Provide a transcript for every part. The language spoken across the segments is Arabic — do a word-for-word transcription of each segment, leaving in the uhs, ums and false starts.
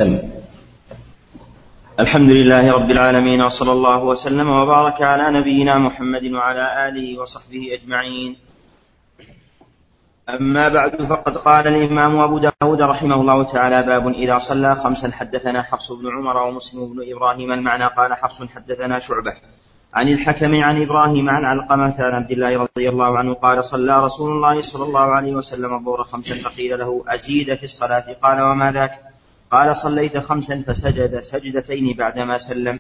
سلم. الحمد لله رب العالمين، وصلى الله وسلم وبارك على نبينا محمد وعلى آله وصحبه أجمعين. أما بعد، فقد قال الإمام أبو داود رحمه الله تعالى: باب إذا صلى خمسا. حدثنا حفص بن عمر ومسلم بن إبراهيم المعنى. قال حفص: حدثنا شعبة عن الحكم عن إبراهيم عن علقمة عن عبد الله رضي الله عنه قال: صلى رسول الله صلى الله عليه وسلم الظهر خمسا، فقيل له: أزيد في الصلاة؟ قال: وما ذاك؟ قال: صليت خمسا فسجد سجدتين بعدما سلم.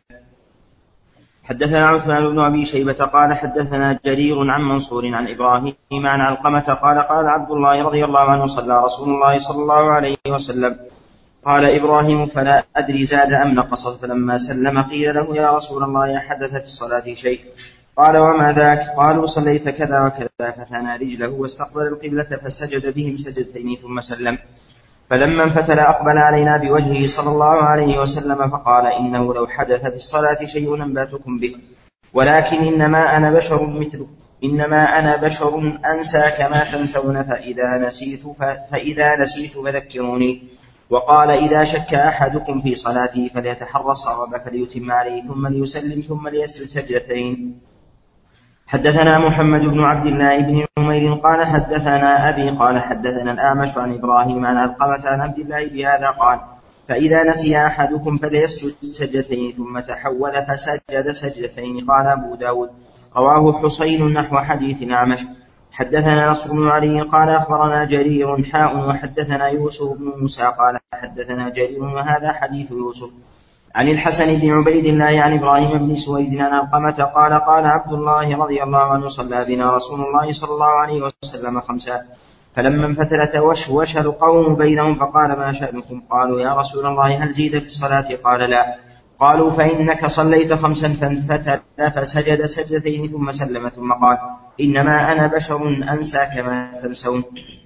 حدثنا عثمان بن أبي شيبة قال: حدثنا جرير عن منصور عن إبراهيم عن علقمة قال: قال عبد الله رضي الله عنه: صلى رسول الله صلى الله عليه وسلم. قال إبراهيم: فلا أدري زاد أم نقص. فلما سلم قيل له: يا رسول الله، أحدث في الصلاة شيء؟ قال: وما ذاك؟ قالوا: صليت كذا وكذا. فثنى رجله واستقبل القبلة فسجد بهم سجدتين ثم سلم. فلما انفتل أقبل علينا بوجهه صلى الله عليه وسلم فقال: إنه لو حدث في الصلاة شيء أنبأتكم به، ولكن إنما أنا بشر مثل إنما أنا بشر أنسى كما تنسون، فإذا نسيت فإذا نسيت فذكروني. وقال: إذا شك أحدكم في صلاته فليتحرى الصواب فليتم عليه ثم ليسلم ثم ليسجد سجدتين. حدثنا محمد بن عبد الله بن عمير قال: حدثنا أبي قال: حدثنا الأعمش عن إبراهيم عن علقمة عن عبد الله بهذا قال: فإذا نسي أحدكم فليسجد سجدتين ثم تحول فسجد سجدتين. قال أبو داود: رواه حسين نحو حديث الأعمش. حدثنا نصر بن علي قال: أخبرنا جرير حاء وحدثنا يوسف بن موسى قال: حدثنا جرير وهذا حديث يوسف عن الحسن بن عبيد الله عن إبراهيم بن سويد عن علقمة قال: قال عبد الله رضي الله عنه: صلى بنا رسول الله صلى الله عليه وسلم خمسا، فلما انفتل توشوش القوم بينهم فقال: ما شأنكم؟ قالوا: يا رسول الله، هل زيد في الصلاة؟ قال: لا. قالوا: فإنك صليت خمسا. فانفتل فسجد سجدتين ثم سلم ثم قال: إنما أنا بشر أنسى كما تنسون.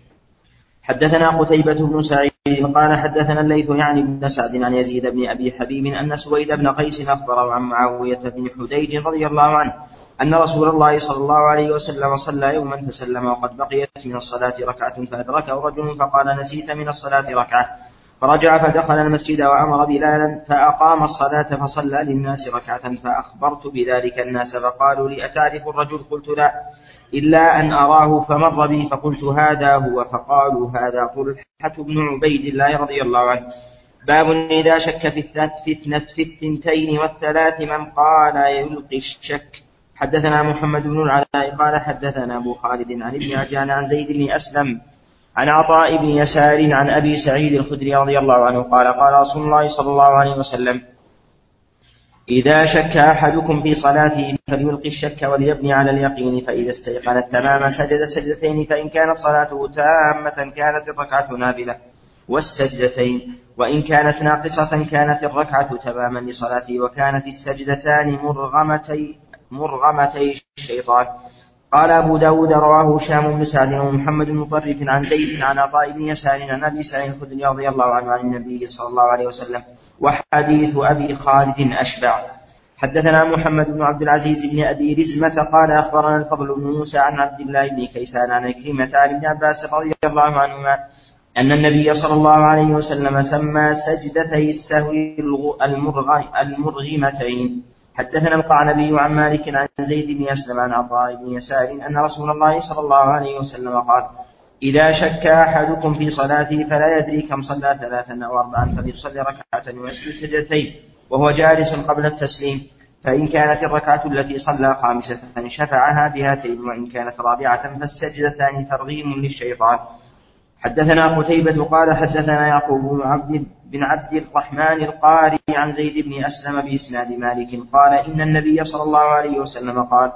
حدثنا قتيبة بن سعيد قال: حدثنا الليث يعني بن سعد عن يزيد بن أبي حبيب أن سويد بن قيس أخبره عن معاوية بن حديج رضي الله عنه أن رسول الله صلى الله عليه وسلم صلى يوما فسلم وقد بقيت من الصلاة ركعة، فأدركه رجل فقال: نسيت من الصلاة ركعة. فرجع فدخل المسجد وأمر بلالا فأقام الصلاة فصلى للناس ركعة، فأخبرت بذلك الناس فقالوا لي: أتعرف الرجل؟ قلت: لا، إلا أن أراه فمر بي فقلت: هذا هو. فقالوا: هذا طلحة بن عبيد الله رضي الله عنه. باب إذا شك في الفتنة في الثنتين والثلاث من قال يلقي الشك. حدثنا محمد بن العلاء قال: حدثنا أبو خالد عن ابن عجلان عن زيد بن أسلم عن عطاء بن يسار عن أبي سعيد الخدري رضي الله عنه قال: قال رسول الله صلى الله عليه وسلم: إذا شك أحدكم في صلاته فليلقي الشك وليبني على اليقين، فإذا استيقن التمام سجد سجدتين، فإن كانت صلاته تامة كانت الركعة نافلة والسجدتين، وإن كانت ناقصة كانت الركعة تماما لصلاته، وكانت السجدتان مرغمتي مرغمتي الشيطان. قال أبو داود: رواه هشام بن سعد ومحمد بن مطرف عن زيد عن عطاء بن يسار عن أبي سعيد الخدري رضي الله عنه عن النبي صلى الله عليه وسلم، وحديث أبي خالد أشبع. حدثنا محمد بن عبد العزيز بن أبي رزمة قال: أخبرنا الفضل بن موسى عن عبد الله بن كيسان عن كريمة عن ابن عباس رضي الله عنهما أن النبي صلى الله عليه وسلم سمى سجدتي السهو المرغمتين. حدثنا القعنبي عن مالك عن زيد بن أسلم عن عطاء بن يسار أن رسول الله صلى الله عليه وسلم قال: إذا شك أحدكم في صلاته فلا يدري كم صلى، ثلاثا أو أربعا، فليصلي ركعة ويسجد سجدتين وهو جالس قبل التسليم، فإن كانت الركعة التي صلى خامسة شفعها بهاتين، وإن كانت رابعة فالسجدتان ترغيم للشيطان. حدثنا قتيبة قال: حدثنا يعقوب بن عبد بن عبد الرحمن القاري عن زيد بن أسلم بإسناد مالك قال: إن النبي صلى الله عليه وسلم قال: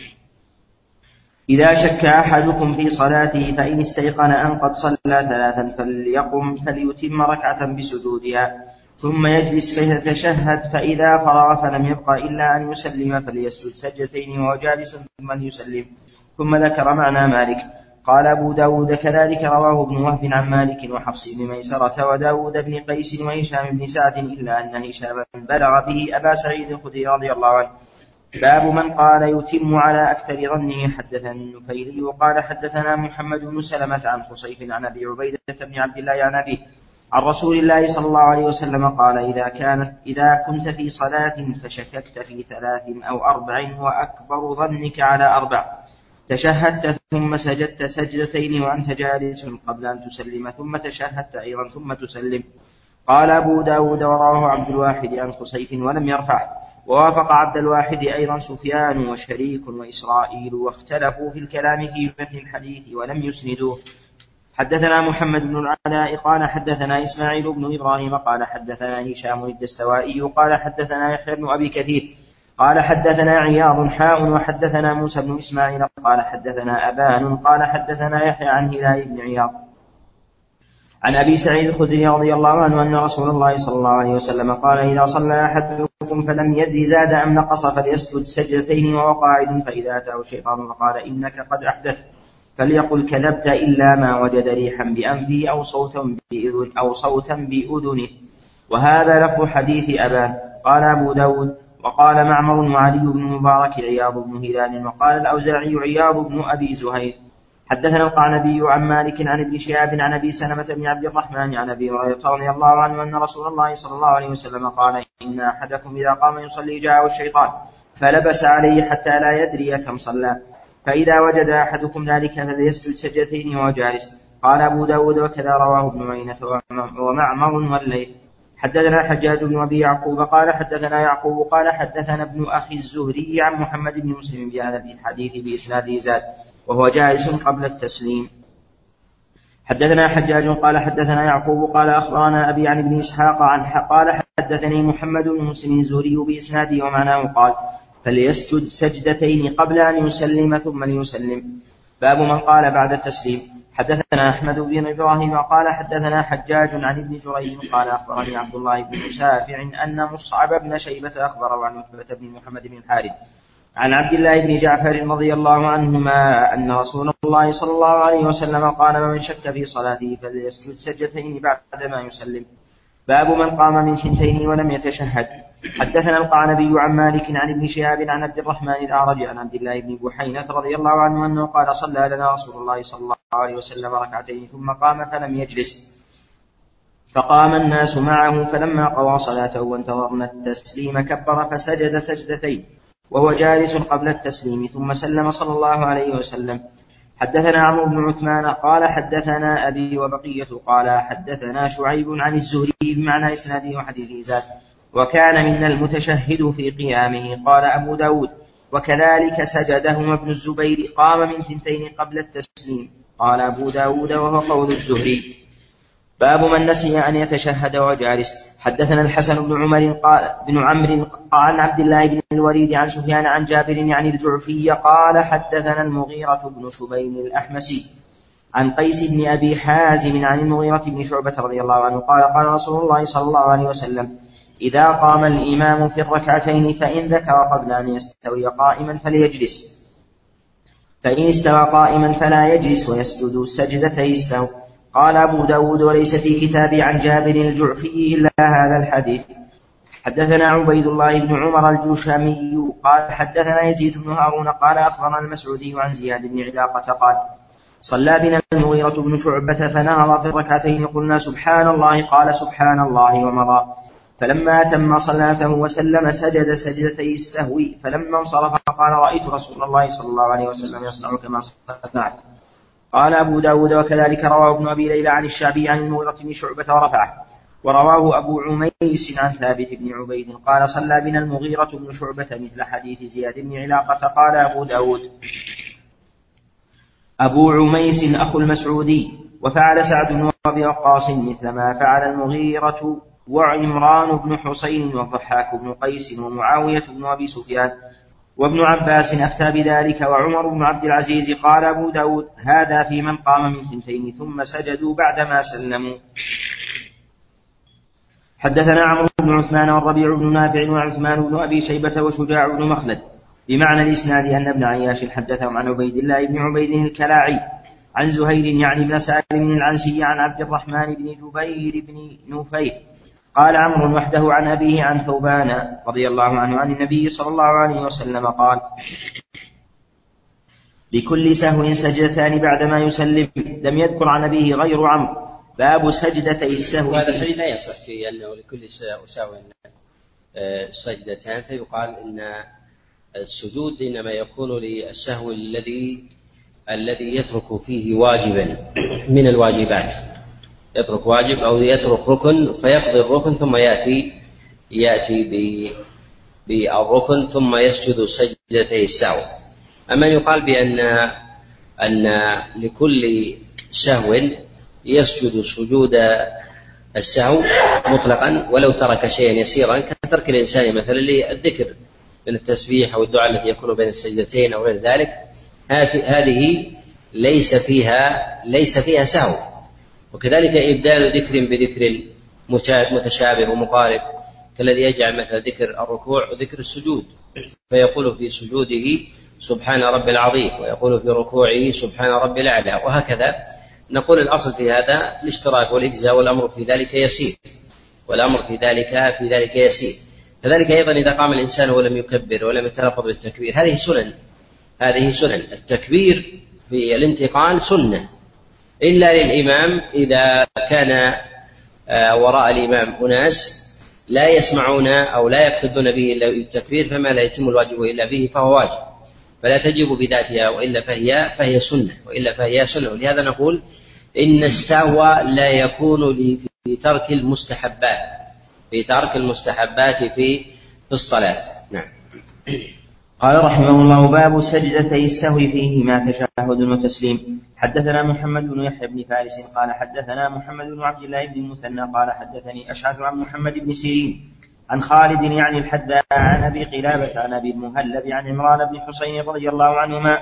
إذا شك أحدكم في صلاته فإن استيقن أن قد صلى ثلاثا فليقم فليتم ركعة بسجودها ثم يجلس فيتشهد، فإذا فرغ فلم يبق إلا أن يسلم فليسجد سجدتين وهو جالس ثم ليسلم. ثم ذكر معنى مالك. قال أبو داود: كذلك رواه ابن وهب عن مالك وحفص بن ميسرة وداود بن قيس وهشام بن سعد، إلا أن هشام بلغ به أبا سعيد الخدري رضي الله عنه. باب من قال يتم على أكثر ظنه. حدثنا النفيلي قال: حدثنا محمد بن سلمة عن خصيف عن أبي عبيدة بن عبد الله عن أبيه عن رسول الله صلى الله عليه وسلم قال إذا, كانت إذا كنت في صلاة فشككت في ثلاث أو أربع وأكبر ظنك على أربع تشهدت ثم سجدت سجدتين وأنت جالس قبل أن تسلم ثم تشهدت أيضا ثم تسلم. قال أبو داود ورواه عبد الواحد عن خسيف ولم يرفع، ووافق عبد الواحد أيضا سفيان وشريك وإسرائيل، واختلفوا في الكلام في متن الحديث ولم يسندوه. حدثنا محمد بن العلاء قال حدثنا إسماعيل بن إبراهيم قال حدثنا هشام الدستوائي قال حدثنا يحيى بن أبي كثير قال حدثنا عياض حاء وحدثنا موسى بن إسماعيل قال حدثنا أبان قال حدثنا يحيى عن هلال بن عياض عن أبي سعيد الخدري رضي الله عنه أن رسول الله صلى الله عليه وسلم قال إذا صلى أحدكم فلم يدري زاد أم نقص فليسجد سجدتين وهو قاعد، فإذا أتاه الشيطان فقال إنك قد أحدث فليقل كذبت إلا ما وجد ريحا بأنفه أو صوتا بأذن أو صوتا بأذنه. وهذا لفظ حديث أبان. قال أبو داود وقال معمر وعلي بن مبارك عياض بن هلال، وقال الأوزاعي عياض بن أبي زهير. حدثنا القعنبي عن مالك عن ابن شهاب عن أبي سلمة بن عبد الرحمن عن أبي هريرة رضي الله عنه أن رسول الله صلى الله عليه وسلم قال إن أحدكم إذا قام يصلي جاءه الشيطان فلبس عليه حتى لا يدري كم صلى، فإذا وجد أحدكم ذلك فليسجد سجدتين وهو جالس. قال أبو داود وكذا رواه ابن عيينة ومعمر والليث. حدثنا حجاج بن أبي يعقوب قال حدثنا يعقوب قال حدثنا ابن أخي الزهري عن محمد بن مسلم بهذا الحديث بإسناده زاد وهو جالس قبل التسليم. حدثنا حجاج قال حدثنا يعقوب قال أخبرنا أبي عن ابن إسحاق عن قال حدثني محمد بن مسلم الزهري بإسناده ومعناه قال فليسجد سجدتين قبل أن يسلم ثم ليسلم. باب من قال بعد التسليم. حدثنا أحمد بن إبراهيم قال حدثنا حجاج عن ابن جريج قال أخبرني عبد الله بن مسافع أن مصعب بن شيبة أخبره عن عتبة بن محمد بن الحارث عن عبد الله بن جعفر رضي الله عنهما أن رسول الله صلى الله عليه وسلم قال من شك في صلاته فليسجد سجدتين بعدما يسلم. باب من قام من ثنتين ولم يتشهد. حدثنا القعنبي عن مالك عن ابن شهاب عن عبد الرحمن الأعرج عن عبد الله بن بحينة رضي الله عنه أنه قال صلى لنا رسول الله صلى الله عليه وسلم ركعتين ثم قام فلم يجلس فقام الناس معه، فلما قضى صلاته وانتظرنا التسليم كبر فسجد سجدتين وهو جالس قبل التسليم ثم سلم صلى الله عليه وسلم. حدثنا عمرو بن عثمان قال حدثنا أبي وبقية قال حدثنا شعيب عن الزهري بمعنى إسناده وحديثه زاد وكان من المتشهد في قيامه. قال أبو داود وكذلك سجدهما ابن الزبير قام من ثنتين قبل التسليم. قال أبو داود وهو قول الزهري. باب من نسي أن يتشهد وجالس. حدثنا الحسن بن عمر قال بن عمرو عن عبد الله بن الوليد عن سفيان عن جابر يعني الجعفي قال حدثنا المغيرة بن شبين الأحمسي عن قيس بن أبي حازم عن المغيرة بن شعبة رضي الله عنه قال قال رسول الله صلى الله عليه وسلم إذا قام الإمام في الركعتين فإن ذكر قبل أن يستوي قائما فليجلس، فإن استوى قائما فلا يجلس ويسجد سجدتي السهو. قال أبو داود وليس في كتابي عن جابر الجعفي إلا هذا الحديث. حدثنا عبيد الله بن عمر الجوشامي قال حدثنا يزيد بن هارون قال أخبرنا المسعودي عن زياد بن علاقة قال صلى بنا المغيرة بن شعبة فنهض في الركعتين قلنا سبحان الله قال سبحان الله ومضى، فلما أتم صلاته وسلم سجد سجدتي السهو، فلما انصرف قال رأيت رسول الله صلى الله عليه وسلم يصنع كما صنعت. قال أبو داود وكذلك رواه ابن أبي ليلى عن الشعبي عن المغيرة بن شعبة ورفعه، ورواه أبو عميس عن ثابت بن عبيد قال صلى بنا المغيرة بن شعبة مثل حديث زياد بن علاقة. قال أبو داود أبو عميس أخو المسعودي وفعل سعد بن أبي وقاص مثل ما فعل المغيرة وعمران بن حسين والضحاك بن قيس ومعاوية بن أبي سفيان وابن عباس أفتى بذلك وعمر بن عبد العزيز. قال أبو داود هذا في من قام من ثنتين ثم سجدوا بعدما سلموا. حدثنا عمرو بن عثمان والربيع بن نافع وعثمان بن أبي شيبة وشجاع بن مخلد بمعنى الإسناد أن ابن عياش حدثهم عن عبيد الله بن عبيد الكلاعي عن زهير يعني بن سالم العنسي عن عبد الرحمن بن جبير بن نوفيل. قال عمرو وحده عن أبيه عن ثوبان رضي الله عنه عن النبي صلى الله عليه وسلم قال لكل سهو سجدتان بعدما يسلم. لم يذكر عن أبيه غير عمرو. باب سجدتي السهو. وهذا الحديث لا يصح في أنه لكل سهو سجدتان، فيقال إن السجود إنما يكون للسهو الذي الذي يترك فيه واجبا من الواجبات، يترك واجب أو يترك ركن فيقضي الركن ثم يأتي يأتي بالركن ثم يسجد سجدتي السهو. أما يقال بأن أن لكل سهو يسجد سجود السهو مطلقا ولو ترك شيئا يسيرا كترك الإنسان مثلا للذكر من التسبيح أو الدعاء الذي يكون بين السجدتين أو غير ذلك، هذه ليس فيها ليس فيها سهو. وكذلك إبدال ذكر بذكر متشابه ومقارب كالذي يجعل مثل ذكر الركوع وذكر السجود، فيقول في سجوده سبحان رب العظيم ويقول في ركوعه سبحان رب الأعلى، وهكذا. نقول الأصل في هذا الاشتراك والإجزاء، والأمر في ذلك يسير والأمر في ذلك في ذلك يسير. كذلك أيضا إذا قام الإنسان ولم يكبر ولم يتلفظ بالتكبير، هذه سنن هذه سنن التكبير في الانتقال سنة، إلا للإمام إذا كان وراء الإمام أناس لا يسمعون أو لا يقصدون به إلا بالتكبير، فما لا يتم الواجب إلا به فهو واجب، فلا تجب بذاتها، وإلا فهي فهي سنة وإلا فهي سنة. ولهذا نقول إن السهو لا يكون في ترك المستحبات في ترك المستحبات في في الصلاة. نعم. قال رحمه الله: باب سجدتي السهو فيهما تشهد وتسليم. حدثنا محمد بن يحيى بن فارس قال حدثنا محمد بن عبد الله بن المثنى قال حدثني أشعث عن محمد بن سيرين عن خالد يعني الحداء عن أبي قلابة عن أبي المهلب عن عمران بن حسين رضي الله عنهما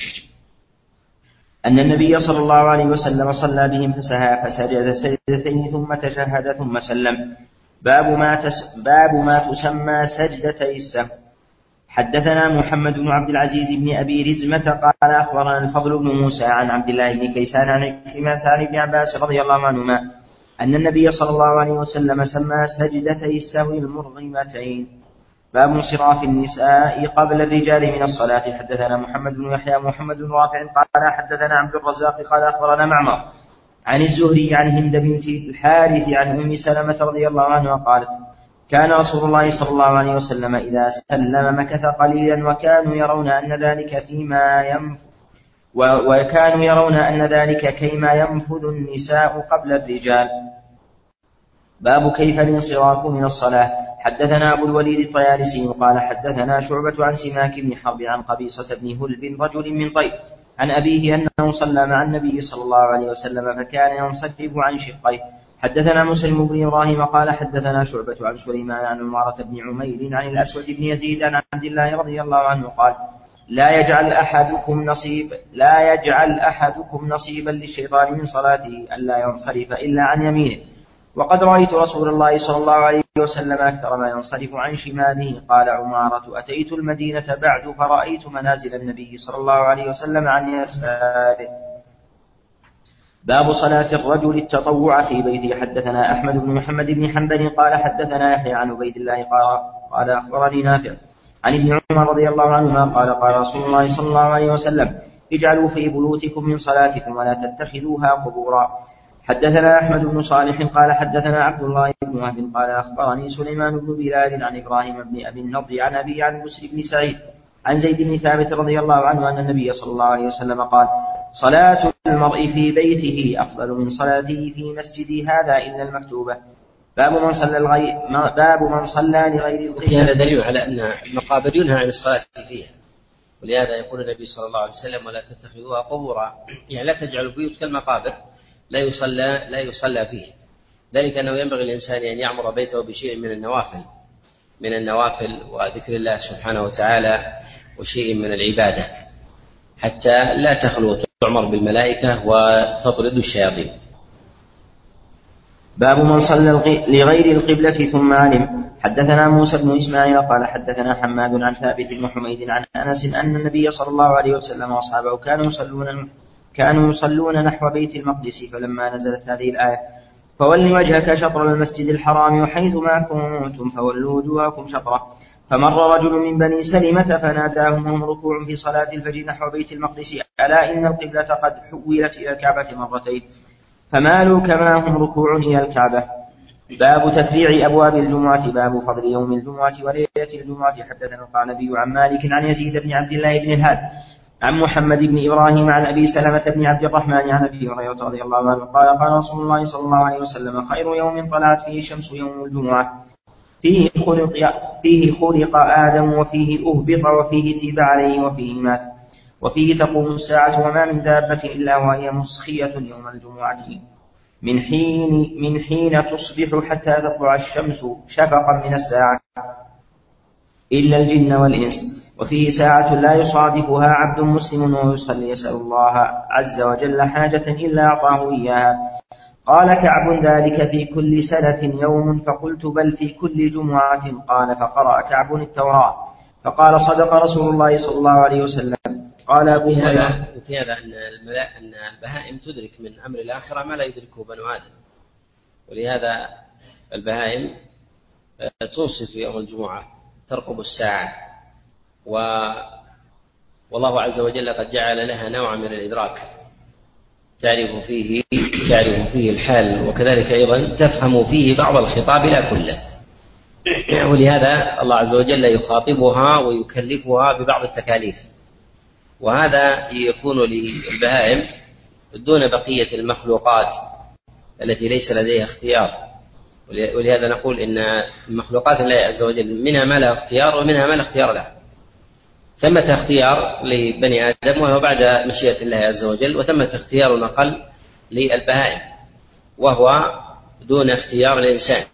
أن النبي صلى الله عليه وسلم صلى بهم فسهى فسجد سجدتين ثم تشهد ثم سلم. باب ما, تس باب ما تسمى سجدتي السهو. حدثنا محمد بن عبد العزيز بن أبي رزمة قال أخبرنا الفضل بن موسى عن عبد الله بن كيسان عن عكرمة عن ابن عباس رضي الله عنهما أن النبي صلى الله عليه وسلم سمى سجدتي السهو المرغمتين. باب انصراف النساء قبل الرجال من الصلاة. حدثنا محمد بن يحيى محمد بن رافع قال حدثنا عبد الرزاق قال أخبرنا معمر عن الزهري عن هند بنت الحارث عن أم سلمة رضي الله عنها قالت: كان رسول الله صلى الله عليه وسلم إذا سلم مكث قليلا وكانوا يرون أن ذلك فيما ينفذ وكانوا يرون أن ذلك كيما ينفذ النساء قبل الرجال. باب كيف الانصراف من الصلاة. حدثنا أبو الوليد الطيالسي قال حدثنا شعبة عن سماك بن حرب عن قبيصة بن هلب رجل من طيب عن أبيه أنه صلى مع النبي صلى الله عليه وسلم فكان ينصرف عن شقيه. حدثنا مسلم بن إبراهيم قال حدثنا شعبة عن سليمان عن عمارة بن عمير عن الأسود بن يزيد عن عبد الله رضي الله عنه قال: لا يجعل أحدكم نصيب لا يجعل أحدكم نصيبا للشيطان من صلاته ألا ينصرف إلا عن يمينه، وقد رأيت رسول الله صلى الله عليه وسلم أكثر ما ينصرف عن شماله. قال عمارة: أتيت المدينة بعد فرأيت منازل النبي صلى الله عليه وسلم عن يساره. باب صلاة الرجل التطوع في بيته. حدثنا أحمد بن محمد بن حنبل قال حدثنا يحيى عن عبيد الله قال قال أخبرني نافع عن ابن عمر رضي الله عنهما قال: قال رسول الله صلى الله عليه وسلم: اجعلوا في بيوتكم من صلاتكم ولا تتخذوها قبورا. حدثنا أحمد بن صالح قال حدثنا عبد الله بن وهب قال أخبرني سليمان بن بلال عن إبراهيم بن أبي النضر عن أبي عن مسلم بن سعيد عن زيد بن ثابت رضي الله عنه أن النبي صلى الله عليه وسلم قال: صلاة المرء في بيته أفضل من صلاته في مسجد هذا إلا المكتوبة. باب من صلى الغي... باب من صلى لغير القبلة. هذا دليل على أن المقابر ينهى عن الصلاة فيها، ولهذا يقول النبي صلى الله عليه وسلم: ولا تتخذوها قبورا، يعني لا تجعلوا البيوت كالمقابر لا يصلى لا يصلى فيه. ذلك أنه ينبغي الإنسان أن يعمر بيته بشيء من النوافل من النوافل وذكر الله سبحانه وتعالى وشيء من العبادة حتى لا تخلو تعمر بالملائكة وتطرد الشياطين. باب من صلى لغير القبلة ثم علم. حدثنا موسى بن إسماعيل قال حدثنا حماد عن ثابت بن حميد عن أنس أن النبي صلى الله عليه وسلم وأصحابه كانوا يصلون كانوا يصلون نحو بيت المقدس، فلما نزلت هذه الآية: فول وجهك شطر المسجد الحرام وحيث ما كنتم فولوا وجوهكم شطره، فمر رجل من بني سلمة فناداهم وهم ركوع في صلاة الفجر نحو بيت المقدس: ألا إن القبلة قد حولت إلى الكعبة مرتين. فمالوا كما هم ركوع إلى الكعبة. باب تفريع أبواب الجمعة. باب فضل يوم الجمعة وليلة الجمعة. حدثنا القعنبي عن مالك عن يزيد بن عبد الله بن الهاد عن محمد بن إبراهيم عن أبي سلمة بن عبد الرحمن عن أبي هريرة رضي الله عنه قال قال رسول الله صلى الله عليه وسلم خير يوم طلعت فيه الشمس يوم الجمعة فيه خلق, فيه خلق آدم وفيه أهبط وفيه تيب عليه وفيه مات وفيه تقوم الساعة وما من دابة إلا وهي مسخية يوم الجمعة من حين, من حين تصبح حتى تطلع الشمس شفقا من الساعة إلا الجن والإنس وفيه ساعة لا يصادفها عبد مسلم ويصلي يسأل الله عز وجل حاجة إلا أعطاه إياها. قال كعب ذلك في كل سنة يوم فقلت بل في كل جمعة. قال فقرأ كعب التوراة فقال صدق رسول الله صلى الله عليه وسلم. قال أبو هريرة في هذا أن البهائم تدرك من أمر الآخرة ما لا يدركه بنو آدم، ولهذا البهائم تنصت يوم الجمعة ترقب الساعة، و... والله عز وجل قد جعل لها نوعا من الإدراك تعرف فيه تعرف فيه الحال، وكذلك أيضا تفهم فيه بعض الخطاب لا كله، ولهذا الله عز وجل يخاطبها ويكلفها ببعض التكاليف، وهذا يكون للبهائم دون بقية المخلوقات التي ليس لديها اختيار. ولهذا نقول إن المخلوقات الله عز وجل منها ما لها اختيار ومنها ما لا اختيار له. ثمة اختيار لبني آدم وهو بعد مشيئة الله عز وجل، وثمة اختيار نقل للبهائم وهو دون اختيار الإنسان.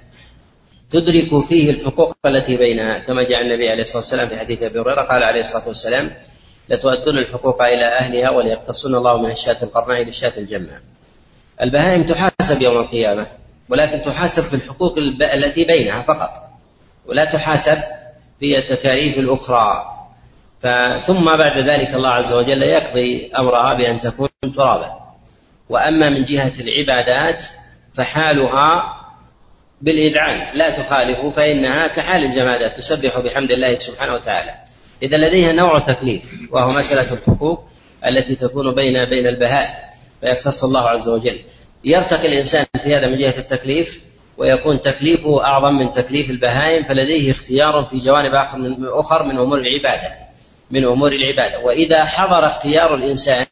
تدرك فيه الحقوق التي بينها، كما جاء النبي عليه الصلاة والسلام في حديث أبي هريرة قال عليه الصلاة والسلام لتؤدون الحقوق إلى أهلها وليقتصن الله من الشاة القرناء إلى الشاة الجمة. البهائم تحاسب يوم القيامة، ولكن تحاسب في الحقوق التي بينها فقط، ولا تحاسب في التكاليف الأخرى. ثم بعد ذلك الله عز وجل يقضي أمرها بأن تكون ترابا. وأما من جهة العبادات فحالها بالإذعان لا تخالف، فإنها كحال الجمادات تسبح بحمد الله سبحانه وتعالى. إذا لديها نوع تكليف وهو مسألة الحقوق التي تكون بين بين البهائم، فيختص الله عز وجل. يرتقي الإنسان في هذا من جهة التكليف ويكون تكليفه أعظم من تكليف البهائم، فلديه اختيار في جوانب آخر من أخر من أمور العبادة من أمور العبادة. وإذا حضر اختيار الإنسان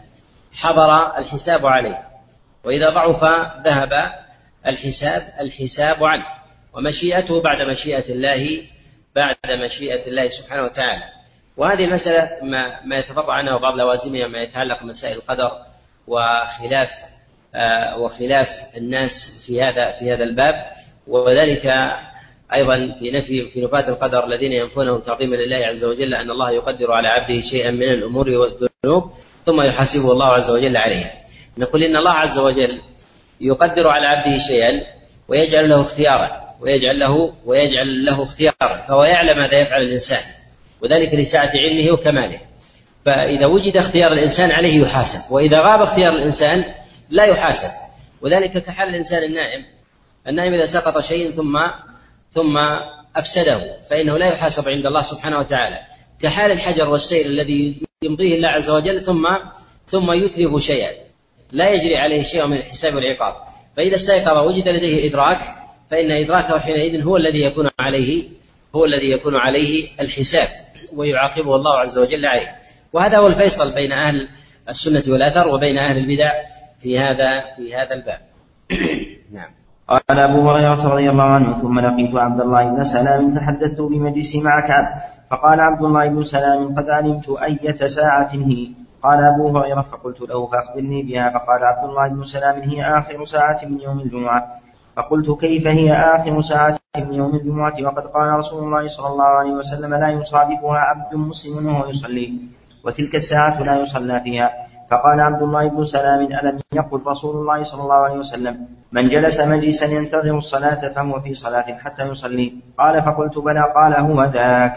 حضر الحساب عليه، وإذا ضعف ذهب الحساب الحساب عنه، ومشيئته بعد مشيئة الله بعد مشيئة الله سبحانه وتعالى. وهذه المسألة ما, ما يتفرع عنها وبعض لوازمها ما يتعلق بمسائل القدر وخلاف آه وخلاف الناس في هذا في هذا الباب، وذلك أيضا في نفي في نفاة القدر الذين ينفونه تعظيما لله عز وجل أن الله يقدر على عبده شيئا من الأمور والذنوب ثم يحاسبه الله عز وجل عليها. نقول إن الله عز وجل يقدر على عبده شيئا ويجعل له اختيارا ويجعل له ويجعل له اختيارا، فهو يعلم ماذا يفعل الإنسان، وذلك لسعة علمه وكماله. فإذا وجد اختيار الإنسان عليه يحاسب، وإذا غاب اختيار الإنسان لا يحاسب. وذلك كحال الإنسان النائم النائم إذا سقط شيء ثم ثم أفسده فإنه لا يحاسب عند الله سبحانه وتعالى. كحال الحجر والسيل الذي يمضيه الله عز وجل ثم ثم يتلف شيئا لا يجري عليه شيء من الحساب والعقاب. فإذا استيقظ وجد لديه إدراك فإن إدراكه حينئذ هو الذي يكون عليه هو الذي يكون عليه الحساب ويعاقبه الله عز وجل عليه. وهذا هو الفيصل بين أهل السنة والأثر وبين أهل البدع في هذا في هذا الباب. نعم. قال أبو هريرة رضي الله عنه ثم لقيت عبد الله بن سلام تحدثت بمجلسي مع كعب فقال عبد الله بن سلام قد علمت أية ساعة هي. قال أبو هريرة فقلت له فأخبرني بها. فقال عبد الله بن سلام هي آخر ساعة من يوم الجمعة. فقلت كيف هي آخر ساعة من يوم الجمعة وقد قال رسول الله صلى الله عليه وسلم لا يصادفها عبد مسلم وهو يصلي وتلك الساعة لا يصلى فيها. فقال عبد الله بن سلام ألم يقل رسول الله صلى الله عليه وسلم من جلس مجلسا ينتظر الصلاة فهو في صلاة حتى يصلي؟ قال فقلت بلى. قال هو ذاك.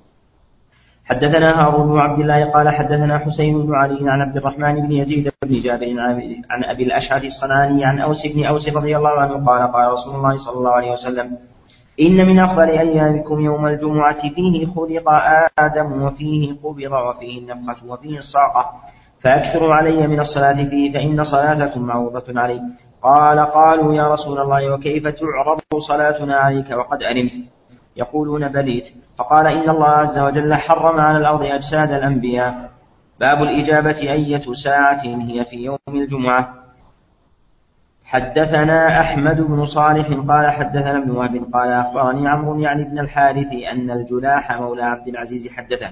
حدثنا هارون بن عبد الله قال حدثنا حسين بن علي عن عبد الرحمن بن يزيد بن جابر عن أبي الأشعث الصنعاني عن أوس بن أوس رضي الله عنه قال قال رسول الله صلى الله عليه وسلم إن من أفضل أيامكم يوم الجمعة فيه خلق آدم وفيه قبض وفيه النفخة وفيه الصاقة فأكثروا علي من الصلاة فيه فإن صلاتكم معروضة علي. قال قالوا يا رسول الله وكيف تعرض صلاتنا عليك وقد أنمت؟ يقولون بليت. فقال إن الله عز وجل حرم على الأرض أجساد الأنبياء. باب الإجابة أية ساعة هي في يوم الجمعة. حدثنا أحمد بن صالح قال حدثنا ابن وهب قال أخبرني عمرو يعني بن الحارث أن الجلاح مولى عبد العزيز حدثه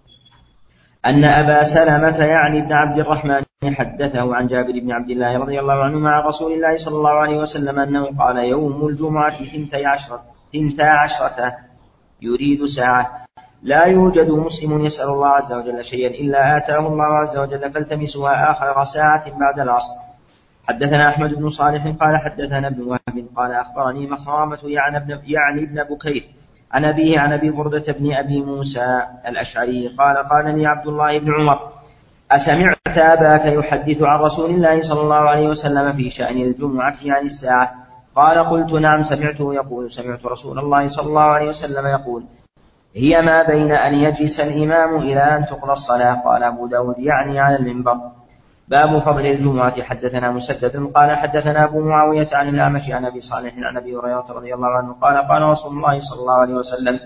أن أبا سلمة يعني بن عبد الرحمن حدثه عن جابر بن عبد الله رضي الله عنه مع رسول الله صلى الله عليه وسلم أنه قال يوم الجمعة ثنتي عشرة, ثنتا عشرة يريد ساعة لا يوجد مسلم يسأل الله عز وجل شيئا إلا آتاه الله عز وجل فالتمسها آخر ساعة بعد العصر. حدثنا أحمد بن صالح قال حدثنا ابن وهب قال أخبرني مخرامة يعني ابن, يعني ابن بكير عن أبيه عن أبي بردة بن أبي موسى الأشعري قال قال لي عبد الله بن عمر أسمعت أباك يحدث عن رسول الله صلى الله عليه وسلم في شأن الجمعة عن الساعة؟ قال قلت نعم سمعته يقول سمعت رسول الله صلى الله عليه وسلم يقول هي ما بين أن يجلس الإمام إلى أن تقضى الصلاة. قال أبو داود يعني على المنبر. باب فضل الجمعة. حدثنا مسدد قال حدثنا أبو معاوية عن الأعمش عن أبي صالح عن أبي هريرة رضي الله عنه قال قال رسول الله صلى الله عليه وسلم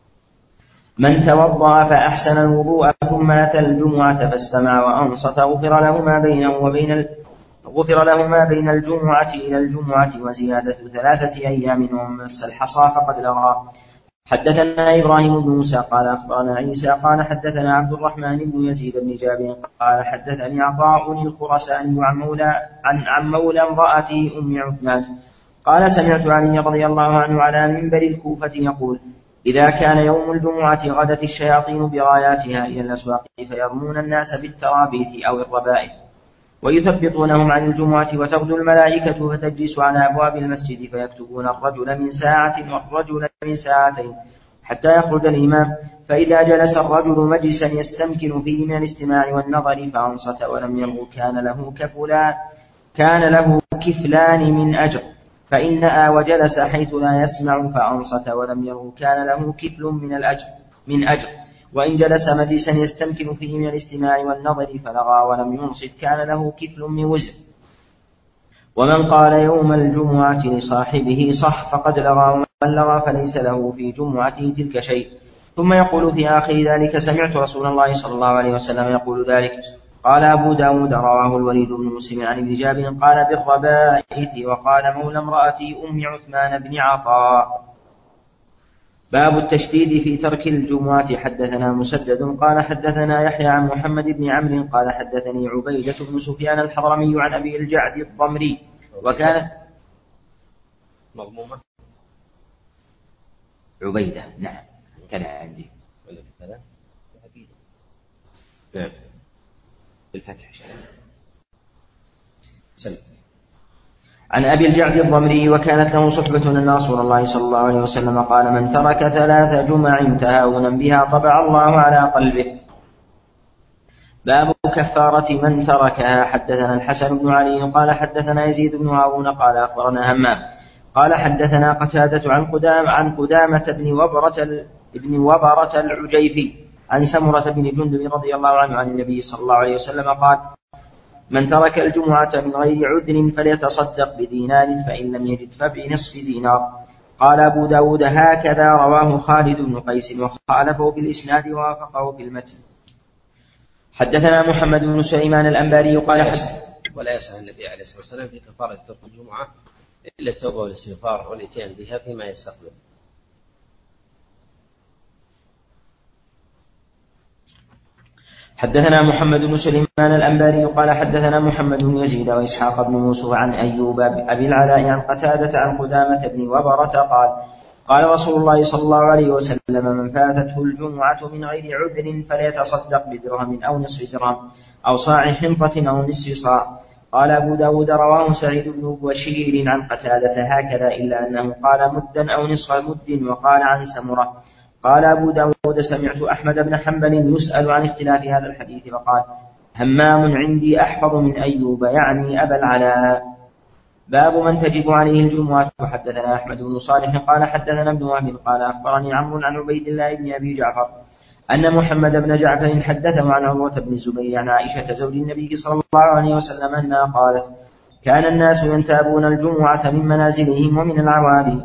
من توضأ فأحسن الوضوء ثم أتى الجمعة فاستمع وأنصت غفر له ما بينه وبين ال... غفر له ما بين الجمعة إلى الجمعة وزيادة ثلاثة أيام ومس الحصى فقد لغى. حدثنا إبراهيم بن موسى قال أخبرنا عيسى قال حدثنا عبد الرحمن بن يزيد بن جابر قال حدثني عطاء الخرساني عن مولى عن, عن مولى امرأة أم عثمان قال سمعت علي رضي الله عنه على منبر الكوفة يقول إذا كان يوم الجمعة غدت الشياطين براياتها إلى الأسواق فيرمون الناس بالترابيث أو الربائث ويثبطونهم عن الجمعة وتغدو الملائكة فتجلس على أبواب المسجد فيكتبون الرجل من ساعة والرجل من ساعتين حتى يخرج الإمام فإذا جلس الرجل مجلسا يستمكن فيه من الاستماع والنظر فأنصت ولم يلغ كان له كفلان كان له كفلان من أجر فإن آ وجلس حيث لا يسمع فأنصت ولم يلغ كان له كفل من الأجر من أجر وإن جلس مجلسا يستمكن فيه من الاستماع والنظر فلغى ولم ينصت كان له كفل من وزر. ومن قال يوم الجمعة لصاحبه صح فقد لغى ومن لغى فليس له في جمعته تلك شيء. ثم يقول في آخر ذلك سمعت رسول الله صلى الله عليه وسلم يقول ذلك. قال أبو داود رواه الوليد بن مسلم عن ابن جابر قال بالربائث وقال مولى امرأة أم عثمان بن عطاء. باب التشديد في ترك الجمعة. حدثنا مسدد قال حدثنا يحيى عن محمد بن عمرو قال حدثني عبيدة بن سفيان الحضرمي عن أبي الجعد الضمري وكانت مضمومة عبيدة نعم كان عندي ولا كذا نعم بالفتح سلم عن أبي الجعد الضمري وكانت له صحبة أن رسول الله صلى الله عليه وسلم قال من ترك ثلاث جمع تهاونا بها طبع الله على قلبه. باب كفارة من تركها. حدثنا الحسن بن علي قال حدثنا يزيد بن هارون قال أخبرنا همام قال حدثنا قتادة عن قدام عن قدامة بن وبرة بن وبرة العجيفي عن سمرة بن جندب رضي الله عنه عن النبي صلى الله عليه وسلم قال من ترك الجمعة من غير عذر فليتصدق بدينار فإن لم يجد فبنصف دينار. قال أبو داود هكذا رواه خالد بن قيس وخالفه بالإسناد ووافقه في المتن. حدثنا محمد بن سليمان الأنباري قال ولا يسعى النبي عليه الصلاة والسلام في كفارة ترك الجمعة إلا التوبة والاستغفار والإتيان بها فيما يستقبل. حدثنا محمد بن سليمان الأنباري قال حدثنا محمد بن يزيد وإسحاق بن يوسف عن أيوب أبي العلاء عن قتادة عن قدامة بن وبرة قال قال رسول الله صلى الله عليه وسلم من فاتته الجمعة من غير عذر فليتصدق بدرهم أو نصف درهم أو صاع حنطة أو نصف صاع. قال أبو داود رواه سعيد بن بشير عن قتادة هكذا إلا أنه قال مدا أو نصف مد وقال عن سمرة. قال أبو داود سمعت أحمد بن حنبل يسأل عن اختلاف هذا الحديث فقال همام عندي أحفظ من أيوب يعني أبا العلاء. باب من تجب عليه الجمعة. حدثنا أحمد بن صالح قال حدثنا ابن وهب قال أخبرني عمرو عن عبيد الله بن أبي جعفر أن محمد بن جعفر حدثه عن عروة بن الزبير عن عائشة زوج النبي صلى الله عليه وسلم أنها قالت: كان الناس ينتابون الجمعة من منازلهم ومن العوالي.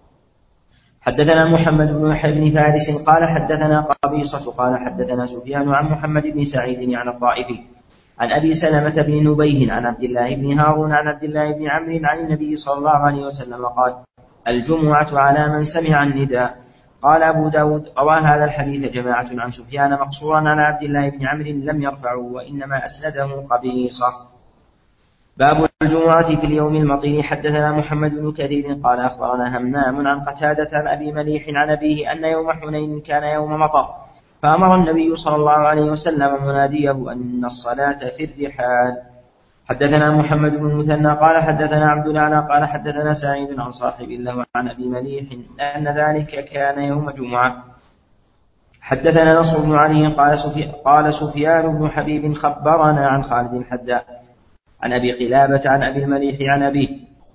حدثنا محمد بن يحيى بن فارس قال حدثنا قبيصة قال حدثنا سفيان عن محمد بن سعيد عن الطائفي عن أبي سلمة بن نبيه عن عبد الله بن هارون عن عبد الله بن عمرو عن النبي صلى الله عليه وسلم قال: الجمعة على من سمع النداء. قال أبو داود: روى هذا الحديث جماعة عن سفيان مقصورا عن عبد الله بن عمرو لم يرفعوا وإنما أسنده قبيصة. باب الجمعة في اليوم المطير. حدثنا محمد بن كثير قال أخبرنا همام عن قتادة عن أبي مليح عن أبيه أن يوم حنين كان يوم مطر، فأمر النبي صلى الله عليه وسلم مناديه أن الصلاة في الرحال. حدثنا محمد بن المثنى قال حدثنا عبد الأعلى قال حدثنا سعيد عن صاحب الله عن أبي مليح أن ذلك كان يوم جمعة. حدثنا نصر بن علي قال, سفي... قال سفيان بن حبيب خبرنا عن خالد الحداء عن أبي قلابة عن أبي المليح عن أبيه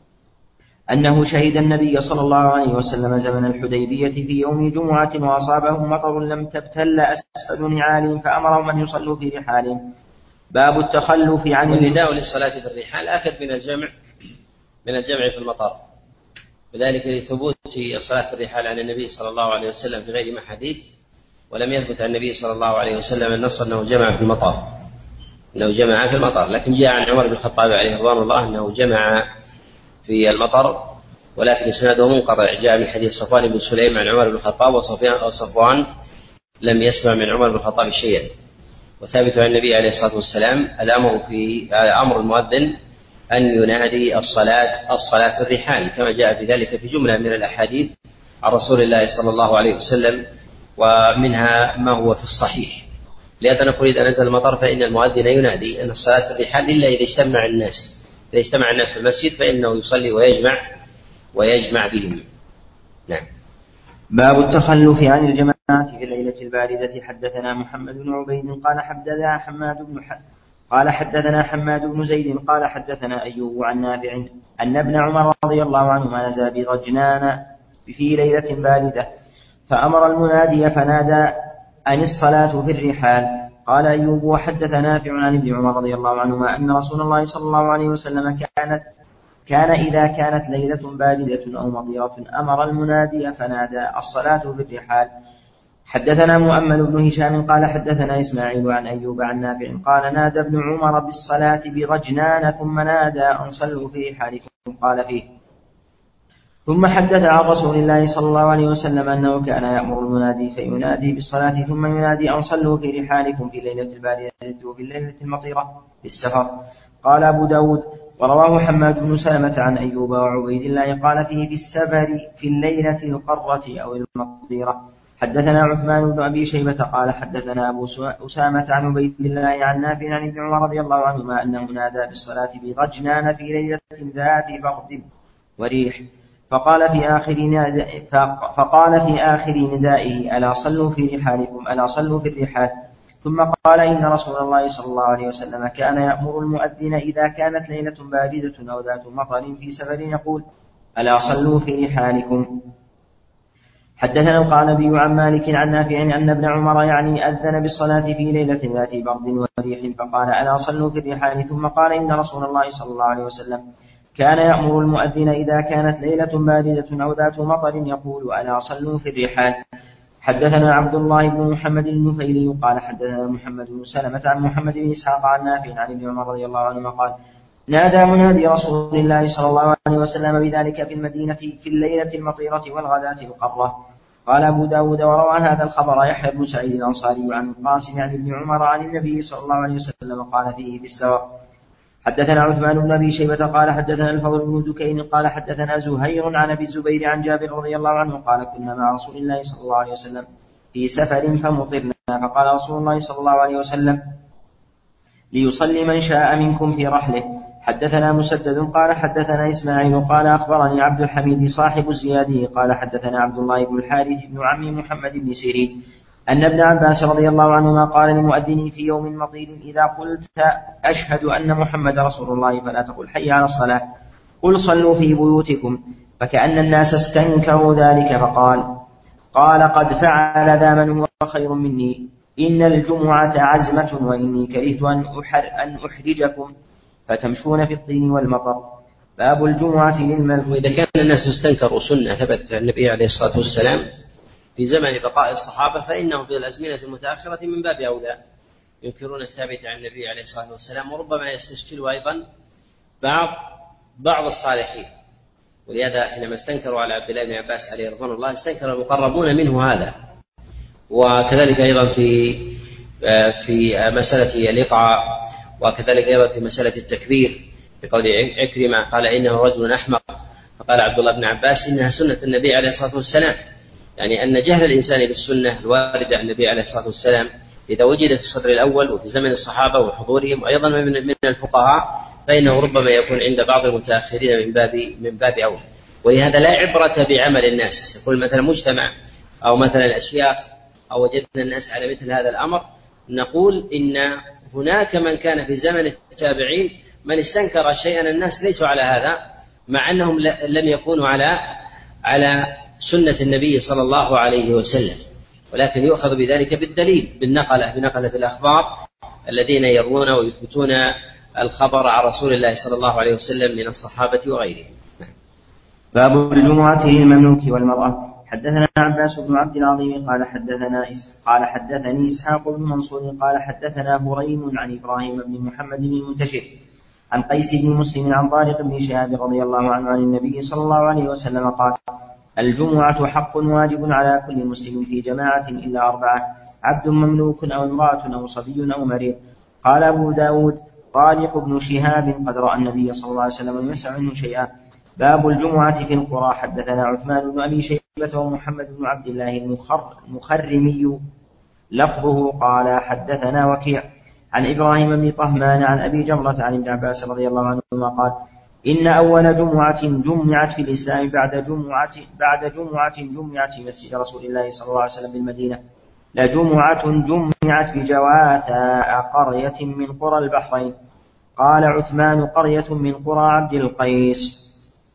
أنه شهد النبي صلى الله عليه وسلم زمن الحديبية في يوم جمعة وأصابهم مطر لم تبتل أسفل نعالهم فأمرهم أن يصلوا في رحالهم. باب التخلف عن النداء للصلاة في الرحال أكد من الجمع من الجمع في المطر، وذلك لثبوت صلاة الرحال عن النبي صلى الله عليه وسلم في غير محاديث، ولم يثبت عن النبي صلى الله عليه وسلم النص أنه جمع في المطر أنه جمع في المطر لكن جاء عن عمر بن الخطاب عليه رضوان الله أنه جمع في المطر، ولكن إسناده منقطع. جاء من حديث صفوان بن سليم عن عمر بن الخطاب، وصفوان لم يسمع من عمر بن الخطاب شيئا. وثابت عن النبي عليه الصلاة والسلام الأمر في أمر المؤذن أن ينادي الصلاة الصلاة في الرحال، كما جاء في ذلك في جملة من الأحاديث عن رسول الله صلى الله عليه وسلم، ومنها ما هو في الصحيح. لهذا نقول إذا نزل المطر فإن المؤذن ينادي أن الصلاة في الرحال إلا إذا اجتمع الناس إذا اجتمع الناس في المسجد فإنه يصلي ويجمع ويجمع بهم. نعم. باب التخلف عن الجماعة في الليلة الباردة. حدثنا محمد بن عبيد قال حدثنا حماد بن ح... قال حدثنا حماد بن زيد قال حدثنا أيوب عن نافع أن ابن عمر رضي الله عنهما نزل برجنان في ليلة باردة فأمر المنادي فنادى أن الصلاة في الرحال. قال أيوب وحدث نافع عن ابن عمر رضي الله عنهما أن رسول الله صلى الله عليه وسلم كانت كان إذا كانت ليلة باردة أو مطيرة أمر المنادي فنادى الصلاة في الرحال. حدثنا مؤمل بن هشام قال حدثنا إسماعيل عن أيوب عن نافع قال نادى ابن عمر بالصلاة برجنان ثم نادى أن صلوا في رحالكم قال فيه. ثم حدث عن رسول الله صلى الله عليه وسلم أنه كان يأمر المنادي فينادي بالصلاة ثم ينادي أن صلوا في رحالكم في الليلة الباردة وفي الليلة المطيرة في السفر. قال أبو داود ورواه حماد بن سلمة عن أيوب وعبيد الله قال فيه في السفر في الليلة القرة أو المطيرة. حدثنا عثمان بن أبي شيبة قال حدثنا أبو أسامة عن عبيد الله عن نافع عن ابن عمر رضي الله عنهما أنه نادى بالصلاة برجنان في ليلة ذات برد وريح فقال في آخر فقال في آخر ندائه ألا صلوا في رحالكم ألا صلوا في الرحال. ثم قال إن رسول الله صلى الله عليه وسلم كان يأمر المؤذن إذا كانت ليلة باردة أو ذات مطر في سفر يقول ألا صلوا في رحالكم. حدثنا القعنبي عن مالك عن نافع أن ابن عمر يعني أذن بالصلاة في ليلة ذات برد وريح فقال ألا صلوا في الرحال. ثم قال إن رسول الله صلى الله عليه وسلم كان يأمر المؤذن إذا كانت ليلة باردة أو ذات مطر يقول ألا صلوا في الرحال. حدثنا عبد الله بن محمد النفيلي قال حدثنا محمد بن سلمة عن محمد بن إسحاق عن نافع عن ابن عمر رضي الله عنهما قال نادى منادي رسول الله صلى الله عليه وسلم بذلك في المدينة في الليلة المطيرة والغداة القرة. قال أبو داود وروى هذا الخبر يحيى بن سعيد الأنصاري عن القاسم عن ابن عمر عن النبي صلى الله عليه وسلم قال فيه في السفر. حدثنا عثمان بن أبي شيبة قال حدثنا الفضل بن دكين قال حدثنا زهير عن أبي الزبير عن جابر رضي الله عنه قال كنا مع رسول الله صلى الله عليه وسلم في سفر فمطرنا فقال رسول الله صلى الله عليه وسلم ليصلي من شاء منكم في رحله. حدثنا مسدد قال حدثنا إسماعيل قال أخبرني عبد الحميد صاحب الزيادي قال حدثنا عبد الله بن الحارث بن عم محمد بن سيرين أن ابن عباس رضي الله عنهما قال للمؤذن في يوم مطير إذا قلت أشهد أن محمد رسول الله فلا تقل حي على الصلاة قل صلوا في بيوتكم. فكأن الناس استنكروا ذلك فقال قال قد فعل ذا من هو خير مني، إن الجمعة عزمة وإني كرهت أن, أحر أن أحرجكم فتمشون في الطين والمطر. باب الجمعة للملك. وإذا كان الناس استنكروا سنة ثبتت عن النبي عليه الصلاة والسلام في زمن بقاء الصحابة فإنهم في الأزمنة المتأخرة من باب أولى ينكرون الثابت عن النبي عليه الصلاة والسلام، وربما يستشكل أيضا بعض بعض الصالحين. ولهذا حينما استنكروا على عبد الله بن عباس عليه رضوان الله استنكر المقربون منه هذا. وكذلك أيضا في في مسألة الإقعاء، وكذلك أيضا في مسألة التكبير بقول عكرمة قال إنه رجل أحمق، فقال عبد الله بن عباس إنها سنة النبي عليه الصلاة والسلام، يعني أن جهل الإنسان بالسنة الواردة عن النبي عليه الصلاة والسلام إذا وجد في الصدر الأول وفي زمن الصحابة وحضورهم أيضا من الفقهاء فإنه ربما يكون عند بعض المتأخرين من باب من باب أولى. ولهذا لا عبرة بعمل الناس، يقول مثلا مجتمع أو مثلا الأشياخ أو وجدنا الناس على مثل هذا الأمر نقول إن هناك من كان في زمن التابعين من استنكر شيئا الناس ليسوا على هذا، مع أنهم لم يكونوا على على سنة النبي صلى الله عليه وسلم، ولكن يؤخذ بذلك بالدليل بالنقلة بنقلة الأخبار الذين يروون ويثبتون الخبر عن رسول الله صلى الله عليه وسلم من الصحابة وغيرهم. باب الجمعة للمملوك والمرأة. حدثنا عباس بن عبد العظيم قال حدثنا قال حدثني إسحاق بن منصور قال حدثنا هريم عن إبراهيم بن محمد بن المنتشر عن قيس بن مسلم عن طارق بن شهاب رضي الله عنه عن النبي صلى الله عليه وسلم قال: الجمعة حق واجب على كل مسلم في جماعة إلا أربعة: عبد مملوك أو امرأة أو صبي أو مريض. قال أبو داود: طارق بن شهاب قد رأى النبي صلى الله عليه وسلم يسع منه شيئا. باب الجمعة في القرى. حدثنا عثمان بن أبي شيبة ومحمد بن عبد الله المخرمي لفظه قال حدثنا وكيع عن إبراهيم بن طهمان عن أبي جمرة عن ابن عباس رضي الله عنهما قال: إن أول جمعة جمعت في الإسلام بعد جمعة بعد جمعة جمعت في مسجد رسول الله صلى الله عليه وسلم بالمدينة لجمعة جمعت في جواثاء قرية من قرى البحرين. قال عثمان: قرية من قرى عبد القيس.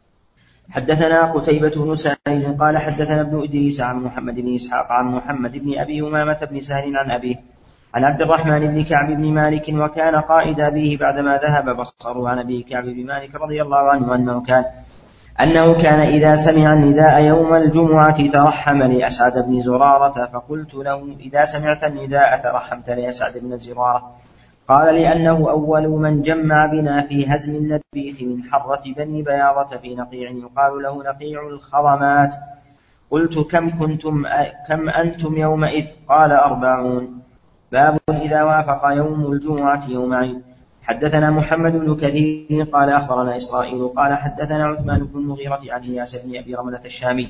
حدثنا قتيبة بن سعيد قال حدثنا ابن إدريس عن محمد بن إسحاق عن محمد بن أبي أمامة بن سهل عن أبيه عن عبد الرحمن بن كعب بن مالك وكان قائد أبيه بعدما ذهب بصره عن أبي كعب بن مالك رضي الله عنه أنه كان أنه كان إذا سمع النداء يوم الجمعة ترحم لأسعد بن زرارة، فقلت له: إذا سمعت النداء ترحمت لأسعد بن زرارة؟ قال: لأنه أول من جمع بنا في هزم النبيث من حرة بني بياضة في نقيع يقال له نقيع الخضمات. قلت: كم كنتم كم أنتم يومئذ؟ قال: أربعون. باب إذا وافق يوم الجمعة يوم عيد. حدثنا محمد بن كثير قال أخبرنا إسرائيل قال حدثنا عثمان بن المغيرة عن إياس بن أبي رملة الشامي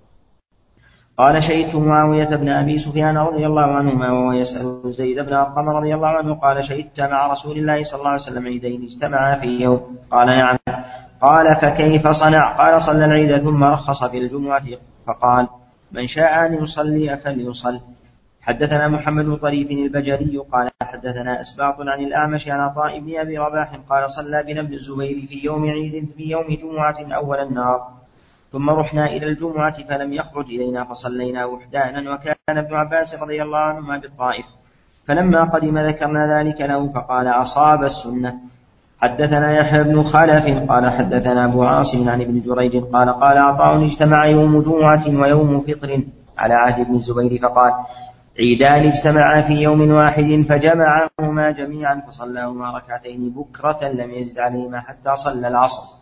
قال: شهدت معاوية بن أبي سفيان رضي الله عنهما وهو يسأل زيد بن أرقم رضي الله عنه قال: شهدت مع رسول الله صلى الله عليه وسلم عيدين اجتمعا في يوم؟ قال: نعم. قال: فكيف صنع؟ قال: صلى العيد ثم رخص في الجمعة فقال: من شاء أن يصلي فليصل. حدثنا محمد بن طريف البجري قال حدثنا أسباط عن الأعمش عن عطاء بن أبي رباح قال: صلى بنا ابن الزبير في يوم عيد في يوم جمعة أول النهار، ثم رحنا إلى الجمعة فلم يخرج إلينا فصلينا وحدانا، وكان ابن عباس رضي الله عنهما بالطائف، فلما قدم ذكرنا ذلك له فقال: أصاب السنة. حدثنا يحيى بن خلف قال حدثنا أبو عاصم عن ابن جريج قال: قال عطاء: اجتمع يوم جمعة ويوم فطر على عهد ابن الزبير، فقال: عيدان اجتمعا في يوم واحد فجمعهما جميعا فصلاهما ركعتين بكرة لم يزد عليهما حتى صلى العصر.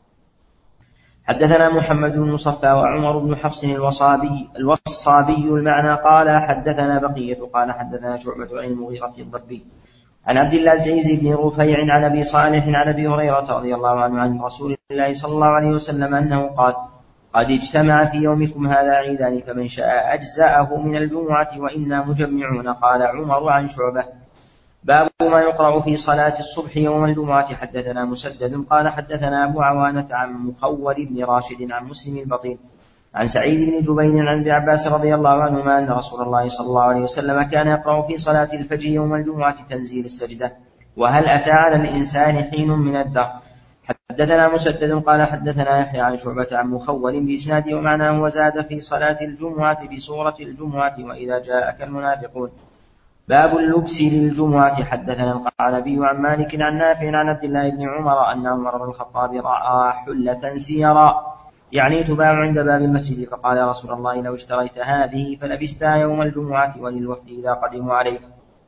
حدثنا محمد بن مصفى وعمر بن حفص الوصابي الوصابي المعنى قال حدثنا بقية قال حدثنا شعبة عن المغيرة الضبي عن عبد الله العزيز بن رفيع عن أبي صالح عن أبي هريرة رضي الله عنه عن رسول الله صلى الله عليه وسلم أنه قال: قد اجتمع في يومكم هذا عيدان فمن شاء أجزأه من الجمعة وإنا مجمعون. قال عمر عن شعبة: باب ما يقرأ في صلاة الصبح يوم الجمعة. حدثنا مسدد قال حدثنا أبو عوانة عن مخول بن راشد عن مسلم البطين عن سعيد بن جبير عن ابن عباس رضي الله عنهما أن رسول الله صلى الله عليه وسلم كان يقرأ في صلاة الفجر يوم الجمعة تنزيل السجدة: وهل أتى على الإنسان حين من الدهر. حدثنا مسدد قال حدثنا يحيى عن شعبة عن مخول بإسناده ومعناه وزاد في صلاة الجمعة بسورة الجمعة وإذا جاءك المنافقون. باب اللبس للجمعة. حدثنا القعنبي عن مالك عن نافع عن عبد الله بن عمر أن عمر بن الخطاب رأى حلة سيرا يعني تباع عند باب المسجد فقال يا رسول الله لو اشتريت هذه فلبستها يوم الجمعة وللوفد إذا قدموا عليك.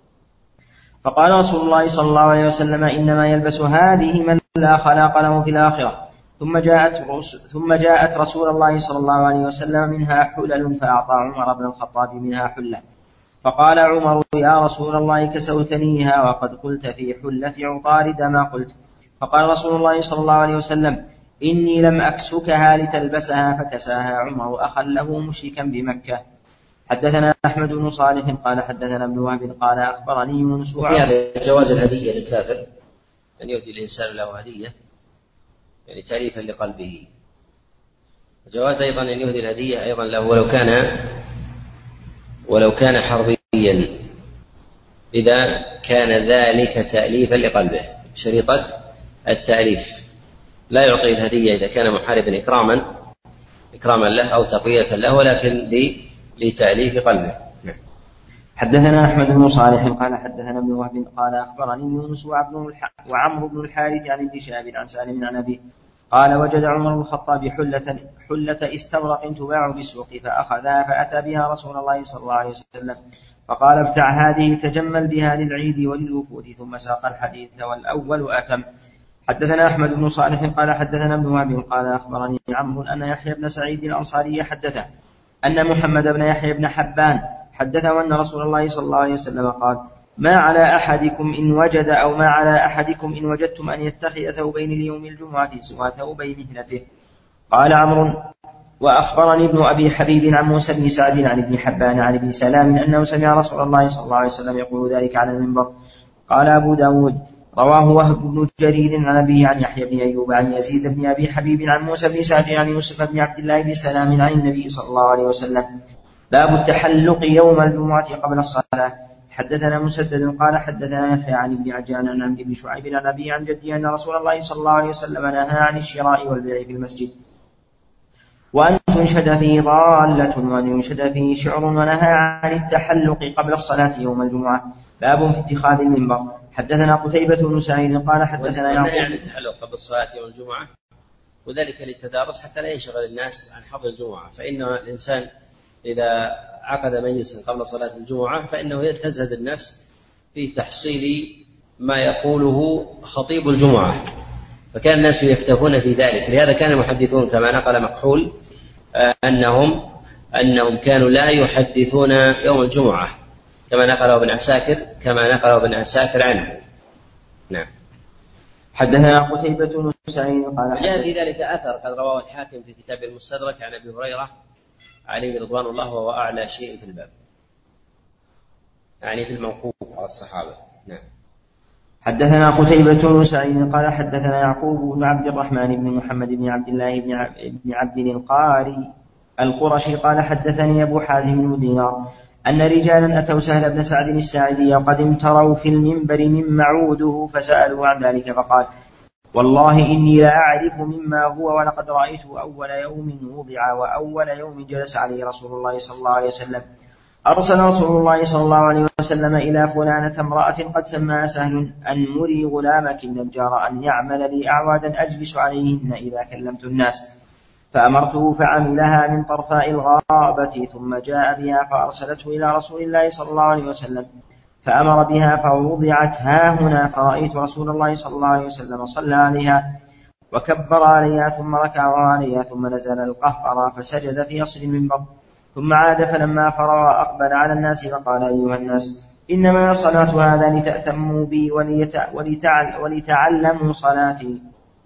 فقال رسول الله صلى الله عليه وسلم إنما يلبس هذه من لا خلاق له في الآخرة. ثم جاءت, ثم جاءت رسول الله صلى الله عليه وسلم منها حلل فأعطى عمر بن الخطاب منها حلة. فقال عمر يا رسول الله كسوتنيها وقد قلت في حلة عطارد ما قلت. فقال رسول الله صلى الله عليه وسلم إني لم أكسكها لتلبسها فكساها عمر أخا له مشركا بمكة. حدثنا أحمد بن صالح قال حدثنا ابن وهب قال أخبرني يونس. وفي هذا جواز الهدية للكافر أن يهدي الإنسان له هدية يعني تأليفا لقلبه. وجواز أيضا أن يهدي الهدية أيضا له ولو كان ولو كان حربيا إذا كان ذلك تأليفا لقلبه شريطة التأليف. لا يعطي الهدية إذا كان محاربا إكراما إكراما له أو تقوية له ولكن لتأليف قلبه. حدثنا أحمد بن صالح قال حدثنا ابن وهب قال أخبرني يونس وعمرو بن الحارث عن ابن شهاب عن سالم عن أبيه قال وجد عمر بن الخطاب حلة, حلة استبرق تباع بالسوق فأخذها فأتى بها رسول الله صلى الله عليه وسلم فقال ابتع هذه تجمل بها للعيد وللوفود ثم ساق الحديث والأول أتم. حدثنا أحمد بن صالح قال حدثنا ابن وهب قال أخبرني عمرو أن يحيى بن سعيد الأنصاري حدثه أن محمد بن يحيى بن حبان حدثه أن رسول الله صلى الله عليه وسلم قال ما على أحدكم إن وجد أو ما على أحدكم إن وجدتم أن يتخذ ثوبين ليوم الجمعة سوى ثوبي مهنته. قال عمرو وأخبرني ابن أبي حبيب عن موسى بن سعد عن ابن حبان عن ابن سلام أنه سمع رسول الله صلى الله عليه وسلم يقول ذلك على المنبر. قال أبو داود رواه وهب بن جرير عن أبيه عن يحيى بن أيوب عن يزيد بن أبي حبيب عن موسى بن سعد عن يوسف بن عبد الله بن سلام عن النبي صلى الله عليه وسلم. باب التحلق يوم الجمعة قبل الصلاة. حدثنا مسدد قال حدثنا يحيى عن ابن عجلان عن عبد بن شعيب عن أبيه عن جده أن رسول الله صلى الله عليه وسلم نهى عن الشراء والبيع في المسجد وأن تنشد فيه ضالة وأن ينشد فيه شعر ونهى عن التحلق قبل الصلاة يوم الجمعة. باب في اتخاذ المنبر. حدثنا قتيبة بن سعيد قال حدثنا يعقوب عن التحلق قبل الصلاة يوم الجمعة وذلك للتدارس حتى لا ينشغل الناس عن حفظ الجمعة. فإن الإنسان إذا عقد مجلسا قبل صلاة الجمعة فإنه يتزهد النفس في تحصيل ما يقوله خطيب الجمعة فكان الناس يكتفون في ذلك. لهذا كان المحدثون كما نقل مكحول أنهم أنهم كانوا لا يحدثون يوم الجمعة كما نقله ابن عساكر كما نقله ابن عساكر عنه. نعم. حدثنا قتيبة بن سعيد قال جاء في ذلك أثر قد رواه الحاكم في كتاب المستدرك عن أبي هريرة عليه رضوان الله وهو أعلى شيء في الباب يعني في الموقوف على الصحابة. نعم. حدثنا قتيبة بن سعيد قال حدثنا يعقوب بن عبد الرحمن بن محمد بن عبد الله بن عبد القاري القرشي قال حدثني أبو حازم بن دينار أن رجالا أتوا سهل بن سعد الساعدي وقد امتروا في المنبر مما عوده فسألوا عن ذلك فقال والله إني لا أعرف مما هو ولقد رأيته أول يوم وضع وأول يوم جلس عليه رسول الله صلى الله عليه وسلم. أرسل رسول الله صلى الله عليه وسلم إلى فلانة امرأة قد سماها سهل أن مري غلامك النجار أن يعمل لي أعوادا أجلس عليهن إذا كلمت الناس فأمرته فعملها من طرفاء الغابة ثم جاء بها فأرسلته إلى رسول الله صلى الله عليه وسلم فأمر بها فوضعت ها هنا فرأيت رسول الله صلى الله عليه وسلم صلى عليها وكبر عليها ثم ركع عليها ثم نزل القهقرى فسجد في أصل المنبر ثم عاد فلما فرغ أقبل على الناس فقال أيها الناس إنما صلاة هذا لتأتموا بي ولتعلموا صلاتي.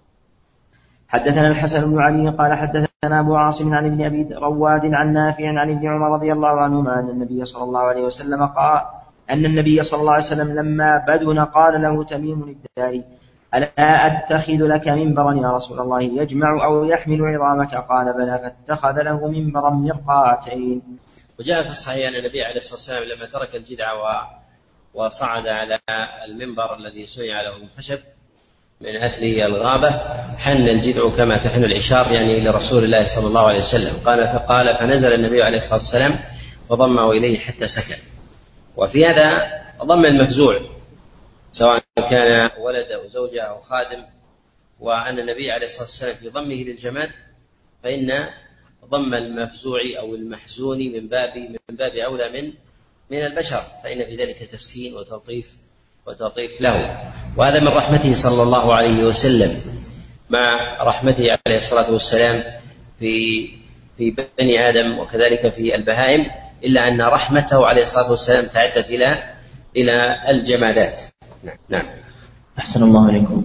حدثنا الحسن بن علي قال حدثنا أبو عاصم عن ابن أبي رواد عن نافع عن ابن عمر رضي الله عنهما أن النبي صلى الله عليه وسلم قال أن النبي صلى الله عليه وسلم لما بدن قال له تميم الداري ألا أتخذ لك منبرا يا رسول الله يجمع أو يحمل عظامك قال بلى فاتخذ له منبرا مرقاتين. وجاء في الصحيح أن النبي عليه الصلاة والسلام لما ترك الجدع وصعد على المنبر الذي صنع له من خشب من أثل الغابة حن الجذع كما تحن العشار، يعني لرسول الله صلى الله عليه وسلم. قال فقال فنزل النبي عليه الصلاة والسلام فضمه إليه حتى سكن. وفي هذا ضم المفزوع سواء كان ولد أو زوجة أو خادم، وأن النبي عليه الصلاة والسلام في ضمه للجماد فإن ضم المفزوع أو المحزون من باب من باب أولى من من البشر، فإن في ذلك تسكين وتلطيف وتلطيف له. وهذا من رحمته صلى الله عليه وسلم مع رحمته عليه الصلاة والسلام في في بني آدم وكذلك في البهائم، إلا أن رحمته عليه الصلاة والسلام تعدت إلى إلى الجمادات. نعم. نعم. أحسن الله إليكم.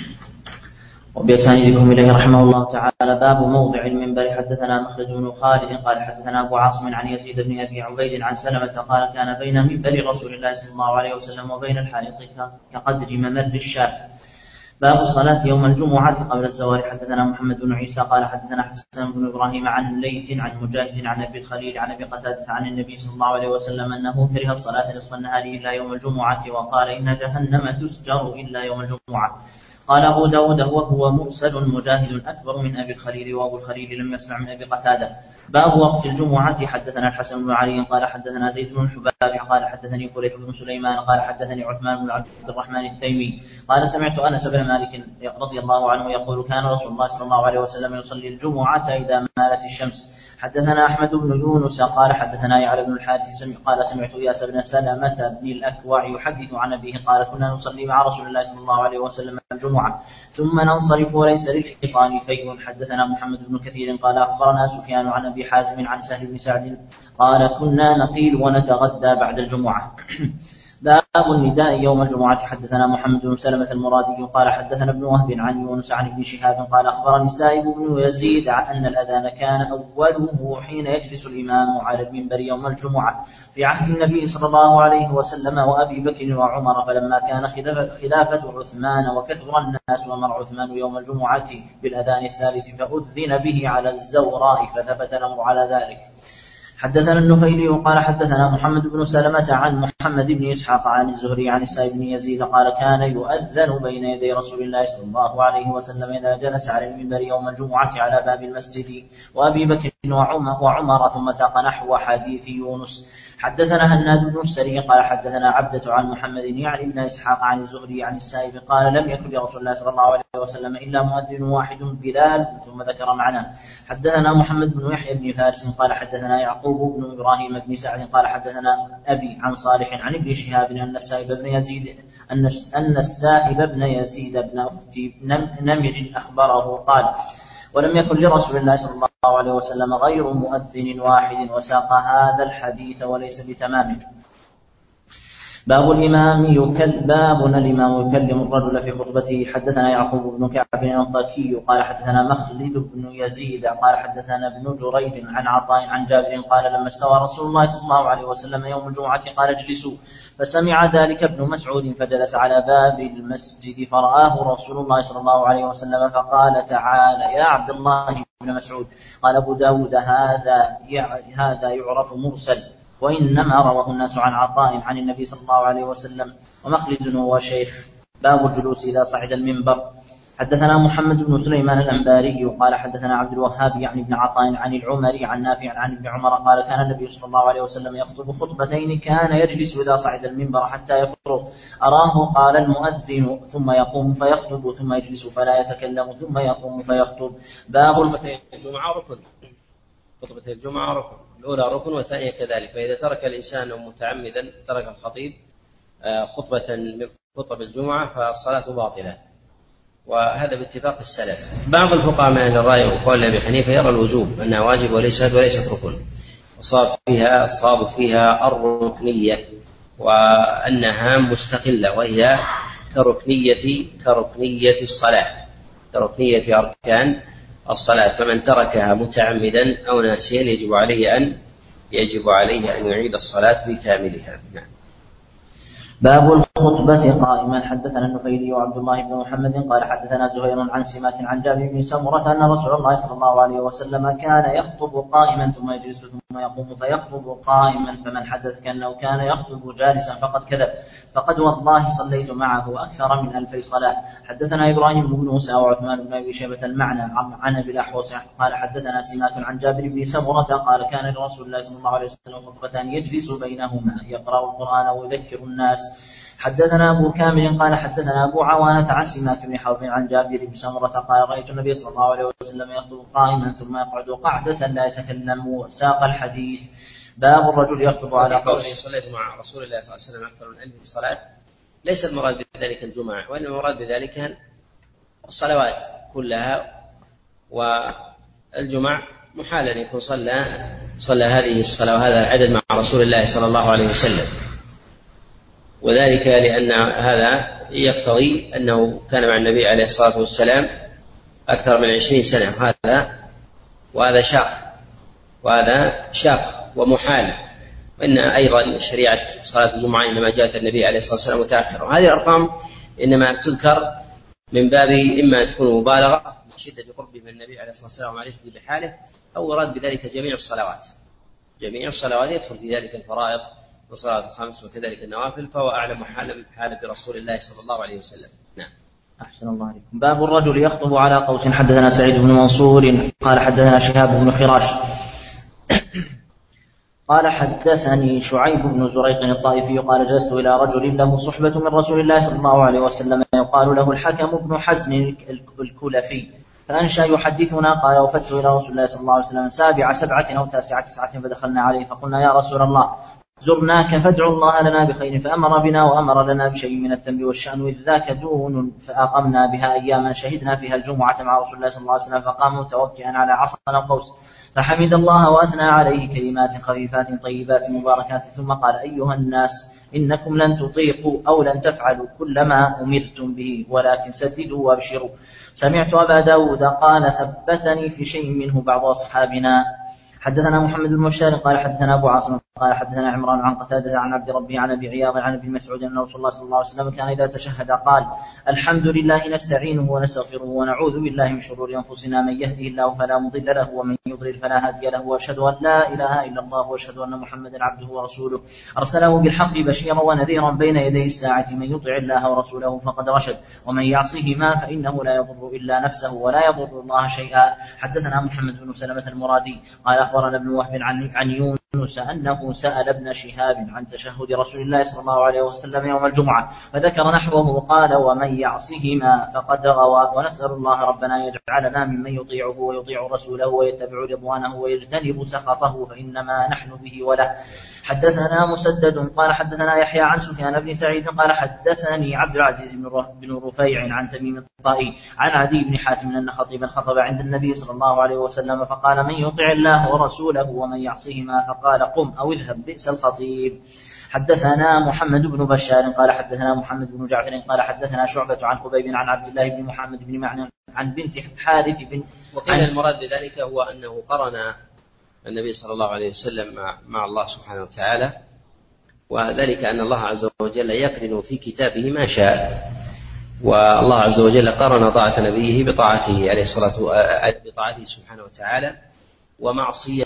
وبأسانيدكم إليه رحمه الله تعالى. باب موضع المنبر. حدثنا مخلد بن خالد قال حدثنا أبو عاصم عن يزيد بن أبي عبيد عن سلمة قال كان بين منبر رسول الله صلى الله عليه وسلم وبين الحائط كقدر ممر الشاة. باب الصلاة يوم الجمعة قبل الزوال. حدثنا محمد بن عيسى قال حدثنا حسن بن إبراهيم عن ليث عن مجاهد عن أبي الخليل عن أبي قتادة عن النبي صلى الله عليه وسلم أنه كره الصلاة نصف النهار إلا يوم الجمعة، وقال إن جهنم تسجر إلا يوم الجمعة. قال أبو داود وهو مرسل مجاهد أكبر من أبي الخليل، وأبو الخليل لم يسمع من أبي قتادة. باب وقت الجمعة. حدثنا الحسن بن علي قال حدثنا زيد بن الحباب قال حدثني فليح بن سليمان قال حدثني عثمان بن عبد الرحمن التيمي قال سمعت أنس بن مالك رضي الله عنه يقول كان رسول الله صلى الله عليه وسلم يصلي الجمعة إذا مالت الشمس. حدثنا أحمد بن يونس قال حدثنا يعلى بن الحارث قال سمعت إياس بن سلمة بن الأكوع يحدث عن أبيه قال كنا نصلي مع رسول الله صلى الله عليه وسلم الجمعة ثم ننصرف وليس للحيطان فيء. حدثنا محمد بن كثير قال أخبرنا سفيان عن أبي حازم عن سهل بن سعد قال كنا نقيل ونتغدى بعد الجمعة. باب النداء يوم الجمعة. حدثنا محمد بن سلمة المرادي قال حدثنا ابن وهب عن يونس عن ابن شهاب قال أخبرني السائب بن يزيد أن الأذان كان أوله حين يجلس الإمام على المنبر يوم الجمعة في عهد النبي صلى الله عليه وسلم وأبي بكر وعمر، فلما كان خلافة عثمان وكثر الناس ومر عثمان يوم الجمعة بالأذان الثالث فأذن به على الزوراء فثبت الأمر على ذلك. حدثنا النفيلي قال حدثنا محمد بن سلمة عن محمد بن إسحاق عن الزهري عن السائب بن يزيد قال كان يؤذن بين يدي رسول الله صلى الله عليه وسلم إذا جلس على المنبر يوم الجمعة على باب المسجد وأبي بكر وعمر ثم ساق نحو حديث يونس. حدثنا هناد بن السري قال حدثنا عبدة عن محمد يعني بن إسحاق عن الزهري عن السائب قال لم يكن لرسول الله صلى الله عليه وسلم إلا مؤذن واحد بلال ثم ذكر معناه. حدثنا محمد بن يحيى بن فارس قال حدثنا يعقوب بن إبراهيم بن سعد قال حدثنا أبي عن صالح عن ابن شهاب أن السائب بن يزيد أن السائب بن يزيد بن أختي نمر أخبره قال ولم يكن لرسول الله صلى الله عليه وسلم غير مؤذن واحد، وساق هذا الحديث وليس بتمامه. باب الإمام يكلم باب الإمام يكلم الرجل في خطبته. حدثنا يعقوب بن كعب الأنطاكي قال حدثنا مخلد بن يزيد قال حدثنا ابن جريج عن عطاء عن جابر قال لما استوى رسول الله صلى الله عليه وسلم يوم الجمعة قال اجلسوا، فسمع ذلك ابن مسعود فجلس على باب المسجد فرآه رسول الله صلى الله عليه وسلم فقال تعالى يا عبد الله بن مسعود. قال أبو داود هذا هذا يعرف مرسل، وإنما رواه الناس عن عطاء عن النبي صلى الله عليه وسلم. ومخلد هو شيخ. باب الجلوس إذا صعد المنبر. حدثنا محمد بن سليمان الأنباري قال حدثنا عبد الوهاب يعني بن عطاء عن العمري عن نافع عن ابن عمر قال كان النبي صلى الله عليه وسلم يخطب خطبتين كان يجلس إذا صعد المنبر حتى يفرغ. أراه قال المؤذن ثم يقوم فيخطب ثم يجلس فلا يتكلم ثم يقوم فيخطب. باب الجمعة ركن. خطبة الجمعة ركن، الأولى ركن والثانية كذلك، فإذا ترك الإنسان متعمدا ترك الخطيب خطبة من خطب الجمعة فالصلاة باطلة، وهذا باتفاق السلف. بعض الفقهاء من أهل الرأي وقول أبي حنيفة يرى الوجوب أنها واجب وليست وليست ركن، وصاب فيها صاب فيها الركنية وأنها مستقلة، وهي كركنية كركنية الصلاة كركنية أركان الصلاة، فمن تركها متعمدا أو ناسيا يجب عليه أن يجب عليه أن يعيد الصلاة بكاملها. نعم. باب الخطبة قائما. حدثنا النفيلي وعبد الله بن محمد قال حدثنا زهير عن سماك عن جابر بن سمرة أن رسول الله صلى الله عليه وسلم كان يخطب قائما ثم يجلس ثم ثم يقوم فيخطب قائما فمن حدث كأنه كان يخطب جالسا فقد كذب فقد والله صليت معه أكثر من ألفي صلاة. حدثنا إبراهيم بن موسى وعثمان بن أبي شيبة المعنى عن أبي الأحوص قال حدثنا سماك عن جابر بن سمرة قال كان لرسول الله صلى الله عليه وسلم خطبتان يجلس بينهما يقرأ القرآن ويذكر الناس. حدثنا أبو كامل قال حدثنا أبو عوانة عن سماك بن حرب عن جابر بن سمرة قال رأيت النبي صلى الله عليه وسلم يخطب قائما ثم يقعد قعدة لا يتكلم. ساق الحديث. باب الرجل يخطب على قوله صليت مع رسول الله صلى الله عليه وسلم أكثر من ألف صلاة ليس المراد بذلك الجمعة، وإنما المراد بذلك الصلوات كلها، والجمع محال أن يكون صلى صلى هذه الصلاة وهذا العدد مع رسول الله صلى الله عليه وسلم، وذلك لأن هذا يقتضي أنه كان مع النبي عليه الصلاة والسلام أكثر من عشرين سنة، وهذا وهذا شاق وهذا شاق ومحال. وإن أيضا شريعة صلاة الجمعة إنما جاءت النبي عليه الصلاة والسلام متأخرا، وهذه الأرقام إنما تذكر من باب إما تكون مبالغة لشدة قربه من النبي عليه الصلاة والسلام ومعرفته بحاله، أو يراد بذلك جميع الصلوات. جميع الصلوات يدخل في ذلك الفرائض وصلاة الخمس وكذلك النوافل، فهو أعلم حالا بحالة برسول الله صلى الله عليه وسلم. نعم. أحسن الله عليكم. باب الرجل يخطب على قوس. حدثنا سعيد بن منصور قال حدثنا شهاب بن خراش قال حدثني شعيب بن زريق الطائفي قال جلست إلى رجل له صحبة من رسول الله صلى الله عليه وسلم يقال له الحكم بن حزن الكلفي، فأنشأ يحدثنا قال وفدت إلى رسول الله صلى الله عليه وسلم سابع سبعة أو تاسعة تسعة فدخلنا عليه فقلنا يا رسول الله زرناك فادعوا الله لنا بخير، فأمر بنا وأمر لنا بشيء من التمر والشأن إذ ذاك دون، فأقمنا بها أياما شهدنا فيها الجمعة مع رسول الله صلى الله عليه وسلم، فقام متوكئا على عصا قوس فحمد الله وأثنى عليه كلمات خفيفات طيبات مباركات، ثم قال أيها الناس إنكم لن تطيقوا أو لن تفعلوا كل ما أمرتم به ولكن سددوا وابشروا. سمعت أبا داود قال ثبتني في شيء منه بعض أصحابنا. حدثنا محمد بن بشار قال حدثنا أبو عاصم قال حدثنا عمران عن قتادة عن عبد ربي عن أبي عياض عن ابن مسعود أن رسول الله صلى الله عليه وسلم كان إذا تشهد قال الحمد لله نستعينه ونستغفره ونعوذ بالله من شرور أنفسنا، من يهده الله فلا مضل له ومن يضلل فلا هادي له، وأشهد أن لا إله إلا الله وأشهد أن محمدا عبده ورسوله أرسله بالحق بشيرا ونذيرا بين يدي الساعة، من يطع الله ورسوله فقد رشد ومن يعصهما فإنه لا يضر إلا نفسه ولا يضر الله شيئا. حدثنا محمد بن سلمة المرادي قال أخبرنا ابن وهب عن, عن يونس أنه سأل ابن شهاب عن تشهد رسول الله صلى الله عليه وسلم يوم الجمعة فذكر نحوه قال ومن يعصهما فقد غوى، ونسأل الله ربنا يجعلنا ممن يطيعه ويطيع رسوله ويتبع رضوانه ويجتنب سخطه فإنما نحن به وله. حدثنا مسدد قال حدثنا يحيى عن سفيان بن سعيد قال حدثني عبد العزيز بن رفيع عن تميم الطائي عن عدي بن حاتم أن خطيبا خطب عند النبي صلى الله عليه وسلم فقال من يطع الله ورسوله ومن يعصهما فقال قم أو اذهب بئس الخطيب. حدثنا محمد بن بشار قال حدثنا محمد بن جعفر قال حدثنا شعبة عن خبيب عن عبد الله بن محمد بن معنى عن بنت حارث بن. وقيل المراد بذلك هو أنه قرن النبي صلى الله عليه وسلم مع الله سبحانه وتعالى، وذلك أن الله عز وجل يقرن في كتابه ما شاء، والله عز وجل قرن طاعة نبيه بطاعته عليه الصلاة بطاعته سبحانه وتعالى، ومعصية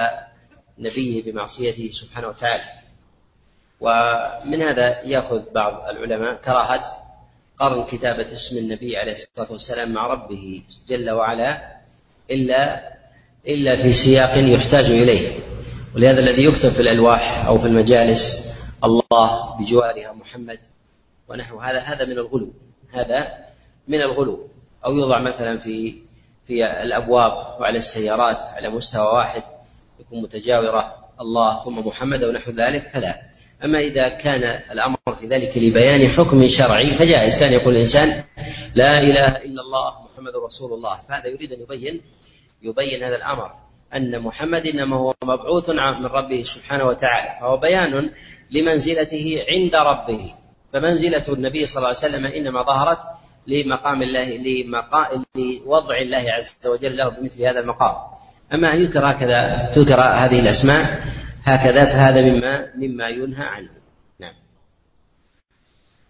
نبيه بمعصيته سبحانه وتعالى. ومن هذا يأخذ بعض العلماء كراهة قرن كتابة اسم النبي عليه الصلاة والسلام مع ربه جل وعلا إلا إلا في سياق يحتاج إليه، ولهذا الذي يكتب في الألواح أو في المجالس الله بجوارها محمد ونحو هذا هذا من الغلو، هذا من الغلو. أو يوضع مثلا في في الأبواب وعلى السيارات على مستوى واحد يكون متجاورة الله ثم محمد أو نحو ذلك فلا. أما إذا كان الأمر في ذلك لبيان حكم شرعي فجائز، كان يقول الإنسان لا إله إلا الله محمد رسول الله، فهذا يريد أن يبين يبين هذا الأمر أن محمد إنما هو مبعوث من ربه سبحانه وتعالى، فهو بيان لمنزلته عند ربه. فمنزلة النبي صلى الله عليه وسلم إنما ظهرت لمقام الله لمقام لوضع الله عز وجل له بمثل هذا المقام. أما أن يذكر هكذا تذكر هذه الأسماء هكذا فهذا مما مما ينهى عنه. نعم.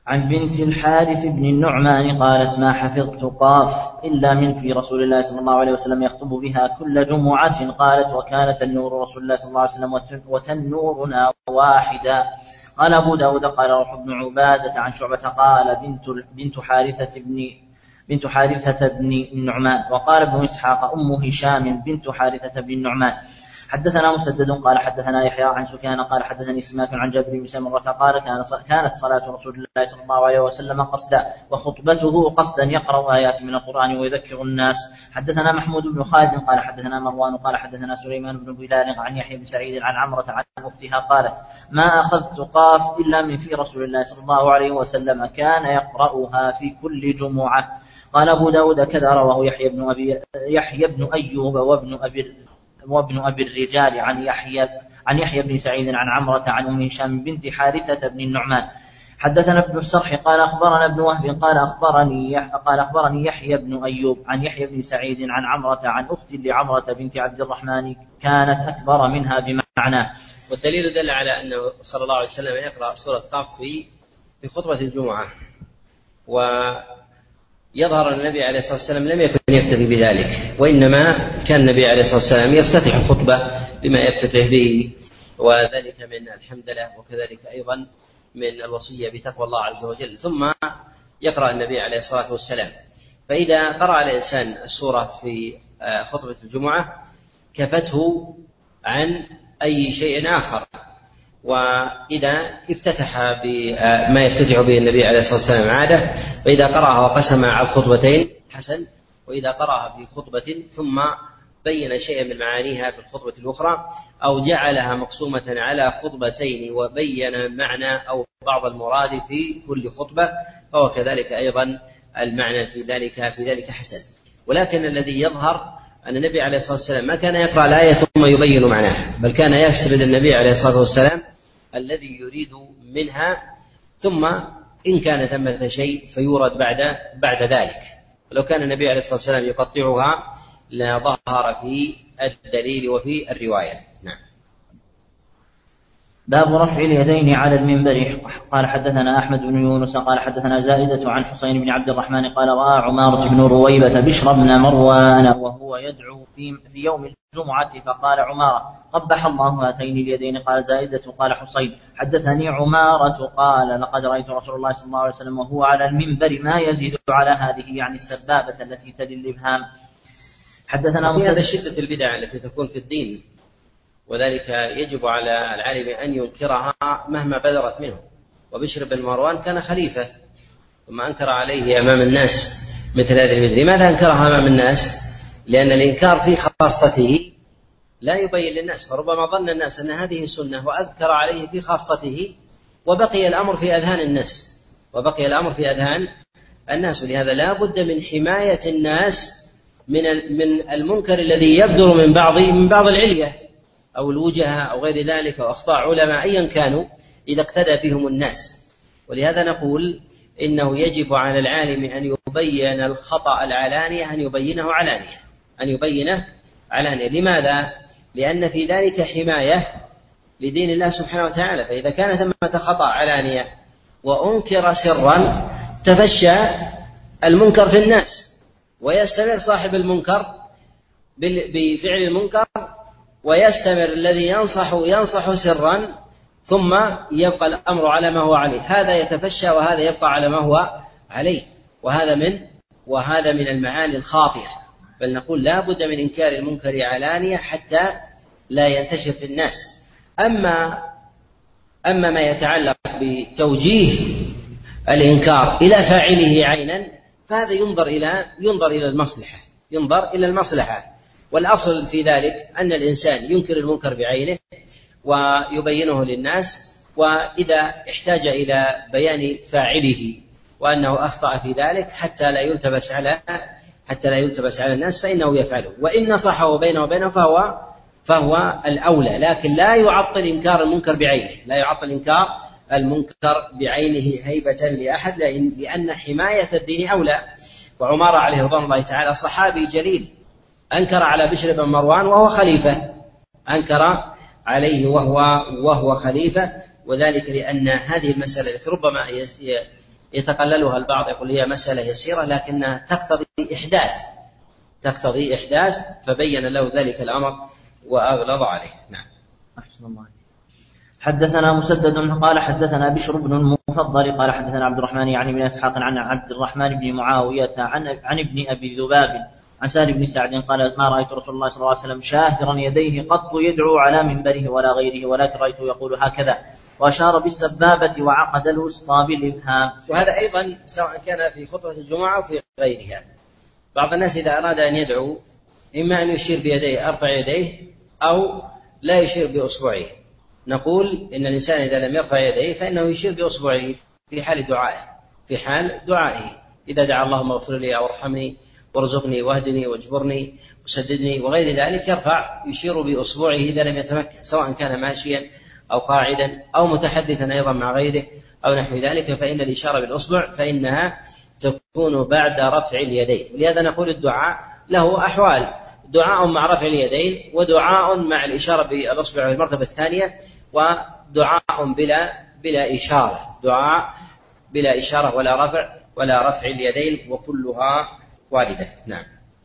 عن بنت الحارث بن النعمان قالت ما حفظت قاف إلا من في رسول الله صلى الله عليه وسلم يخطب بها كل جمعة. قالت وكانت النور رسول الله صلى الله عليه وسلم وتنورنا واحدا. قال أبو داود قال روح بن عبادة عن شعبة قال بنت, بنت حارثة بن بنت حارثة بن النعمان. وقال ابن إسحاق أم هشام بنت حارثة بن النعمان. حدثنا مسدد قال حدثنا يحيى عن سفيان قال حدثني سماك عن جابر بن سمرة قال كانت صلاة رسول الله صلى الله عليه وسلم قصدا وخطبته قصدا يقرأ آيات من القرآن ويذكر الناس. حدثنا محمود بن خالد قال حدثنا مروان قال حدثنا سليمان بن بلال عن يحيى بن سعيد عن عمرة عن أختها قالت ما أخذت قاف إلا من في رسول الله صلى الله عليه وسلم كان يقرأها في كل جمعة. قال أبو داود كذا رواه يحيى بن أبي يحيى بن أيوب وابن أبي وابن أبي الرجال عن يحيى عن يحيى بن سعيد عن عمرة عن أم هشام بنت حارثة بن النعمان. حدثنا ابن السرح قال أخبرنا ابن وهب قال أخبرني قال أخبرني يحيى بن أيوب عن يحيى بن سعيد عن عمرة عن أخت لعمرة بنت عبد الرحمن كانت أكبر منها بمعناه. والدليل دل على أنه صلى الله عليه وسلم يقرأ سورة قاف في في خطبة الجمعة. و يظهر أن النبي عليه الصلاة والسلام لم يكن يكتفي بذلك، وإنما كان النبي عليه الصلاة والسلام يفتتح الخطبة بما يفتتح به، وذلك من الحمدلله وكذلك أيضا من الوصية بتقوى الله عز وجل، ثم يقرأ النبي عليه الصلاة والسلام. فإذا قرأ الإنسان السورة في خطبة الجمعة كفته عن أي شيء آخر، وإذا افتتح بما يفتتح به النبي عليه الصلاة والسلام عادة، فإذا قرأها وقسم على الخطبتين حسن، وإذا قرأها في خطبة ثم بين شيئا من معانيها في الخطبة الأخرى، أو جعلها مقسومة على خطبتين وبين المعنى أو بعض المراد في كل خطبة، فهو كذلك أيضا المعنى في ذلك في ذلك حسن. ولكن الذي يظهر أن النبي عليه الصلاة والسلام ما كان يقرأ الآية ثم يبين معناها، بل كان يسرد النبي عليه الصلاة والسلام الذي يريد منها، ثم إن كان ثمة شيء فيورد بعد بعد ذلك. ولو كان النبي عليه الصلاة والسلام يقطعها لظهر في الدليل وفي الرواية. نعم. باب رفع اليدين على المنبر. قال حدثنا أحمد بن يونس قال حدثنا زائدة عن حسين بن عبد الرحمن قال رأى عمارة بن رويبة بشر بن مروان وهو يدعو في يوم الجمعة فقال عمارة قبح الله هاتين اليدين. قال زائدة قال حسين حدثني عمارة قال لقد رأيت رسول الله صلى الله عليه وسلم وهو على المنبر ما يزيد على هذه، يعني السبابة التي تلي الإبهام. حدثنا في هذا شدة البدع التي تكون في الدين، وذلك يجب على العالم أن ينكرها مهما بدرت منه. وبشر بن مروان كان خليفة ثم أنكر عليه أمام الناس مثل هذه المثل. لماذا أنكرها أمام الناس؟ لأن الإنكار في خاصته لا يبين للناس، فربما ظن الناس أن هذه سنة وأذكر عليه في خاصته، وبقي الأمر في أذهان الناس وبقي الأمر في أذهان الناس ولهذا لا بد من حماية الناس من من المنكر الذي يبدر من بعض من بعض العلية أو الوجهة أو غير ذلك، وأخطاء علماء أيا كانوا إذا اقتدى بهم الناس. ولهذا نقول إنه يجب على العالم أن يبين الخطأ العلانية أن يبينه علانية أن يبينه علانية. لماذا؟ لأن في ذلك حماية لدين الله سبحانه وتعالى. فإذا كان ثمة خطأ علانية وأنكر سرا تفشى المنكر في الناس، ويستمر صاحب المنكر بفعل المنكر، ويستمر الذي ينصح ينصح سرا، ثم يبقى الأمر على ما هو عليه. هذا يتفشى وهذا يبقى على ما هو عليه، وهذا من وهذا من المعاني الخاطئة. بل نقول لا بد من إنكار المنكر علانية حتى لا ينتشر في الناس. أما أما ما يتعلق بتوجيه الإنكار إلى فاعله عينا فهذا ينظر إلى ينظر إلى المصلحة ينظر إلى المصلحة والأصل في ذلك أن الإنسان ينكر المنكر بعينه ويبينه للناس، وإذا احتاج إلى بيان فاعله وأنه أخطأ في ذلك حتى لا يلتبس على حتى لا يلتبس على الناس فإنه يفعله، وإن نصحه بينه وبينه فهو فهو الأولى. لكن لا يعطل إنكار المنكر بعينه لا يعطل إنكار المنكر بعينه هيبة لأحد، لأن حماية الدين أولى. وعمر عليه رضوان الله تعالى صحابي جليل أنكر على بشر بن مروان وهو خليفة أنكر عليه وهو وهو خليفة، وذلك لأن هذه المسألة ربما يتقللها البعض يقول هي مسألة يسيرة لكنها تقتضي إحداث تقتضي إحداث فبين له ذلك الأمر وأغلظ عليه. نعم. أحسن الله. حدثنا مسدد قال حدثنا بشر بن المفضل قال حدثنا عبد الرحمن يعني بن إسحاق عن عبد الرحمن بن معاوية عن عن ابن أبي ذباب عن سهل بن سعد قال ما رأيت رسول الله صلى الله عليه وسلم شاهرا يديه قط يدعو على منبره ولا غيره ولكن رأيته يقول هكذا وأشار بالسبابة وعقد الوسطى بالإبهام. وهذا أيضا سواء كان في خطبة الجمعة أو في غيرها. بعض الناس إذا أراد أن يدعو إما أن يشير بيديه أرفع يديه أو لا يشير بأصبعه. نقول إن الإنسان إذا لم يرفع يديه فإنه يشير بأصبعه في حال دعائه في حال دعائه إذا دعا اللهم اغفر لي أو ارحمني وارزقني واهدني واجبرني وسددني وغير ذلك يرفع يشير بأصبعه إذا لم يتمكن سواء كان ماشيا أو قاعدا أو متحدثا أيضا مع غيره أو نحو ذلك فإن الإشارة بالأصبع فإنها تكون بعد رفع اليدين. لهذا نقول الدعاء له أحوال دعاء مع رفع اليدين ودعاء مع الإشارة بالأصبع في المرتبة الثانية ودعاء بلا بلا إشارة دعاء بلا إشارة ولا رفع ولا رفع اليدين وكلها واردة. نعم.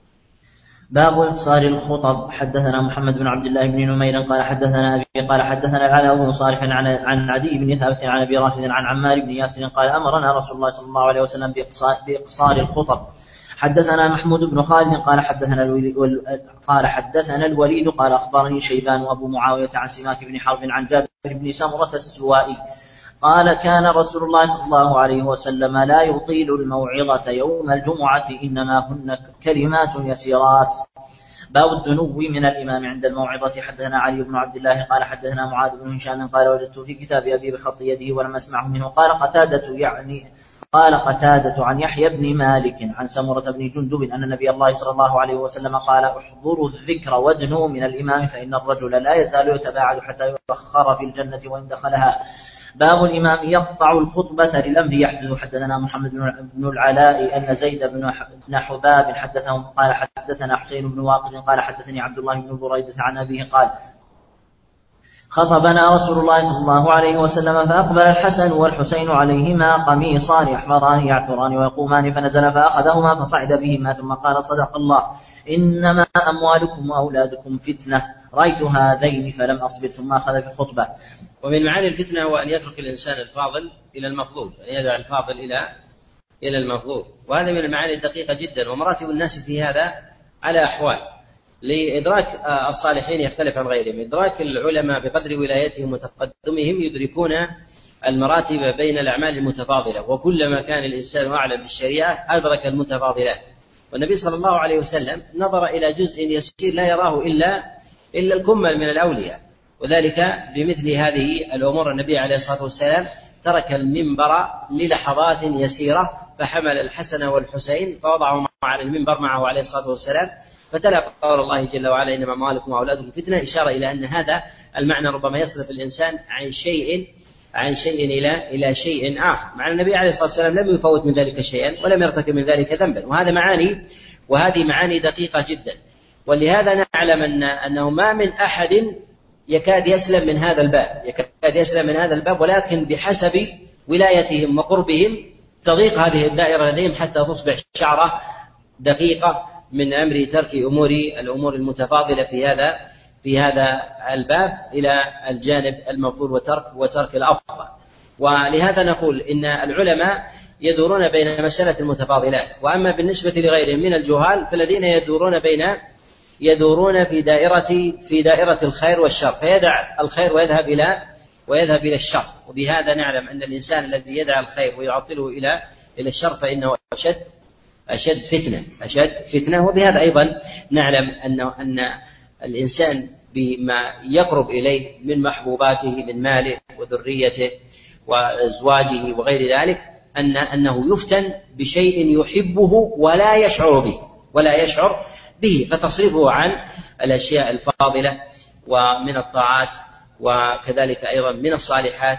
باب إقصار الخطب. حدثنا محمد بن عبد الله بن نمير قال حدثنا أبي قال حدثنا العلاء بن صالح عن عن عدي بن ثابت عن أبي راشد عن عمار بن ياسر قال أمرنا رسول الله صلى الله عليه وسلم بإقصار, بإقصار الخطب. حدثنا محمود بن خالد قال حدثنا الوليد قال حدثنا الوليد قال أخبرني شيبان وأبو معاوية عن سماك بن حرب عن جابر بن سمرة السوائي قال كان رسول الله صلى الله عليه وسلم لا يطيل الموعظة يوم الجمعة إنما هن كلمات يسيرات. باب الدنو من الإمام عند الموعظة. حدثنا علي بن عبد الله قال حدثنا معاذ بن هشام قال وجدت في كتاب أبي بخط يده ولم أسمعه منه قال قتادة يعني قال قتادة عن يحيى بن مالك عن سمرة بن جندب أن النبي الله صلى الله عليه وسلم قال احضروا الذكر وادنوا من الإمام فإن الرجل لا يزال يتباعد حتى يؤخر في الجنة وإن دخلها. باب الإمام يقطع الخطبة للأمر يحدث. حدثنا محمد بن العلاء أن زيد بن حباب حدثهم قال حدثنا حسين بن واقد قال حدثني عبد الله بن بريدة عن أبيه قال خطبنا رسول الله صلى الله عليه وسلم فأقبل الحسن والحسين عليهما قميصان أحمران يعثران ويقومان فنزل فأخذهما فصعد بهما ثم قال صدق الله إنما أموالكم وأولادكم فتنة رأيت هذين فلم أصبر ثم أخذ في الخطبة. ومن معاني الفتنة هو أن يترك الإنسان الفاضل إلى المفضول أن يدع الفاضل إلى إلى المفضول وهذا من المعاني الدقيقة جدا. ومراتب الناس في هذا على أحوال. لإدراك الصالحين يختلف عن غيرهم. إدراك العلماء بقدر ولايتهم وتقدمهم يدركون المراتب بين الأعمال المتفاضلة وكلما كان الإنسان أعلم بالشريعة أدرك المتفاضلات. والنبي صلى الله عليه وسلم نظر إلى جزء يسير لا يراه إلا إلا الكمل من الأولياء وذلك بمثل هذه الأمور. النبي عليه الصلاة والسلام ترك المنبر للحظات يسيرة فحمل الحسن والحسين فوضعهما على المنبر معه عليه الصلاة والسلام فتلا قول الله جل وعلا إنما أموالكم وأولادكم فتنة إشارة إلى أن هذا المعنى ربما يصرف الإنسان عن شيء عن شيء إلى إلى شيء آخر. مع النبي عليه الصلاة والسلام لم يفوت من ذلك شيئا ولم يرتكب من ذلك ذنبا وهذا معاني وهذه معاني دقيقة جدا. ولهذا نعلم أن أنه ما من أحد يكاد يسلم من هذا الباب يكاد يسلم من هذا الباب ولكن بحسب ولايتهم وقربهم تضيق هذه الدائرة لديهم حتى تصبح شعرة دقيقة من أمر ترك أمور الأمور المتفاضلة في هذا في هذا الباب إلى الجانب المفضول وترك وترك الأفضل. ولهذا نقول إن العلماء يدورون بين مسألة المتفاضلات. وأما بالنسبة لغيرهم من الجهال فالذين يدورون بين يدورون في دائرة في دائرة الخير والشر فيدع الخير ويذهب إلى ويذهب إلى الشر. وبهذا نعلم أن الإنسان الذي يدع الخير ويعطله إلى إلى الشر فإنه أشد أشد فتنة أشد فتنة. وبهذا أيضا نعلم أن أن الإنسان بما يقرب إليه من محبوباته من ماله وذريته وأزواجه وغير ذلك أن أنه يفتن بشيء يحبه ولا يشعر به ولا يشعر به فتصرفه عن الأشياء الفاضلة ومن الطاعات وكذلك أيضا من الصالحات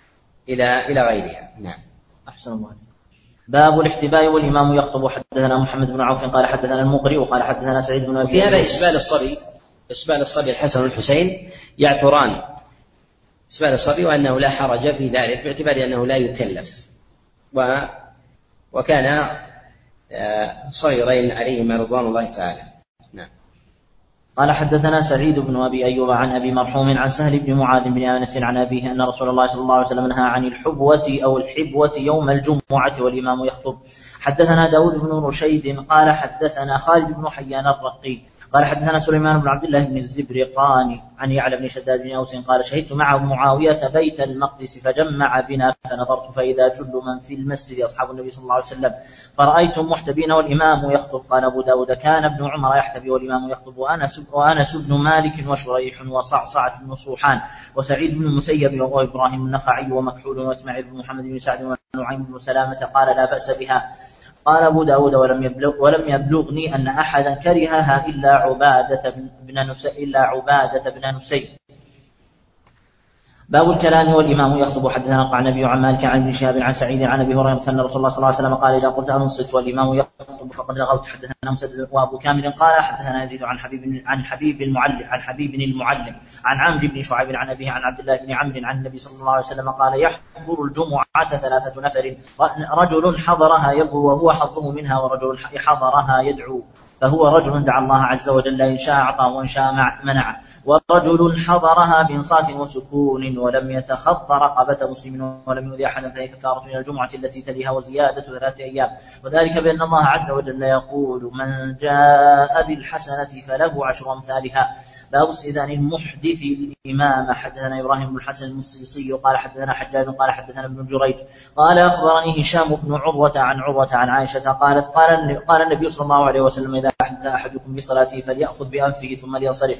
إلى إلى غيرها. نعم. أحسن الله. باب الاحتباء والإمام يخطب. حدثنا محمد بن عوف قال حدثنا المقري وقال حدثنا سعيد بن أبي. في هذا إسبال الصبي إسبال الصبي الحسن والحسين يعثران إسبال الصبي وأنه لا حرج في ذلك باعتبار أنه لا يكلف وكان صغيرين عليهما رضوان الله تعالى. نعم. قال حدثنا سعيد بن أبي أيوب عن أبي مرحوم عن سهل بن معاذ بن أنس عن أبيه أن رسول الله صلى الله عليه وسلم نهى عن الحبوة أو الحبوة يوم الجمعة والإمام يخطب. حدثنا داود بن رشيد قال حدثنا خالد بن حيان الرقي قال حدثنا سليمان بن عبد الله بن الزبرقاني عن يعلى بن شداد بن أوس قال شهدت مع معاوية بيت المقدس فجمع بنا فنظرت فإذا جل من في المسجد أصحاب النبي صلى الله عليه وسلم فرأيتم محتبين والإمام يخطب. قال أبو داود كان ابن عمر يحتبي والإمام يخطب وأنس بن مالك وشريح وصعصعة بن صوحان وسعيد بن المسيب وإبراهيم النخعي ومكحول وإسماعيل بن محمد بن سعد ونعيم بن سلامة قال لا بأس بها. قال أبو داود ولم, يبلغ ولم يبلغني أن أحدا كرهها إلا عبادة بن نسي إلا عبادة بن نسي. باب الكلام والإمام يخطب. حدثنا القعنبي عن مالك عن ابن شهاب عن سعيد عن أبي هريرة أن رسول الله صلى الله عليه وسلم قال إذا قلت أنصت والإمام يخطب فقد لغوت. حدثنا مسدد وأبو كامل قال حدثنا يزيد عن حبيب عن حبيب المعلم عن حبيب المعلم عن عمرو بن شعيب عن أبيه عن عبد الله بن عمرو عن النبي صلى الله عليه وسلم قال يحضر الجمعة ثلاثة نفر رجل حضرها يبغو وهو حظه منها ورجل حضرها يدعو فهو رجل دعا الله عز وجل إن شاء أعطى وإن شاء منع ورجل حضرها بإنصات وسكون ولم يتخط رقبة مسلم ولم يؤذي أحدا فهي كفارة من الجمعة التي تليها وزيادة ثلاثة أيام وذلك بأن الله عز وجل يقول من جاء بالحسنة فله عشر أمثالها. باب استئذان المحدث الإمام. حدثنا إبراهيم بن الحسن المصيصي قال حدثنا حجاج قال حدثنا ابن جريج قال أخبرني هشام بن عروة عن عروة عن عائشة قالت قال, قال النبي صلى الله عليه وسلم إذا أحدث أحدكم بصلاته فليأخذ بأنفه ثم لينصرف.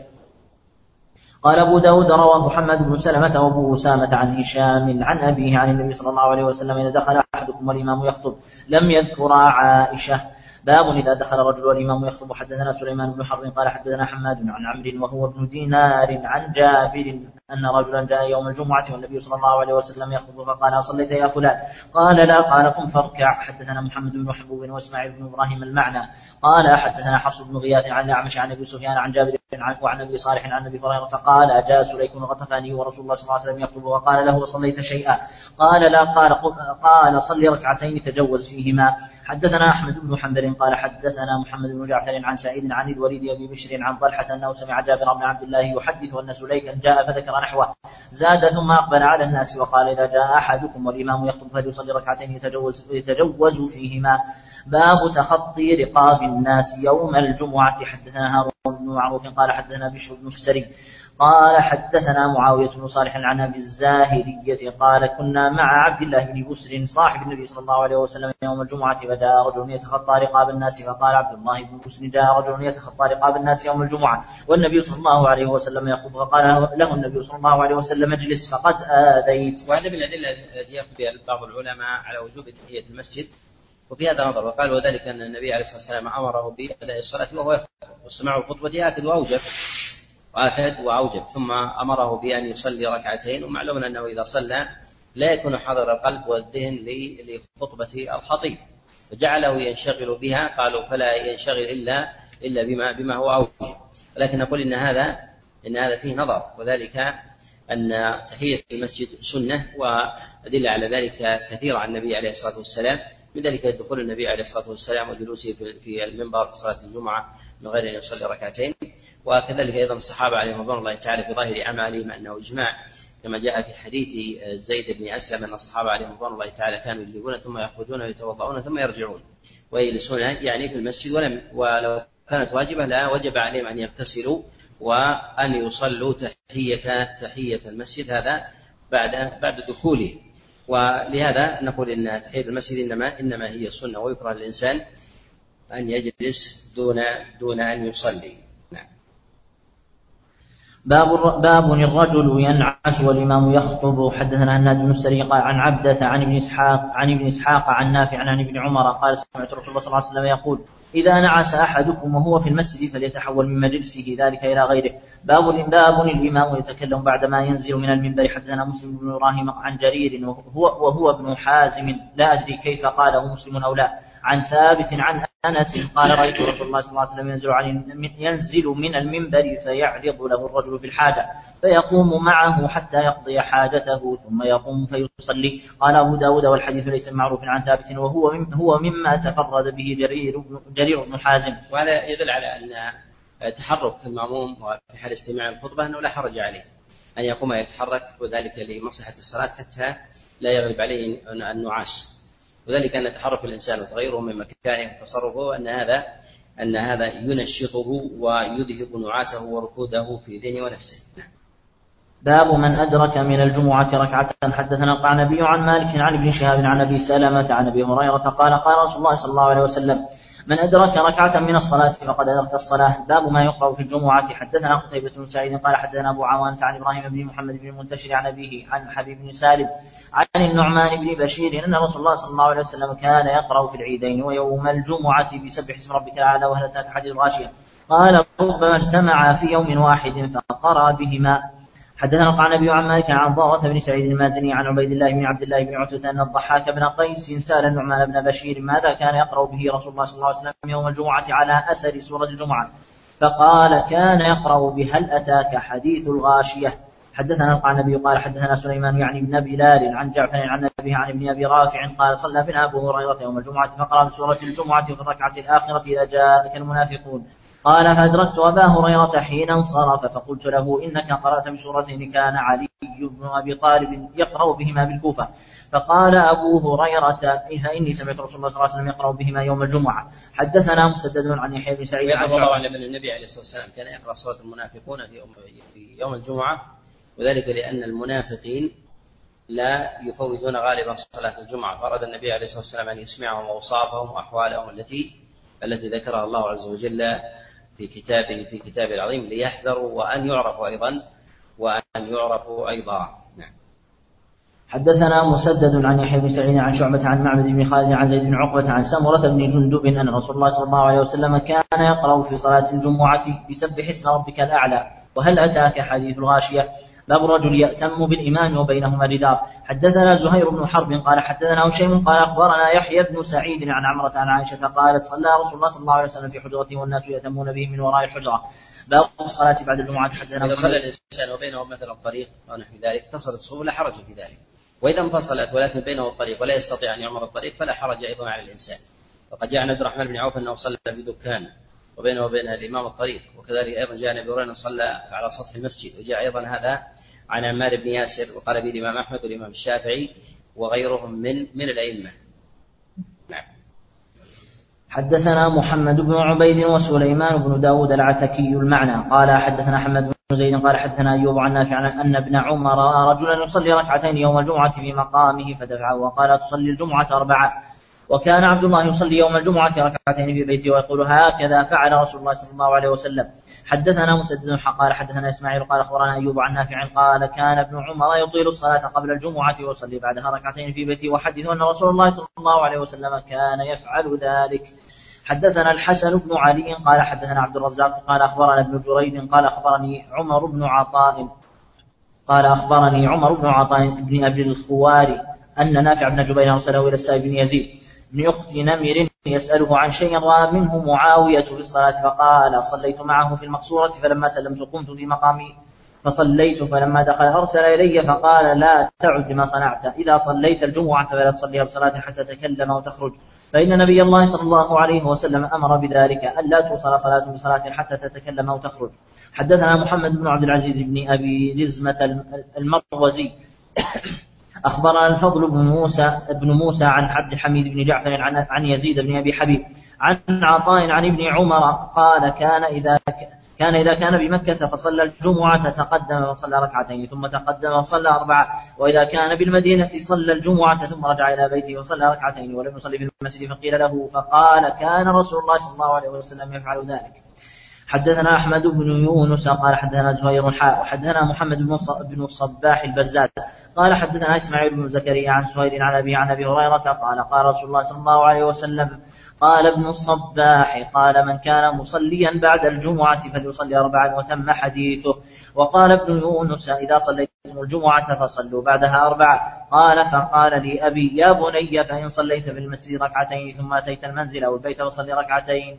قال أبو داود رواه محمد بن سلمة وأبو أسامة عن هشام عن أبيه عن النبي صلى الله عليه وسلم إذا دخل أحدكم والإمام يخطب لم يذكر عائشة. باب إذا دخل الرجل والإمام يخطب. حدثنا سليمان بن حرب قال حدثنا حماد عن عمرو وهو ابن دينار عن جابر أن رجلا جاء يوم الجمعة والنبي صلى الله عليه وسلم يخطب فقال صليت يا فلان قال لا قال قم فاركع. حدثنا محمد بن حبوب وإسماعيل بن إبراهيم المعنى قال حدثنا حفص بن غياث عن الأعمش عن أبي سفيان عن جابر وعن أبي صالح عن أبي هريرة قال جاء سليك الغطفاني ورسول الله صلى الله عليه وسلم يخطب وقال له صليت شيئا قال لا قال قال صلي ركعتين تجوز فيهما. حدثنا أحمد بن حنبل قال حدثنا محمد بن جعفر عن سعيد عن الوليد بن بشر عن طلحة أنه سمع جابر بن عبد الله يحدث أن سليكا جاء فذكر نحوه زاد ثم أقبل على الناس وقال إذا جاء أحدكم والإمام يخطب فليصلي ركعتين يتجوز, يتجوز فيهما. باب تخطي رقاب الناس يوم الجمعة. حدثنا هارون بن معروف قال حدثنا بشر بن فسري قال حدثنا معاوية بن صالح عن أبي الزاهرية قال كنا مع عبد الله بن بسر صاحب النبي صلى الله عليه وسلم يوم الجمعة فجاء رجل يتخطى رقاب الناس فقال عبد الله بن بسر جاء رجل يتخطى رقاب الناس يوم الجمعة والنبي صلى الله عليه وسلم يخطب فقال له النبي صلى الله عليه وسلم اجلس فقد آذيت. وهذا من الأدلة التي يأخذ بها بعض العلماء على وجوب تحية المسجد وفي هذا نظر وقال وذلك أن النبي عليه الصلاة والسلام أمره بأداء الصلاة وهو يخطب واستماع الخطبة آكد وأوجب وآكد وأوجب ثم أمره بأن يصلي ركعتين ومعلوم أنه إذا صلى لا يكون حاضر القلب والذهن لخطبة الخطيب فجعله ينشغل بها قالوا فلا ينشغل إلا إلا بما بما هو أوجب. ولكن نقول إن هذا إن هذا فيه نظر وذلك أن تحية المسجد سنة وأدل على ذلك كثيرا عن النبي عليه الصلاة والسلام من ذلك دخول النبي عليه الصلاة والسلام وجلوسه في المنبر في صلاة الجمعة من غير أن يصلي ركعتين وكذلك أيضا الصحابة عليهم رضوان الله تعالى في ظاهر أعمالهم أنه إجماع كما جاء في حديث زيد بن أسلم أن الصحابة عليهم رضوان الله تعالى كانوا يجلبون ثم يخرجون ويتوضؤون ثم يرجعون ويجلسون يعني في المسجد ولم ولو كانت واجبة لا وجب عليهم أن يغتسلوا وأن يصلوا تحية تحية المسجد هذا بعد بعد دخوله. ولهذا نقول إن تحية المسجد إنما إنما هي سنة ويكره للإنسان أن يجلس دون دون أن يصلي. نعم. باب باب الرجل ينعس والإمام يخطب. حدثنا هناد بن السري عن عبدة عن ابن إسحاق عن ابن إسحاق عن نافع عن ابن عمر قال سمعت رسول الله صلى الله عليه وسلم يقول إذا نعس أحدكم وهو في المسجد فليتحول من مجلسه ذلك إلى غيره. باب باب الإمام يتكلم بعدما ينزل من المنبر. حدثنا مسلم بن إبراهيم عن جرير وهو, وهو ابن حازم لا أدري كيف قاله مسلم أو لا عن ثابت عن أنس قال رأيت رسول الله صلى الله عليه وسلم ينزل, عن ينزل من المنبر فيعرض له الرجل في الحاجة فيقوم معه حتى يقضي حاجته ثم يقوم فيصلي. قال أبو داود والحديث ليس معروف عن ثابت وهو هو مما تفرد به جرير بن, جرير بن حازم. وهذا يدل على أن تحرك المأموم في حال استماع الخطبة أنه لا حرج عليه أن يقوم يتحرك وذلك لمصلحة الصلاة حتى لا يغلب عليه النعاس، وذلك أن تحرك الإنسان وتغيره من مكانه وتصرفه أن هذا أن هذا ينشطه ويذهب نعاسه وركوده في ذهنه ونفسه. باب من أدرك من الجمعة ركعة. حدثنا القعنبي عن مالك عن ابن شهاب عن أبي سلمة عن أبي هريرة قال قال رسول الله صلى الله عليه وسلم من أدرك ركعة من الصلاة فقد أدرك الصلاة. باب ما يقرأ في الجمعة. حدثنا قتيبة بن سعيد قال حدثنا أبو عوانة عن إبراهيم بن محمد بن المنتشر عن أبيه عن حبيب بن سالم عن النعمان بن بشير أن رسول الله صلى الله عليه وسلم كان يقرأ في العيدين ويوم الجمعة بسبح اسم ربك الأعلى وهل أتاك حديث الغاشية. قال ربما اجتمعا في يوم واحد فقرأ بهما. حدثنا القعنبي عن مالك عن ضارة بن سعيد المازني عن عبيد الله بن عبد الله بن عتبة أن الضحاك بن قيس سأل النعمان بن بشير ماذا كان يقرأ به رسول الله صلى الله عليه وسلم يوم الجمعة على أثر سورة الجمعة فقال كان يقرأ بهل أتاك حديث الغاشية. حدثنا القعنبي قال حدثنا سليمان يعني بن بلال عن جعفر عن أبيه عن ابن أبي رافع قال صلى بنا أبو هريرة يوم الجمعة فقرأ بسورة الجمعة في الركعة الآخرة إذا جاءك المنافقون. قال فأدركت أبا هريرة حين انصرف فقلت له إنك قرأت بسورتين كان علي بن أبي طالب يقرأ بهما بالكوفة. فقال أبو هريرة فإني سمعت رسول الله صلى الله عليه وسلم يقرأ بهما يوم الجمعة. حدثنا مسدد عن يحيى بن سعيد عن الله أعلم أن النبي عليه الصلاة والسلام كان يقرأ سورة المنافقون في يوم, في يوم الجمعة، وذلك لأن المنافقين لا يفوتون غالبا صلاة الجمعة، فأراد النبي عليه الصلاة والسلام أن يسمعهم أوصافهم وأحوالهم التي التي ذكرها الله عز وجل في كتابه في كتابه العظيم ليحذروا وأن يعرفوا أيضا وأن يعرفوا أيضا. نعم. حدثنا مسدد عن يحيى بن سعيد عن شعبة عن معبد بن خالد عن زيد بن عقبة عن سمرة بن جندب أن رسول الله صلى الله عليه وسلم كان يقرأ في صلاة الجمعة بسبح اسم ربك الأعلى وهل أتاك حديث الغاشية. باب الرجل يأتم بالإمام وبينهما جدار. حدثنا زهير بن حرب قال حدثنا هشيم قال أخبرنا يحيى بن سعيد عن عمرة عن عائشة قالت صلى رسول الله صلى الله عليه وسلم في حجرته والناس يأتمون به من وراء الحجرة. باب الصلاة بعد الجمعة. حدثنا إذا صلى الإنسان وبينه مثلا الطريق أو نحو ذلك اتصلت الصفوف لا حرج في ذلك، وإذا انفصلت ولكن بينه الطريق ولا يستطيع أن يعمر الطريق فلا حرج أيضا على الإنسان. وقد جاء عن عبد الرحمن بن عوف أنه صلى بدكان وبينه وبين الإمام الطريق، وكذلك أيضا جاء عن أبي هريرة صلى على سطح المسجد، وجاء أيضا هذا عن عمار بن ياسر وقال به الإمام أحمد والإمام الشافعي وغيرهم من من الأئمة. نعم. حدثنا محمد بن عبيد وسليمان بن داود العتكي المعنى قال حدثنا حمد بن زيد قال حدثنا أيوب عن نافع عن أن ابن عمر رجلا يصلي ركعتين يوم الجمعة في مقامه فدفعه وقال تصلي الجمعة أربعة. وكان عبد الله يصلي يوم الجمعة ركعتين في بيته ويقول هكذا فعل رسول الله صلى الله عليه وسلم. حدثنا مسدد قال حدثنا إسماعيل قال أخبرنا أيوب عن نافع قال كان ابن عمر يطيل الصلاة قبل الجمعة ويصلي بعدها ركعتين في بيته وحدث أن رسول الله صلى الله عليه وسلم كان يفعل ذلك. حدثنا الحسن بن علي قال حدثنا عبد الرزاق قال أخبرنا ابن جريد قال أخبرني عمر بن عطاء قال أخبرني عمر بن عطاء بن أبي الخواري أن نافع بن جبير أرسله إلى السائب بن يزيد بن أخت نمر يسأله عن شيء رأى منه معاوية في الصلاة فقال صليت معه في المقصورة فلما سلمت قمت في مقامي فصليت فلما دخل أرسل إلي فقال لا تعد ما صنعت إذا صليت الجمعة فلا تصليها بصلاة حتى تكلم وتخرج فإن نبي الله صلى الله عليه وسلم أمر بذلك ألا توصل صلاة بصلاة حتى تتكلم وتخرج. حدثنا محمد بن عبد العزيز بن أبي رزمة المروزي أخبرنا الفضل بن موسى بن موسى عن عبد الحميد بن جعفر عن عن يزيد بن أبي حبيب عن عطاء عن ابن عمر قال كان إذا كان إذا كان بمكة فصلى الجمعة تقدم وصلى ركعتين ثم تقدم وصلى أربعة، وإذا كان بالمدينة صلى الجمعة ثم رجع إلى بيته وصلى ركعتين ولم يصلي في المسجد فقيل له فقال كان رسول الله صلى الله عليه وسلم يفعل ذلك. حدثنا أحمد بن يونس قال حدثنا زهير حاء وحدثنا محمد بن الصباح البزاز قال حدثنا إسماعيل بن زكريا عن سهير عن أبي عن أبي هريرة قال قال رسول الله صلى الله عليه وسلم قال ابن الصباح قال من كان مصليا بعد الجمعة فليصلي أربعا وتم حديثه. وقال ابن يونس إذا صليت الجمعة فصلوا بعدها أربعة. قال فقال لي أبي يا بني فإن صليت في المسجد ركعتين ثم أتيت المنزل أو البيت فصل ركعتين.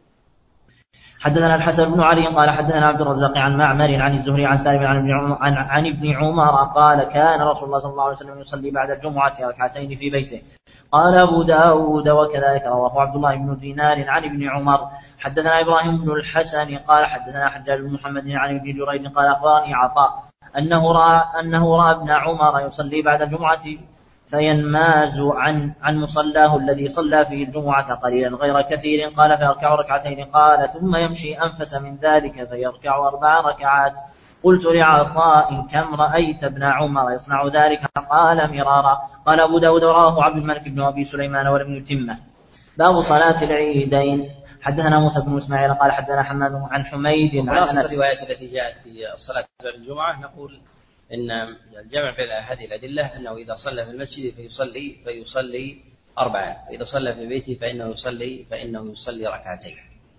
حدثنا الحسن بن علي قال حدثنا عبد الرزاق عن معمر عن الزهري عن سالم عن ابن عمر, عن, عن ابن عمر قال كان رسول الله صلى الله عليه وسلم يصلي بعد الجمعة ركعتين في بيته. قال أبو داود وكذلك رواه عبد الله بن دينار عن ابن عمر. حدثنا إبراهيم بن الحسن قال حدثنا حجاج بن محمد عن ابن جريج قال أخبرني عطاء أنه رأى, أنه رأى ابن عمر يصلي بعد الجمعة فينماز عن, عن مصلاه الذي صلى فيه الجمعة قليلا غير كثير. قال فيركع ركعتين. قال ثم يمشي أنفس من ذلك فيركع أربع ركعات. قلت لعطاء كم رأيت ابن عمر يصنع ذلك؟ قال مرارا. قال أبو داود رواه عبد الملك بن أبي سليمان ولم يتمه. باب صلاة العيدين. حدثنا موسى بن إسماعيل قال حدثنا حماد عن حميد عن أنس. الروايات التي جاءت في الصلاة بعد الجمعة نقول إن الجمع بين هذه الأدلة أنه إذا صلى في المسجد فيصلي فيصلي أربعة، وإذا صلى في بيته فإنه يصلي فإنه يصلي ركعتين.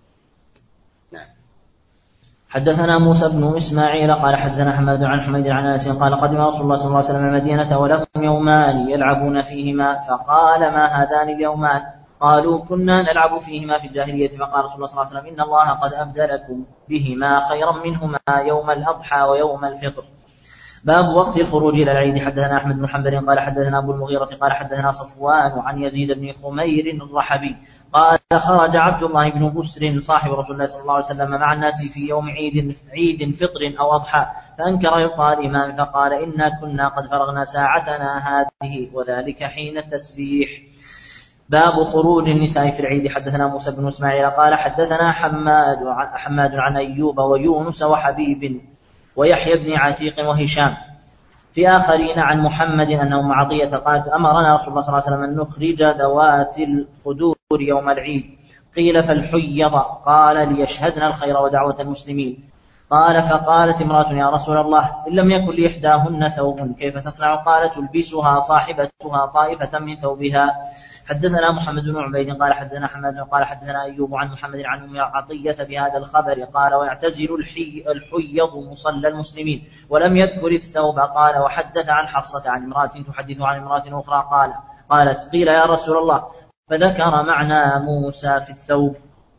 نعم. حدثنا موسى بن إسماعيل قال حدثنا حماد عن حميد عن أنس قال قدم رسول الله صلى الله عليه وسلم المدينة ولهم يومان يلعبون فيهما فقال ما هذان اليومان؟ قالوا كنا نلعب فيهما في الجاهلية. فقال رسول الله صلى الله عليه وسلم إن الله قد أبدلكم بهما خيرا منهما يوم الأضحى ويوم الفطر. باب وقت الخروج إلى العيد. حدثنا أحمد بن حنبل قال حدثنا أبو المغيرة قال حدثنا صفوان عن يزيد بن خمير الرحبي قال خرج عبد الله بن بسر صاحب رسول الله صلى الله عليه وسلم مع الناس في يوم عيد عيد فطر أو أضحى فأنكر يقال الإمام فقال إنا كنا قد فرغنا ساعتنا هذه وذلك حين التسبيح. باب خروج النساء في العيد. حدثنا موسى بن إسماعيل قال حدثنا حماد حماد عن أيوب ويونس وحبيب ويحيى بن عتيق وهشام في آخرين عن محمد أن أم عطية قالت أمرنا رسول الله صلى الله عليه وسلم أن نخرج ذوات الخدور يوم العيد. قيل فالحيض؟ قال ليشهدن الخير ودعوة المسلمين. قال فقالت امرأة يا رسول الله إن لم يكن لإحداهن ثوب كيف تصنع؟ قالت تلبسها صاحبتها طائفة من ثوبها. حدثنا محمد بن عبيد قال حدثنا حماد قال حدثنا أيوب عن محمد عن أم عطية بهذا الخبر قال ويعتزل الحي الحيض مصلى المسلمين ولم يذكر الثوب. قال وحدث عن حفصة عن امرأة تحدث عن امرأة أخرى قال قالت قيل يا رسول الله فذكر معنى موسى في الثوب.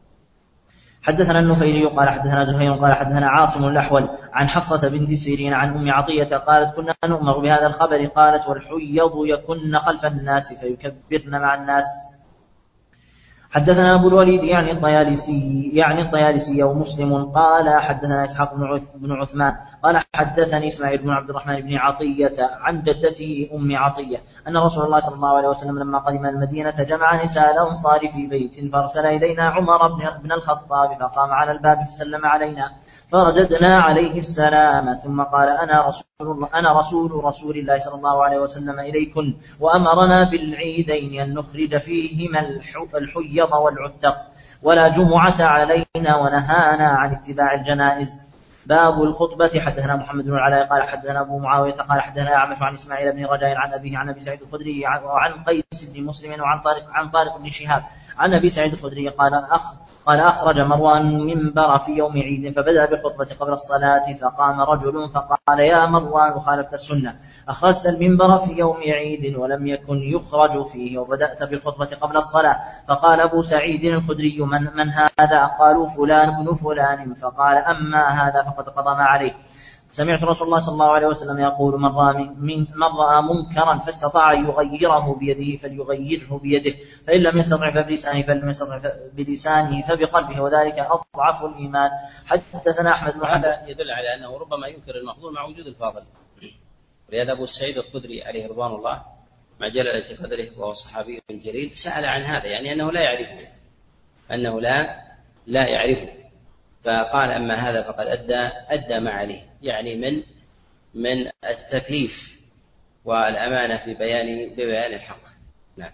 حدثنا النفيلي قال حدثنا زهير قال حدثنا عاصم الأحول عن حفصة بنت سيرين عن أم عطية قالت كنا نؤمر بهذا الخبر. قالت والحيض يكن خلف الناس فيكبرن مع الناس. حدثنا أبو الوليد يعني الطيالسي يعني الطيالسي ومسلم قال حدثنا إسحاق بن عثمان قال حدثني إسماعيل بن عبد الرحمن بن عطية عن جدته أم عطية أن رسول الله صلى الله عليه وسلم لما قدم المدينة جمع نساء الأنصار في بيت فأرسل إلينا عمر بن الخطاب فقام على الباب فسلم علينا فرددنا عليه السلام ثم قال أنا رسول الله أنا رسول رسول الله صلى الله عليه وسلم إليكن وأمرنا بالعيدين أن نخرج فيهما الحيض والعتق ولا جمعة علينا ونهانا عن اتباع الجنائز. باب الخطبة. حدثنا محمد بن العلاء قال حدثنا أبو معاوية قال حدثنا أعمش عن إسماعيل بن رجاء عن أبيه عن أبي سعيد الخدري وعن قيس بن مسلم وعن طارق عن طارق بن شهاب عن أبي سعيد الخدري قال أخ قال أخرج مروان منبر في يوم عيد فبدأ بالخطبة قبل الصلاة فقام رجل فقال يا مروان خالفت السنة أخرجت المنبر في يوم عيد ولم يكن يخرج فيه وبدأت بالخطبة قبل الصلاة. فقال أبو سعيد الخدري من, من هذا؟ قالوا فلان بن فلان. فقال أما هذا فقد قضى ما عليه. سمعت رسول الله صلى الله عليه وسلم يقول من رأى, من من رأى منكرا فاستطاع يغيره بيده فليغيره بيده فإن لم يستطع فبلسانه فلم يستطع بلسانه فبقلبه وذلك أضعف الإيمان. حدثنا أحمد بن هذا يدل على أنه ربما ينكر المفضول مع وجود الفاضل. ولهذا أبو سعيد الخدري عليه رضوان الله مع جلالة قدره وهو صحابي جليل سأل عن هذا يعني أنه لا يعرفه أنه لا لا يعرفه فقال أما هذا فقد أدى أدى ما عليه يعني من من التكليف والأمانة في بيان ببيان الحق. نعم.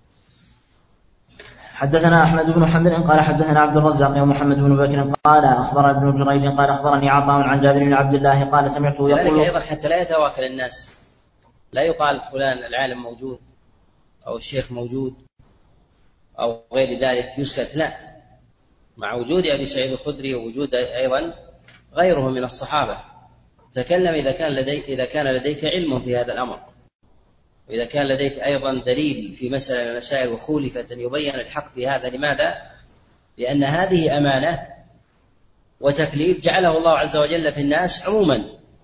حدثنا أحمد بن حنبل قال حدثنا عبد الرزاق ومحمد بن بكر قال أخبر ابن جريج قال أخبرني عطاء عن جابر بن عبد الله قال سمعته يقول ذلك أيضا حتى لا يتواكل الناس لا يقال فلان العالم موجود أو الشيخ موجود أو غير ذلك يسكت لا مع وجود أبي سعيد الخدري ووجود أيضا غيره من الصحابة تكلم إذا كان لديك إذا كان لديك علم في هذا الأمر، وإذا كان لديك أيضا دليل في مسألة من المسائل وخولفت أن يبين الحق في هذا. لماذا؟ لأن هذه أمانة وتكليف جعله الله عز وجل في الناس عموما،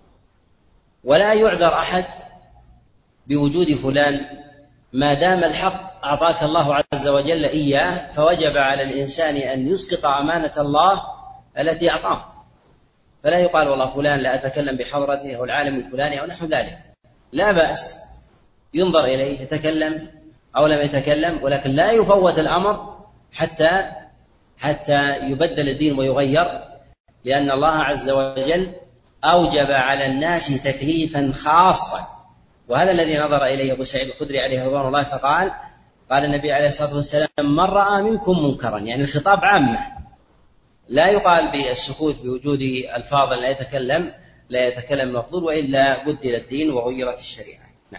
ولا يعذر أحد بوجود فلان ما دام الحق أعطاك الله عز وجل إياه، فوجب على الإنسان أن يسقط أمانة الله التي أعطاه. فلا يقال والله فلان لا أتكلم بحضرته أو العالم الفلاني أو نحو ذلك، لا بأس ينظر إليه يتكلم أو لم يتكلم، ولكن لا يفوت الأمر حتى حتى يبدل الدين ويغير، لأن الله عز وجل أوجب على الناس تكليفا خاصا، وهذا الذي نظر إليه أبو سعيد الخدري عليه رضوان الله فقال قال النبي عليه الصلاة والسلام من رأى منكم منكرا، يعني الخطاب عامة، لا يقال بالسكوت بوجود الفاظ لا يتكلم لا يتكلم المفضول، وإلا بدل الدين وغيرت الشريعة. نعم.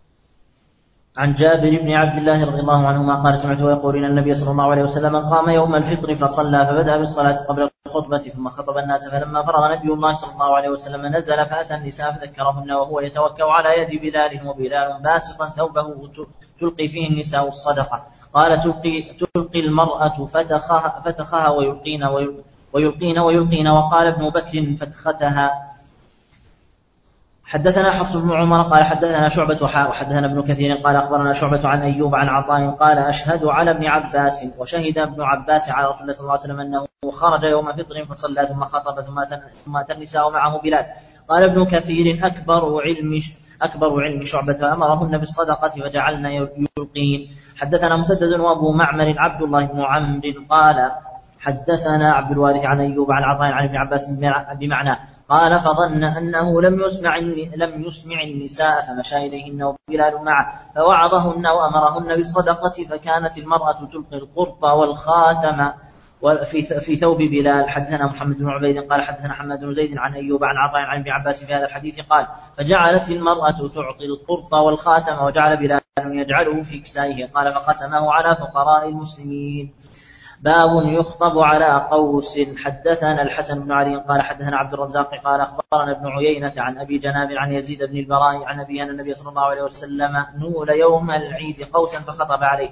عن جابر بن عبد الله رضي الله عنهما قال سمعته يقول إن النبي صلى الله عليه وسلم قام يوم الفطر فصلى فبدأ بالصلاة قبل الخطبة ثم خطب الناس، فلما فرغ نبي الله صلى الله عليه وسلم نزل فأتى النساء فذكرهن وهو يتوكأ على يد بلال، وبلال باسطا ثوبه تلقي فيه النساء الصدقة. قال تلقي, تلقي المرأة فتخها, فتخها ويلقين, ويلقين ويلقين وقال ابن بكر فتختها. حدثنا حفص بن عمر قال حدثنا شعبة حاء وحدثنا ابن كثير قال أخبرنا شعبة عن أيوب عن عطاء قال أشهد على ابن عباس وشهد ابن عباس على رسول الله صلى الله عليه وسلم أنه خرج يوم فطر فصلى ثم خطب ثم أتى النساء معه بلال. قال ابن كثير أكبر علم أكبر علم شعبة أمرهن بالصدقة وجعلنا يلقين. حدثنا مسدد وأبو معمر عبد الله بن عمرو قال حدثنا عبد الوارث عن أيوب عن عطاء عن ابن عباس بمعناه قال فظن أنه لم يسمع لم يسمع النساء فمشى إليهن وبلال معه فوعظهن وأمرهن بالصدقة، فكانت المرأة تلقي القرط والخاتم في في ثوب بلال. حدثنا محمد بن عبيد قال حدثنا حماد بن زيد عن أيوب عن عطاء عن ابن عباس في هذا الحديث قال فجعلت المرأة تعطي القرط والخاتم وجعل بلال يجعله في كسائه قال فقسمه على فقراء المسلمين. باب يخطب على قوس. حدثنا الحسن بن علي قال حدثنا عبد الرزاق قال أخبرنا ابن عيينة عن أبي جناب عن يزيد بن البراء عن أبي أن النبي صلى الله عليه وسلم نول يوم العيد قوسا فخطب عليه.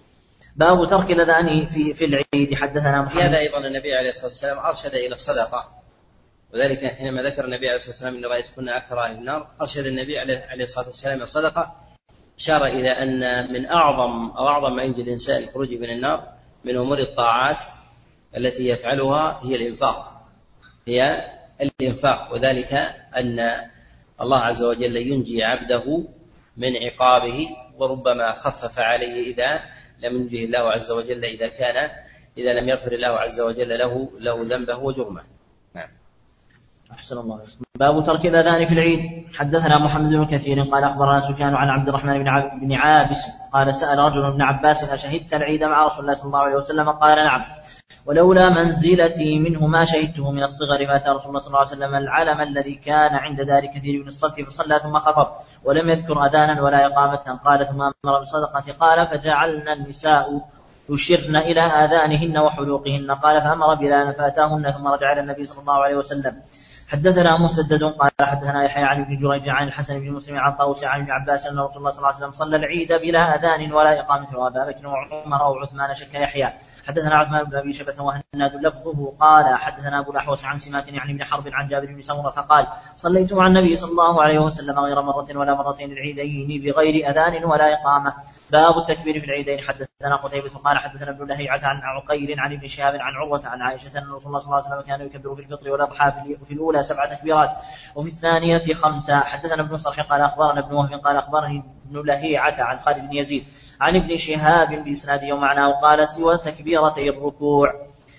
باب ترك الأذان في في العيد. حدثنا محمد. هذا أيضا النبي عليه الصلاة والسلام أرشد إلى الصدقة، وذلك حينما ذكر النبي عليه الصلاة والسلام إن رأيت كنا أكثر أهل النار أرشد النبي عليه الصلاة والسلام إلى الصدقة، أشار إلى أن من أعظم أو أعظم ما ينجي الإنسان الخروج من النار من أمور الطاعات التي يفعلها هي الإنفاق هي الإنفاق وذلك أن الله عز وجل ينجي عبده من عقابه، وربما خفف عليه إذا لم ينجه الله عز وجل إذا كان إذا لم يغفر الله عز وجل له له ذنبه وجرمه. نعم. أحسن الله. باب ترك الأذان في العيد. حدثنا محمد بن كثير قال أخبرنا سفيان عن عبد الرحمن بن عابس قال سأل رجل ابن عباس أشهدت العيد مع رسول الله صلى الله عليه وسلم؟ قال نعم، ولولا منزلتي منه ما شهدته من الصغر. فأتى رسول الله صلى الله عليه وسلم العلم الذي كان عند دار كثير من الصلاة فصلى ثم خطب ولم يذكر أذانا ولا إقامة. قال ثم أمر بالصدقة. قال فجعلنا النساء يشرن إلى آذانهن وحلوقهن. قال فأمر بلال فأتاهن ثم رجع إلى النبي صلى الله عليه وسلم. حدثنا مسدد قال حدثنا يحيى عن ابن جريج عن الحسن بن مسلم عن طاووس عن ابن عباس أن رسول الله صلى الله عليه وسلم صلى العيد بلا أذان ولا إقامة وأبا بكر وعمر أو عثمان شك يحيى. حدثنا عثمان بن أبي شيبة وهناد لفظه قال حدثنا أبو الأحوص عن سماك يعني بن حرب عن جابر بن سمرة قال صليت مع النبي صلى الله عليه وسلم غير مرة ولا مرتين العيدين بغير أذان ولا إقامة. باب التكبير في العيدين. حدثنا قتيبة قال حدثنا ابن لهيعة عن عقيل عن ابن شهاب عن عروة عن عائشة أن رسول الله صلى الله عليه وسلم كان يكبر في الفطر والأضحى في الأولى سبع تكبيرات وفي الثانية خمسة. حدثنا ابن صرح قال أخبرنا ابن وهب قال أخبرني ابن لهيعة عن خالد بن يزيد عن ابن شهاب بإسناده ومعناه قال سوى تكبيرتي الركوع.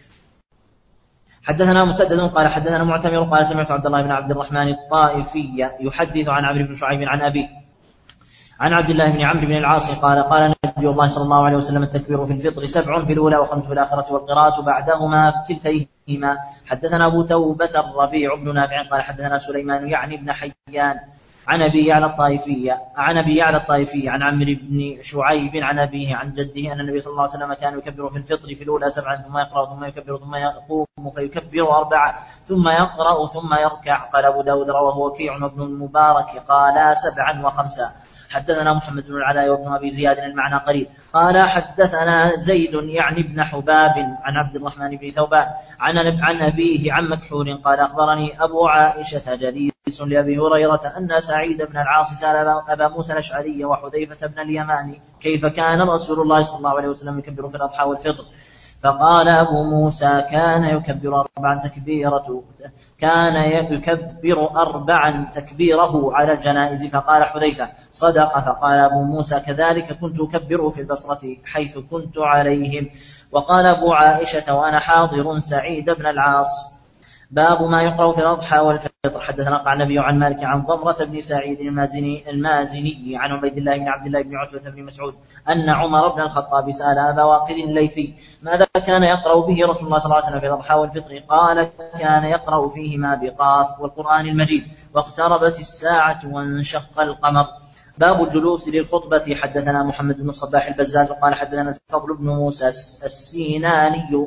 حدثنا مسدد قال حدثنا معتمر قال سمعت عبد الله بن عبد الرحمن الطائفي يحدث عن عمرو بن شعيب عن أبي عن عبد الله بن عمرو بن العاص قال قال نبي الله صلى الله عليه وسلم التكبير في الفطر سبع في الأولى وخمس في الآخرة والقراءة بعدهما في كلتيهما. حدثنا أبو توبة الربيع بن نافع قال حدثنا سليمان يعني بن حيان عن أبي يعلى الطائفية عن أبي يعلى الطائفي عن عمرو بن شعيب عن أبيه عن جده أن النبي صلى الله عليه وسلم كان يكبر في الفطر في الأولى سبعا ثم يقرأ ثم يكبر ثم يقوم فيكبر أربعة ثم يقرأ ثم يركع. قال أبو داود رواه وكيع وابن المبارك قال سبعا وخمسا. حدثنا محمد بن العلاء وابن أبي زياد المعنى قريب. قال حدثنا زيد يعني ابن حباب عن عبد الرحمن بن ثوبان عن عن أبيه عن مكحول قال أخبرني أبو عائشة جليس لأبي هريرة أن سعيد بن العاص سأل أبا موسى الأشعري وحذيفة بن اليمان كيف كان رسول الله صلى الله عليه وسلم يكبر في الأضحى والفطر. فقال أبو موسى كان يكبر أربعا تكبيرة كان يكبر أربعا تكبيره على الجنائز. فقال حذيفة صدق. فقال أبو موسى كذلك كنت أكبره في البصرة حيث كنت عليهم. وقال أبو عائشة وأنا حاضر سعيد بن العاص. باب ما يقرأ في الأضحى والفطر. حدثنا قال النبي عن مالك عن ضمرة بن سعيد المازني, المازني عن عبيد الله بن عبد الله بن عتبة بن مسعود أن عمر بن الخطاب سأل أبا واقد الليثي ماذا كان يقرأ به رسول الله صلى الله عليه وسلم في الأضحى والفطر. قال كان يقرأ فيهما بقاف والقرآن المجيد واقتربت الساعة وانشق القمر. باب الجلوس للخطبة. حدثنا محمد بن الصباح البزاز قال حدثنا الفضل بن موسى السيناني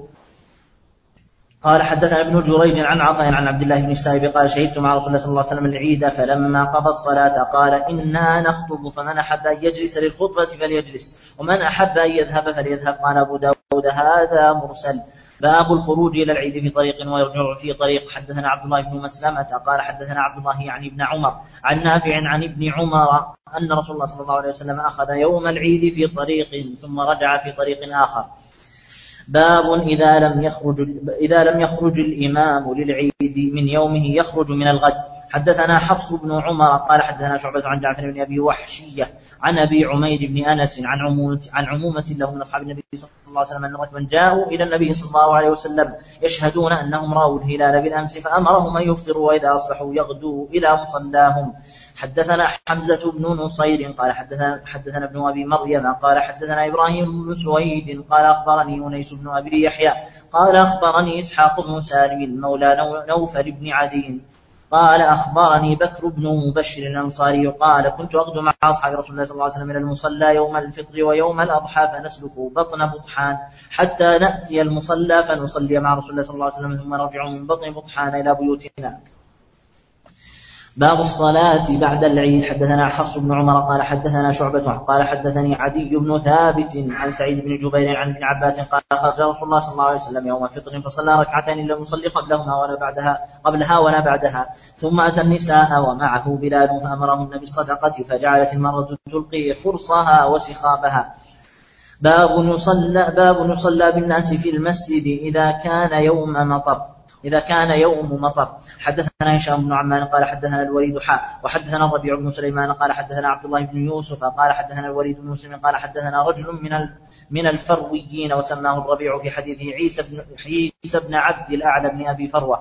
قال حدثنا ابن جريج عن عطاء عن عبد الله بن السائب قال شهدت مع رسول الله صلى الله عليه وسلم العيد فلما قضى الصلاة قال إنا نخطب فمن أحب أن يجلس للخطبة فليجلس ومن أحب أن يذهب فليذهب. قال أبو داود هذا مرسل. باب الخروج إلى العيد في طريق ويرجع في طريق. حدثنا عبد الله بن مسلمة قال حدثنا عبد الله يعني ابن عمر عن نافع عن ابن عمر أن رسول الله صلى الله عليه وسلم أخذ يوم العيد في طريق ثم رجع في طريق آخر. باب إذا لم يخرج إذا لم يخرج الإمام للعيد من يومه يخرج من الغد. حدثنا حفص بن عمر قال حدثنا شعبة عن جعفر بن أبي وحشية عن أبي عمير بن أنس عن عمومة عن عمومة له من أصحاب النبي صلى الله عليه وسلم أن ركبا جاءوا إلى النبي صلى الله عليه وسلم يشهدون أنهم رأوا الهلال بالأمس فأمرهم أن يفطروا وإذا أصبحوا يغدوا إلى مصلاهم. حدثنا حمزة بن نصير قال حدثنا, حدثنا ابن أبي مريم قال حدثنا إبراهيم بن سويد قال أخبرني أنيس بن أبي يحيى قال أخبرني إسحاق بن سالم مولى نوفل بن عدي قال أخبرني بكر بن مبشر الأنصاري قال كنت أغدو مع أصحاب رسول الله صلى الله عليه وسلم إلى المصلى يوم الفطر ويوم الأضحى فنسلك بطن بطحان حتى نأتي المصلى فنصلي مع رسول الله صلى الله عليه وسلم ثم نرجع من بطن بطحان إلى بيوتنا. باب الصلاة بعد العيد. حدثنا حفص بن عمر قال حدثنا شعبة قال حدثني عدي بن ثابت عن سعيد بن جبير عن ابن عباس قال خرج رسول الله صلى الله عليه وسلم يوم الفطر فصلى ركعتين لم يصلي قبلهما ولا بعدها قبلها ولا بعدها ثم أتى النساء ومعه بلال فأمرهن بالصدقة فجعلت المرأة تلقي خرصها وسخابها. باب يصلى باب يصلى بالناس في المسجد إذا كان يوم مطر إذا كان يوم مطر. حدثنا هشام بن عمان قال حدثنا الوليد حاء وحدثنا الربيع بن سليمان قال حدثنا عبد الله بن يوسف قال حدثنا الوليد بن مسلم قال حدثنا رجل من من الفرويين وسماه الربيع في حديثه عيسى بن عيسى بن عبد الأعلى بن أبي فروة.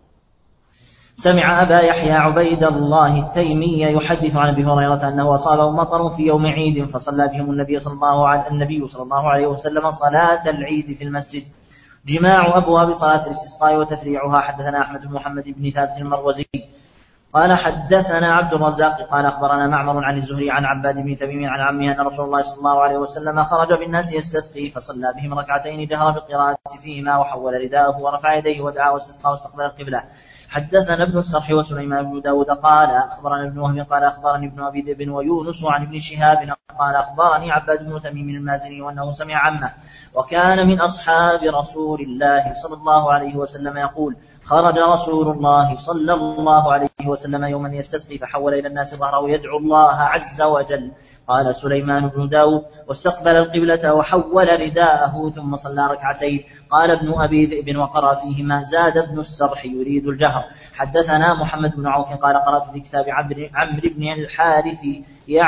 سمع أبا يحيى عبيد الله التيمي يحدث عن أبي هريرة أنه أصابه مطر في يوم عيد فصلى بهم النبي صلى الله عليه النبي صلى الله عليه وسلم صلاة العيد في المسجد. جماع أبواب صلاة الاستسقاء وتفريعها. حدثنا أحمد بن محمد بن ثابت المروزي قال حدثنا عبد الرزاق قال أخبرنا معمر عن الزهري عن عباد بن تميم عن عمه أن رسول الله صلى الله عليه وسلم خرج بالناس يستسقي فصلى بهم ركعتين جهر بالقراءة فيهما وحول رداءه ورفع يديه ودعا واستسقى واستقبل القبلة. حدثنا ابن السرح وسليمان بن داود قال أخبرنا ابن وهب قال أخبرني ابن أبي ذئب ويونس عن ابن شهاب قال أخبرني عباد بن تميم المازني وأنه سمع عمه وكان من أصحاب رسول الله صلى الله عليه وسلم يقول خرج رسول الله صلى الله عليه وسلم يوما يستسقي فحول إلى الناس ظهره يدعو الله عز وجل. قال سليمان بن داود واستقبل القبلة وحول رداءه ثم صلى ركعتين. قال ابن أبي ذئب وقرأ فيهما زاد ابن السرح يريد الجهر. حدثنا محمد بن عوف قال قرأت في كتاب عمرو بن الحارث يعني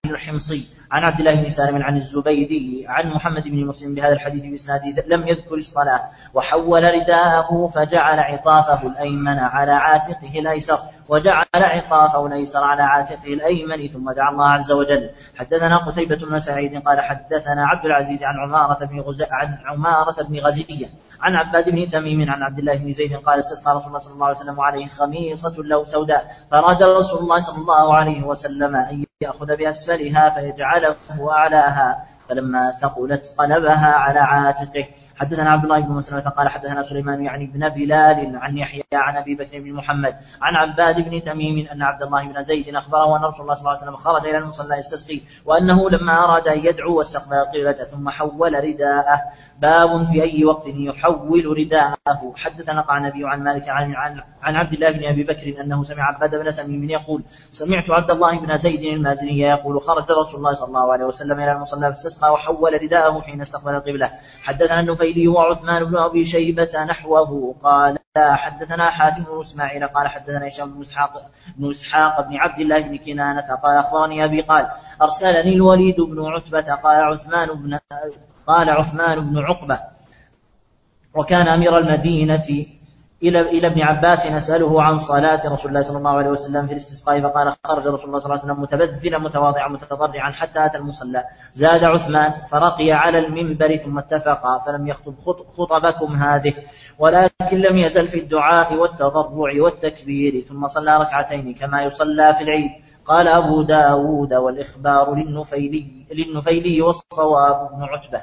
الحمصي عن عبد الله بن سالم عن الزبيدي عن محمد بن مسلم بهذا الحديث بإسناده لم يذكر الصلاة، وحول رداءه فجعل عطافه الأيمن على عاتقه الأيسر وجعل عطافه الأيسر على عاتقه الأيمن ثم دعا الله عز وجل. حدثنا قتيبة بن سعيد قال حدثنا عبد العزيز عن عمارة بن غز... عن عمارة بن غزية عن عباد بن تميم عن عبد الله بن زيد قال استسقى رسول الله صلى الله عليه وسلم عليه خميصة له سوداء، فأراد رسول الله صلى الله عليه وسلم أن يأخذ بأسفلها فيجعله أعلاها، فلما ثقلت قلبها على عاتقه. حدثنا عبد الله بن مسلمة قال حدثنا سليمان يعني بن بلال عن يحيى عن أبي بكر بن محمد عن عباد بن تميم أن عبد الله بن زيد أخبره أن رسول الله صلى الله عليه وسلم خرج إلى المصلى يستسقي، وأنه لما أراد أن يدعو واستقبل القبلة ثم حول رداءه. باب في أي وقت يحول رداءه. حدثنا القعنبي عن مالك عن, عن, عن عبد الله بن أبي بكر أنه سمع عباد بن تميم يقول سمعت عبد الله بن زيد المازني يقول خرج رسول الله صلى الله عليه وسلم إلى المصلى فاستسقى وحول رداءه حين استقبل القبلة. حدثنا النفيلي وعثمان بن أبي شيبة نحوه. قال حدثنا حاتم بن إسماعيل قال حدثنا هشام بن إسحاق بن إسحاق بن عبد الله بن كنانة قال أخبرني أبي قال أرسلني الوليد بن عتبة قال عثمان بن قال عثمان بن عقبة وكان أمير المدينة إلى إلى ابن عباس نسأله عن صلاة رسول الله صلى الله عليه وسلم في الاستسقاء، فقال خرج رسول الله صلى الله عليه وسلم متبذلا متواضعا متضرعا حتى أتى المصلى. زاد عثمان فرقي على المنبر ثم اتفقا فلم يخطب خطبكم هذه، ولكن لم يزل في الدعاء والتضرع والتكبير، ثم صلى ركعتين كما يصلى في العيد. قال أبو داود والإخبار للنفيلي, للنفيلي والصواب بن عتبة.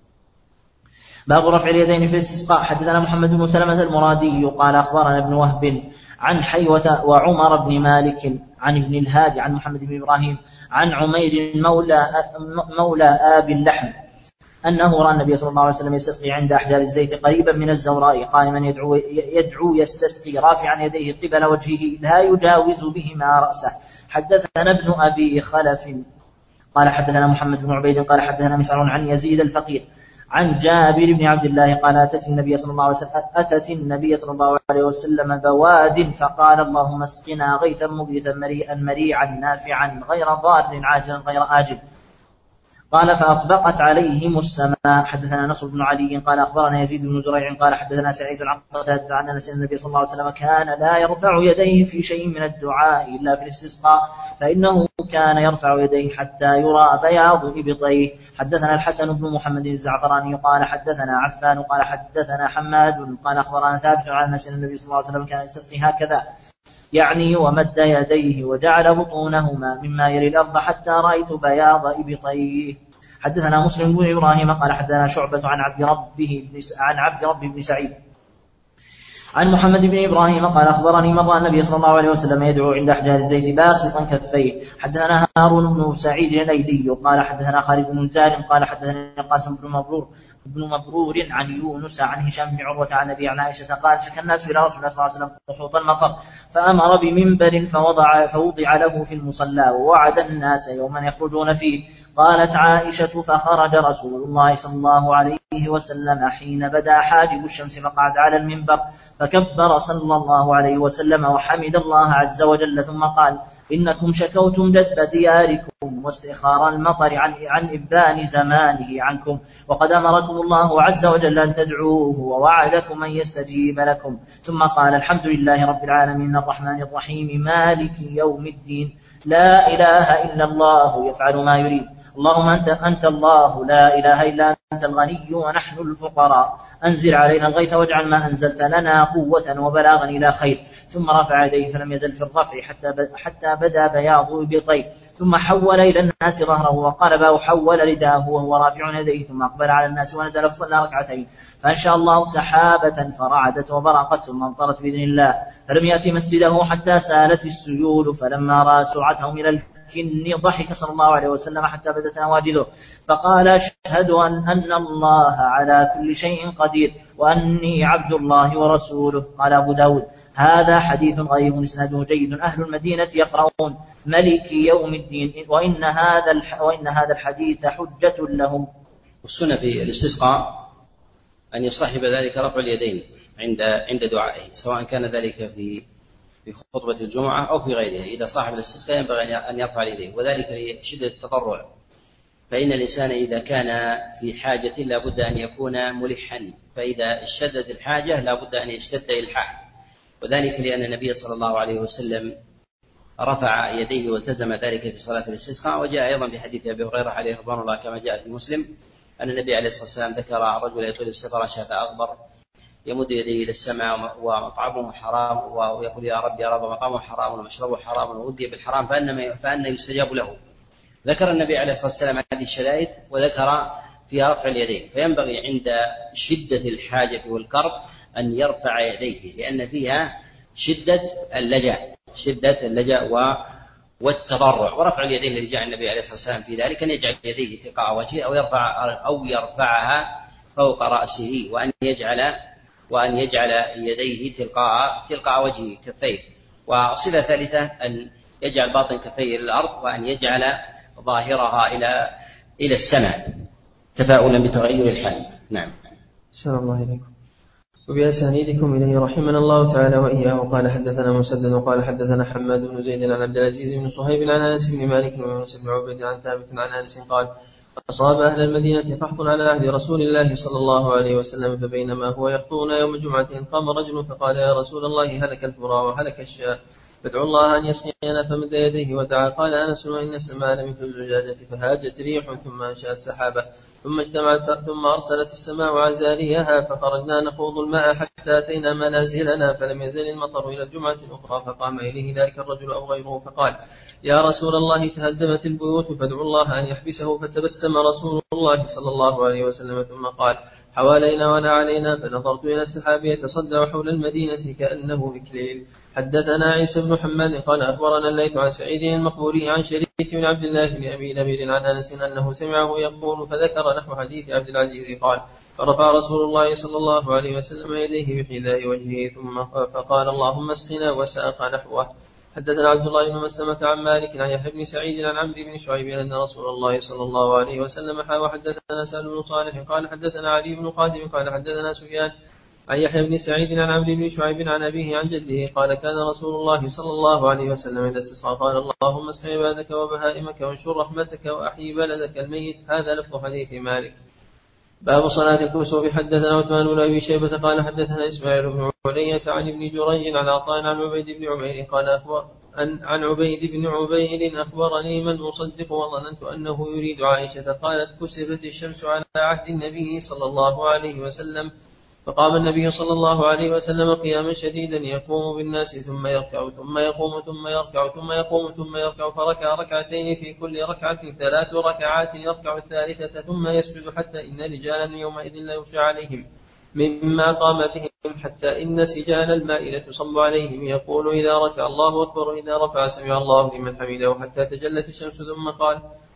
باب رفع اليدين في الاستسقاء. حدثنا محمد بن سلمة المرادي قال أخبرنا ابن وهب عن حيوة وعمر بن مالك عن ابن الهادي عن محمد بن إبراهيم عن عمير مولى, مولى آب اللحم أنه رأى النبي صلى الله عليه وسلم يستسقي عند أحجار الزيت قريبا من الزوراء قائما يدعو, يدعو يستسقي رافعا يديه قبل وجهه لا يجاوز بهما رأسه. حدثنا ابن أبي خلف قال حدثنا محمد بن عبيد قال حدثنا مسعر عن يزيد الفقير عن جابر بن عبد الله قال أتت النبي صلى الله عليه وسلم أتت النبي صلى الله عليه وسلم بواد فقال اللهم اسقنا غيثا مغيثا مريئا مريعا نافعا غير ضار عاجلا غير آجل. قال فأطبقت عليهم السماء. حدثنا نصر بن علي قال أخبرنا يزيد بن زريع قال حدثنا سعيد عن قتادة عن أنس النبي صلى الله عليه وسلم كان لا يرفع يديه في شيء من الدعاء إلا في الاستسقاء، فإنه كان يرفع يديه حتى يرى بياض إبطيه. حدثنا الحسن بن محمد الزعفراني قال حدثنا عفان قال حدثنا حماد قال أخبرنا ثابت عن أنس النبي صلى الله عليه وسلم كان يستسقي هكذا يعني ومد يديه وجعل بطونهما مما يلي الأرض حتى رأيت بياض إبطيه. حدثنا مسلم بن إبراهيم قال حدثنا شعبة عن عبد ربه بن عن عبد ربه بن سعيد عن محمد بن إبراهيم قال أخبرني مر النبي صلى الله عليه وسلم يدعو عند أحجار الزيت باسطا كفيه. حدثنا هارون بن سعيد الايلي قال حدثنا خالد بن سالم قال حدثنا قاسم بن مبرور ابن مبرور عن يونس عن هشام بن عروة عن أبي عن عائشة قال شكى الناس إلى رسول الله صلى الله عليه وسلم قحوط المطر فأمر بمنبر فوضع, فوضع له في المصلى ووعد الناس يوما يخرجون فيه. قالت عائشة فخرج رسول الله صلى الله عليه وسلم حين بدا حاجب الشمس فقعد على المنبر فكبر صلى الله عليه وسلم وحمد الله عز وجل ثم قال إنكم شكوتم دب دياركم واستخار المطر عن, عن إبان زمانه عنكم، وقد أمركم الله عز وجل أن تدعوه ووعدكم أن يستجيب لكم. ثم قال الحمد لله رب العالمين الرحمن الرحيم مالك يوم الدين لا إله إلا الله يفعل ما يريد. اللهم أنت, أنت الله لا إله إلا أنت الغني ونحن الفقراء أنزل علينا الغيث واجعل ما أنزلت لنا قوة وبلاغا إلى خير. ثم رفع يديه فلم يزل في الرفع حتى, حتى بدا بياض إبطيه ثم حول إلى الناس ظهره وقلب وحول رداه وهو رافع يديه ثم أقبل على الناس ونزل فصلى ركعتين فأنشأ الله سحابة فرعدت وبرقت ثم امطرت بإذن الله فلم يأتي مسجده حتى سالت السيول فلما رأى سرعتهم إلى إني ضحك صلى الله عليه وسلم حتى بدت نواجذه فقال أشهد أن, أن الله على كل شيء قدير وأني عبد الله ورسوله. قال أبو داود هذا حديث غريب إسناده جيد أهل المدينة يقرؤون ملك يوم الدين وإن هذا, وإن هذا الحديث حجة لهم. والسنة في الاستسقاء أن يصاحب ذلك رفع اليدين عند عند دعائه سواء كان ذلك في في خطبة الجمعة أو في غيرها. إذا صاحب الاستسقاء ينبغي أن يرفع يديه، وذلك لشدة التضرع، فإن الإنسان إذا كان في حاجة لا بد أن يكون ملحا، فإذا اشتدت الحاجة لا بد أن يشتد إلحاح، وذلك لأن النبي صلى الله عليه وسلم رفع يديه والتزم ذلك في صلاة الاستسقاء. وجاء أيضا بحديث أبي هريرة عليه رضوان الله كما جاء في مسلم أن النبي عليه الصلاة والسلام ذكر رجل يطيل السفر شاف أغبر يمد يديه إلى السماء ومطعمه حرام ويقول يا رب يا رب مطعمه حرام ومشربه حرام وودي بالحرام فأن فأن يستجاب له. ذكر النبي عليه الصلاة والسلام هذه الشدائد وذكر فيها رفع اليدين، فينبغي عند شدة الحاجة والكرب أن يرفع يديه، لأن فيها شدة اللجأ شدة اللجأ والتضرع. ورفع اليدين الذي جاء النبي عليه الصلاة والسلام في ذلك أن يجعل يديه تلقاء وجهه أو يرفع أو يرفعها فوق رأسه، وأن يجعل وأن يجعل يديه تلقاء تلقاء وجهه كفيه. وصفة ثالثة أن يجعل باطن كفيه للأرض وأن يجعل ظاهرها إلى إلى السماء تفاؤلا بتغير الحال. نعم. سلام الله عليكم. وبأسانيدكم إليه رحمنا الله تعالى وإياه. قال حدثنا مسدد وقال حدثنا حماد بن زيد عن عبد العزيز بن صهيب عن أنس بن مالك ويونس بن عبيد عن ثابت عن أنس قال أصاب أهل المدينة فحط على عهد رسول الله صلى الله عليه وسلم، فبينما هو يخطبنا يوم جمعة قام رجل فقال يا رسول الله هلك الفرا وهلك الشاة فادعوا الله أن يسقينا، فمد يديه ودعا. قال أنس وإن السماء لمثل الزجاجة فهاجت ريح ثم أنشأت سحابة ثم اجتمعت ثم أرسلت السماء عزاريها، فخرجنا نخوض الماء حتى أتينا منازلنا فلم يزل المطر إلى الجمعة الأخرى، فقام إليه ذلك الرجل أو غيره فقال يا رسول الله تهدمت البيوت فادعوا الله أن يحبسه، فتبسم رسول الله صلى الله عليه وسلم ثم قال حوالينا ولا علينا، فنظرت إلى السحاب يتصدع حول المدينة كأنه إكليل. حدثنا عيسى بن حماد قال أخبرنا الليث عن سعيد المقبوري عن شريك بن عبد الله بن أبي نبيل عن أنس أنه سمعه يقول فذكر نحو حديث عبد العزيز قال فرفع رسول الله صلى الله عليه وسلم يديه بحذاء وجهه ثم فقال اللهم اسقنا وساق نحوه. حدثنا عبد الله بن مسلمة عن مالك عن يحيى بن سعيد عن عمرو بن شعيب أن رسول الله صلى الله عليه وسلم حا وحدثنا سهل بن صالح قال حدثنا علي بن قادم قال حدثنا سفيان عن يحيى بن سعيد عن عمرو بن شعيب عن أبيه عن جده قال كان رسول الله صلى الله عليه وسلم إذا استسقى قال اللهم اسق عبادك وبهائمك وانشر رحمتك وأحيي بلدك الميت. هذا لفظ حديث مالك. باب صلاة الكسوف. حدثنا عثمان بن أبي شيبة قال حدثنا إسماعيل بن علية عن ابن جريج عن عطاء عن عبيد بن عمير قال أخبر عن عبيد بن عبيد أخبرني من أصدق وظننت أنه يريد عائشة قالت كسفت الشمس على عهد النبي صلى الله عليه وسلم، فقام النبي صلى الله عليه وسلم قياما شديدا يقوم بالناس ثم يركع ثم يقوم ثم يركع ثم يقوم ثم يركع، فركع ركعتين في كل ركعة ثلاث ركعات يركع الثالثة ثم يسجد حتى إن رجالا يومئذ لا يخشى عليهم مما قام بهم حتى إن سجال الماء تصب عليهم يقول إذا ركع الله أكبر إذا رفع سمع الله لمن حمده حتى تجلت الشمس ثم قال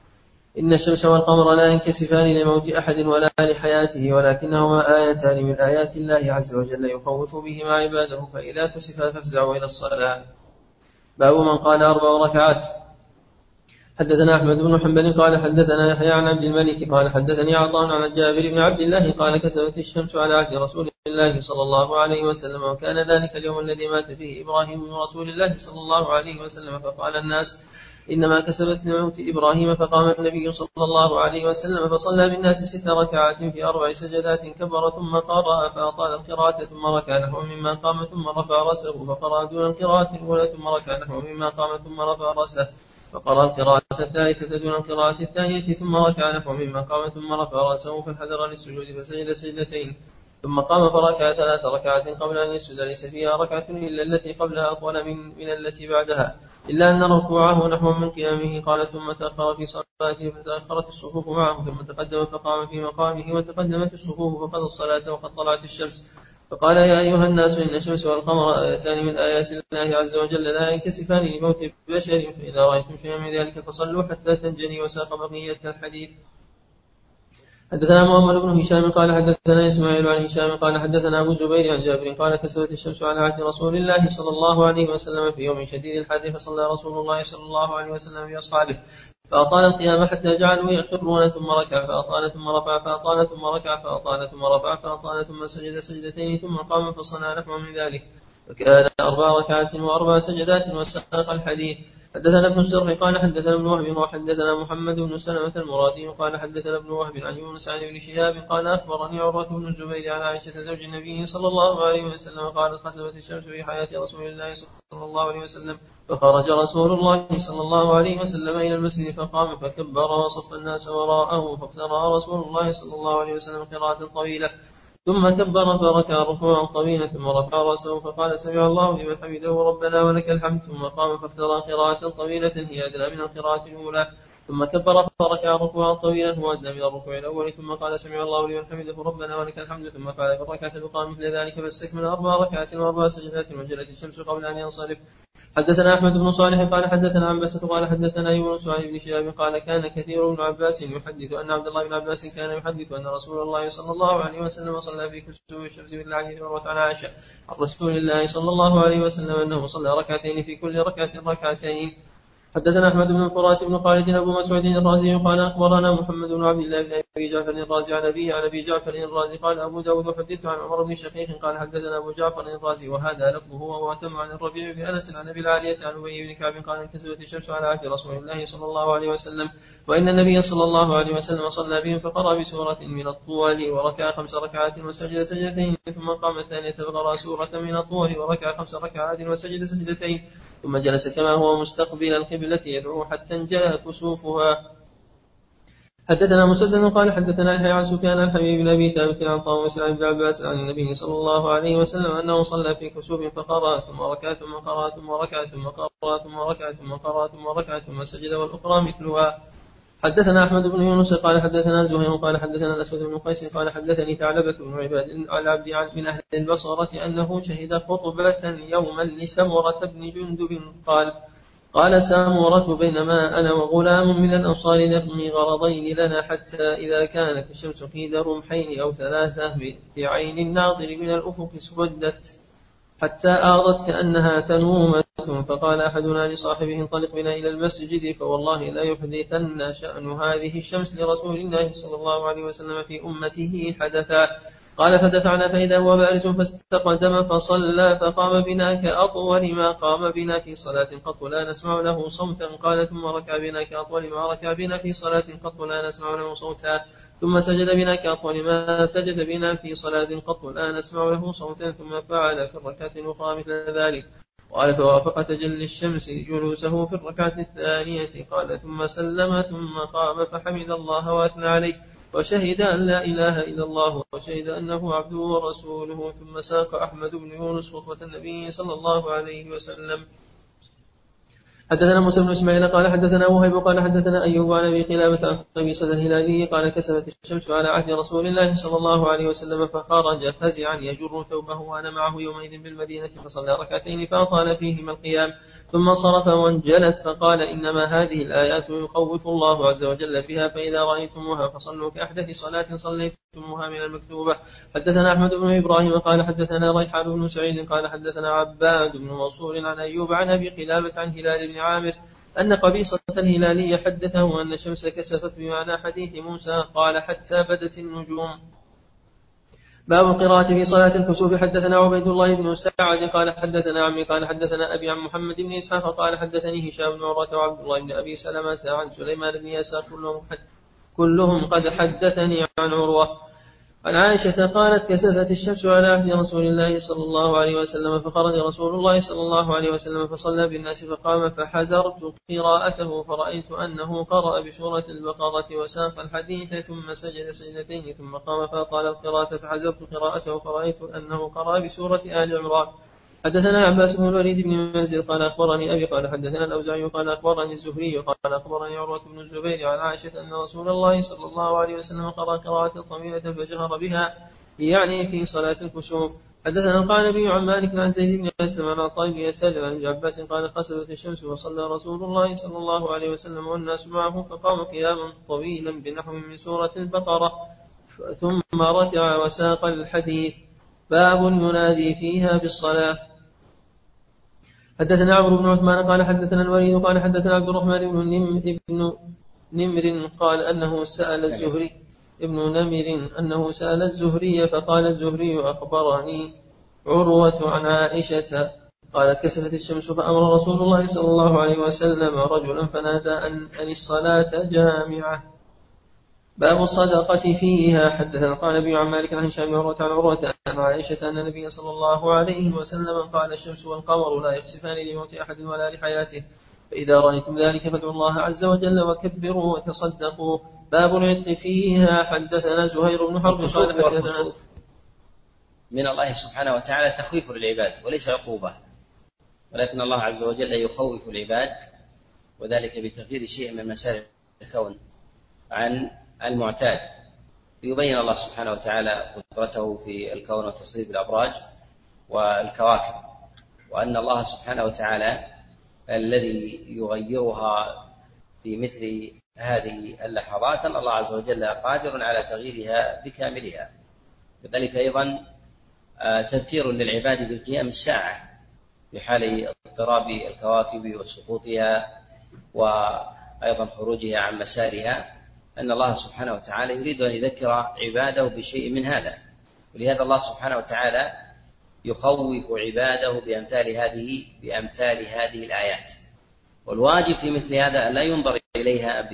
إن الشمس والقمر لا ينكسفان لموت أحد ولا لحياته ولكنهما آيتان من آيات الله عز وجل يخوف بهما عباده فإذا كسفا فافزعوا إلى الصلاة. باب من قال أربع ركعات. حدثنا أحمد بن حنبل قال حدثنا يحيى عن عبد الملك قال حدثني عطاء عن جابر بن عبد الله قال كسفت الشمس على عهد رسول الله صلى الله عليه وسلم، وكان ذلك اليوم الذي مات فيه إبراهيم من رسول الله صلى الله عليه وسلم، فقال الناس إنما كسبت لموت إبراهيم، فقام النبي صلى الله عليه وسلم فصلى بالناس ست ركعات في أربع سجدات كبر ثم قرأ فأطال القراءة ثم ركع نحو مما قام ثم رفع رأسه فقرأ دون القراءة الأولى ثم ركع نحو مما قام ثم رفع رأسه فقرأ القراءة الثالثة دون القراءة الثانية ثم ركع نحو مما قام ثم رفع رأسه فانحدر للسجود فسجد سجدتين ثم قام فركع ثلاث ركعات قبل أن يسجد ليس فيها ركعة إلا التي قبلها أطول من, من التي بعدها إلا أن ركوعه نحو من قيامه. قال ثم تأخر في صلاته فتأخرت الصفوف معه ثم تقدم فقام في مقامه وتقدمت الصفوف فقضى الصلاة وقد طلعت الشمس فقال يا أيها الناس إن الشمس والقمر آيتان من آيات الله عز وجل لا ينكسفان لموت بشر، فإذا رأيتم شيئا من ذلك فصلوا حتى تنجلي. وساق بقية الحديث. حدثنا محمد بن هشام قال حدثنا إسماعيل عن هشام قال حدثنا أبو زبير عن جابر قال كسفت الشمس على عهد رسول الله صلى الله عليه وسلم في يوم شديد الحر، فصلى رسول الله صلى الله عليه وسلم بأصحابه فأطال القيام حتى جعلوا يخرون ثم ركع فأطال ثم رفع فأطال ثم ركع فأطال ثم رفع فأطال ثم سجد سجدتين ثم قام فصنع نحو من ذلك فكان أربع ركعات وأربع سجدات وساق الحديث. حدثنا ابن السرح قال حدثنا ابن وهب وحدثنا محمد بن سلمة المرادي قال حدثنا ابن وهب عن يونس عن ابن شهاب قال أخبرني عروة بن الزبير عن عائشة زوج النبي صلى الله عليه وسلم قالت خسفت الشمس في حياة رسول الله صلى الله عليه وسلم فخرج رسول الله صلى الله عليه وسلم إلى المسجد فقام فكبر وصف الناس وراءه فاقترأ رسول الله صلى الله عليه وسلم قراءة طويلة ثم كبر فركع ركوعا طويلا ثم رفع رأسه فقال سمع الله لمن حمده ربنا ولك الحمد ثم قام فاقترأ قراءة طويلة هي أدنى من القراءة الأولى ثم كبر فركع ركوعا طويلا هو أدنى من الركوع الأول ثم قال سمع الله لمن حمده ربنا ولك الحمد ثم قال في الركعة الأخرى مثل ذلك فاستكمل أربع ركعات وأربع سجدات وجلت الشمس قبل أن ينصرف. حدثنا أحمد بن صالح قال حدثنا عنبسة قال حدثنا يونس عن ابن شهاب قال كان كثير من عباس يحدث أن عبد الله بن عباس كان يحدث أن رسول الله صلى الله عليه وسلم صلى في كسوف الشمس مثل حديث عروة عن عائشة عن رسول الله صلى الله عليه وسلم أنه صلى ركعتين في كل ركعة ركعتين. حدثنا أحمد بن الفرات بن خالد أبو مسعود الرازي قال أخبرنا محمد بن عبد الله بن أبي جعفر الرازي عن أبي عن أبي جعفر الرازي قال أبو داود وحدثت عن عمر بن شقيق قال حدثنا أبو جعفر الرازي وهذا لفظه وأتم عن الربيع بن أنس عن أبي العالية عن أبي بن كعب قال انكسرت الشمس على عهد رسول الله صلى الله عليه وسلم وإن النبي صلى الله عليه وسلم صلى بهم فقرأ بسورة من الطول وركع خمس ركعات وسجد سجدتين ثم قام الثانية فقرأ سورة من الطول وركع خمس ركعات وسجد سجدتين ثم جلس كما هو مستقبل القبلة يدعو حتى انجلى كسوفها. حدثنا مسدد قال حدثنا يحيى عن سفيان عن حبيب بن ابي ثابت عن طاووس عن ابن عباس عن النبي صلى الله عليه وسلم انه صلى في كسوف فقرأ ثم ركع ثم قرأ ثم ركع ثم قرأ ثم ركع ثم قرأ ثم ركع ثم سجد والاخرى مثلها. حدثنا أحمد بن يونس قال حدثنا زهير قال حدثنا الأسود بن قيس قال حدثني ثعلبة بن عباد العبد من أهل البصرة أنه شهد خطبة يوما لسمرة بن جندب قال قال سامورة بينما أنا وغلام من الأنصار نرمي غرضين لنا حتى إذا كانت الشمس قيد رمحين أو ثلاثة في عين الناظر من الأفق اسودت حتى آضت كأنها تنومة فقال أحدنا لصاحبه انطلق بنا إلى المسجد فوالله لا يحدثن شأن هذه الشمس لرسول الله صلى الله عليه وسلم في أمته حدثا. قال فدفعنا فإذا هو بارز فاستقدم فصلى فقام بنا كأطول ما قام بنا في صلاة قط لا نسمع له صوتا قال ثم ركع بنا كأطول ما ركع بنا في صلاة قط لا نسمع له صوتا ثم سجد بنا كأطول ما سجد بنا في صلاة قط لا نسمع له صوتا ثم فعل في الركعة الأخرى مثل ذلك. قال فوافق تجلي الشمس جلوسه في الركعة الثانية قال ثم سلم ثم قام فحمد الله وأثنى عليه وشهد أن لا إله إلا الله وشهد أنه عبده ورسوله ثم ساق أحمد بن يونس خطبة النبي صلى الله عليه وسلم. حدثنا موسى بن إسماعيل قال حدثنا وهيب قال حدثنا أيوب عن أبي قلابة عن قبيصة الهلالي قال كسفت الشمس على عهد رسول الله صلى الله عليه وسلم فخرج فزعا يجر ثوبه وأنا معه يومئذ بالمدينة فصلى ركعتين فأطال فيهما القيام ثم انصرف وانجلت فقال إنما هذه الآيات يخوف الله عز وجل بها فإذا رأيتموها فصلوا كأحدث صلاة صليتموها من المكتوبة. حدثنا أحمد بن إبراهيم قال حدثنا ريحان بن سعيد قال حدثنا عباد بن منصور عن أيوب عن أبي قلابة عن هلال بن عامر أن قبيصة الهلالي حدثه أن الشمس كسفت بمعنى حديث موسى قال حتى بدت النجوم. باب القراءة في صلاة الكسوف. حدثنا عبيد الله بن سعد قال حدثنا عمي قال حدثنا أبي عن محمد بن إسحاق قال حدثني هشام بن عروة وعبد الله بن أبي سلمة عن سليمان بن يسار كلهم, كلهم قد حدثني عن عروة عن عائشة قالت كسفت الشمس على عهد رسول الله صلى الله عليه وسلم فخرج رسول الله صلى الله عليه وسلم فصلى بالناس فقام فحزرت قراءته فرأيت أنه قرأ بسورة البقرة وساق الحديث ثم سجد سجدتين ثم قام فأطال القراءة فحزرت قراءته فرأيت أنه قرأ بسورة آل عمران. حدثنا عباس بن الوليد بن منزل قال أخبرني أبي قال حدثنا الأوزاعي قال أخبرني الزهري قال أخبرني عروة بن الزبير عن عائشة أن رسول الله صلى الله عليه وسلم قرأ قراءة طويلة فجهر بها يعني في صلاة الكسوف. حدثنا القعنبي عن مالك عن زيد بن أسلم عن عطاء بن يسار عن ابن عباس قال خسفت الشمس وصلى رسول الله صلى الله عليه وسلم والناس معه فقام قياما طويلا بنحو من سورة البقرة ثم ركع وساق الحديث. باب ينادي فيها بالصلاة. حدثنا عمرو بن عثمان قال حدثنا الوليد قال حدثنا عبد الرحمن بن نمر قال أنه سأل الزهري ابن نمر أنه سأل الزهري فقال الزهري أخبرني عروة عن عائشة قالت كسفت الشمس فأمر رسول الله صلى الله عليه وسلم رجلا فنادى أن, أن الصلاة جامعة. باب الصدقة فيها. حدثنا قال أبي عن مالك عن هشام بن عروة عن عروة عن عائشة أن النبي صلى الله عليه وسلم قال الشمس والقمر لا يخسفان لموت أحد ولا لحياته، فإذا رأيتم ذلك فادعوا الله عز وجل وكبروا وتصدقوا. باب العتق فيها. حدثنا زهير بن حرب قال حدثنا من الله سبحانه وتعالى تخويف للعباد وليس عقوبة، ولكن الله عز وجل يخوف العباد، وذلك بتغيير شيء من مسائل الكون عن المعتاد، ليبين الله سبحانه وتعالى قدرته في الكون وتصريف الأبراج والكواكب، وأن الله سبحانه وتعالى الذي يغيرها في مثل هذه اللحظات، أن الله عز وجل قادر على تغييرها بكاملها. كذلك أيضا تذكير للعباد بقيام الساعة في حال اضطراب الكواكب وسقوطها وأيضا خروجها عن مسارها، أن الله سبحانه وتعالى يريد أن يذكر عباده بشيء من هذا، ولهذا الله سبحانه وتعالى يخوف عباده بأمثال هذه بأمثال هذه الآيات. والواجب في مثل هذا أن لا ينظر إليها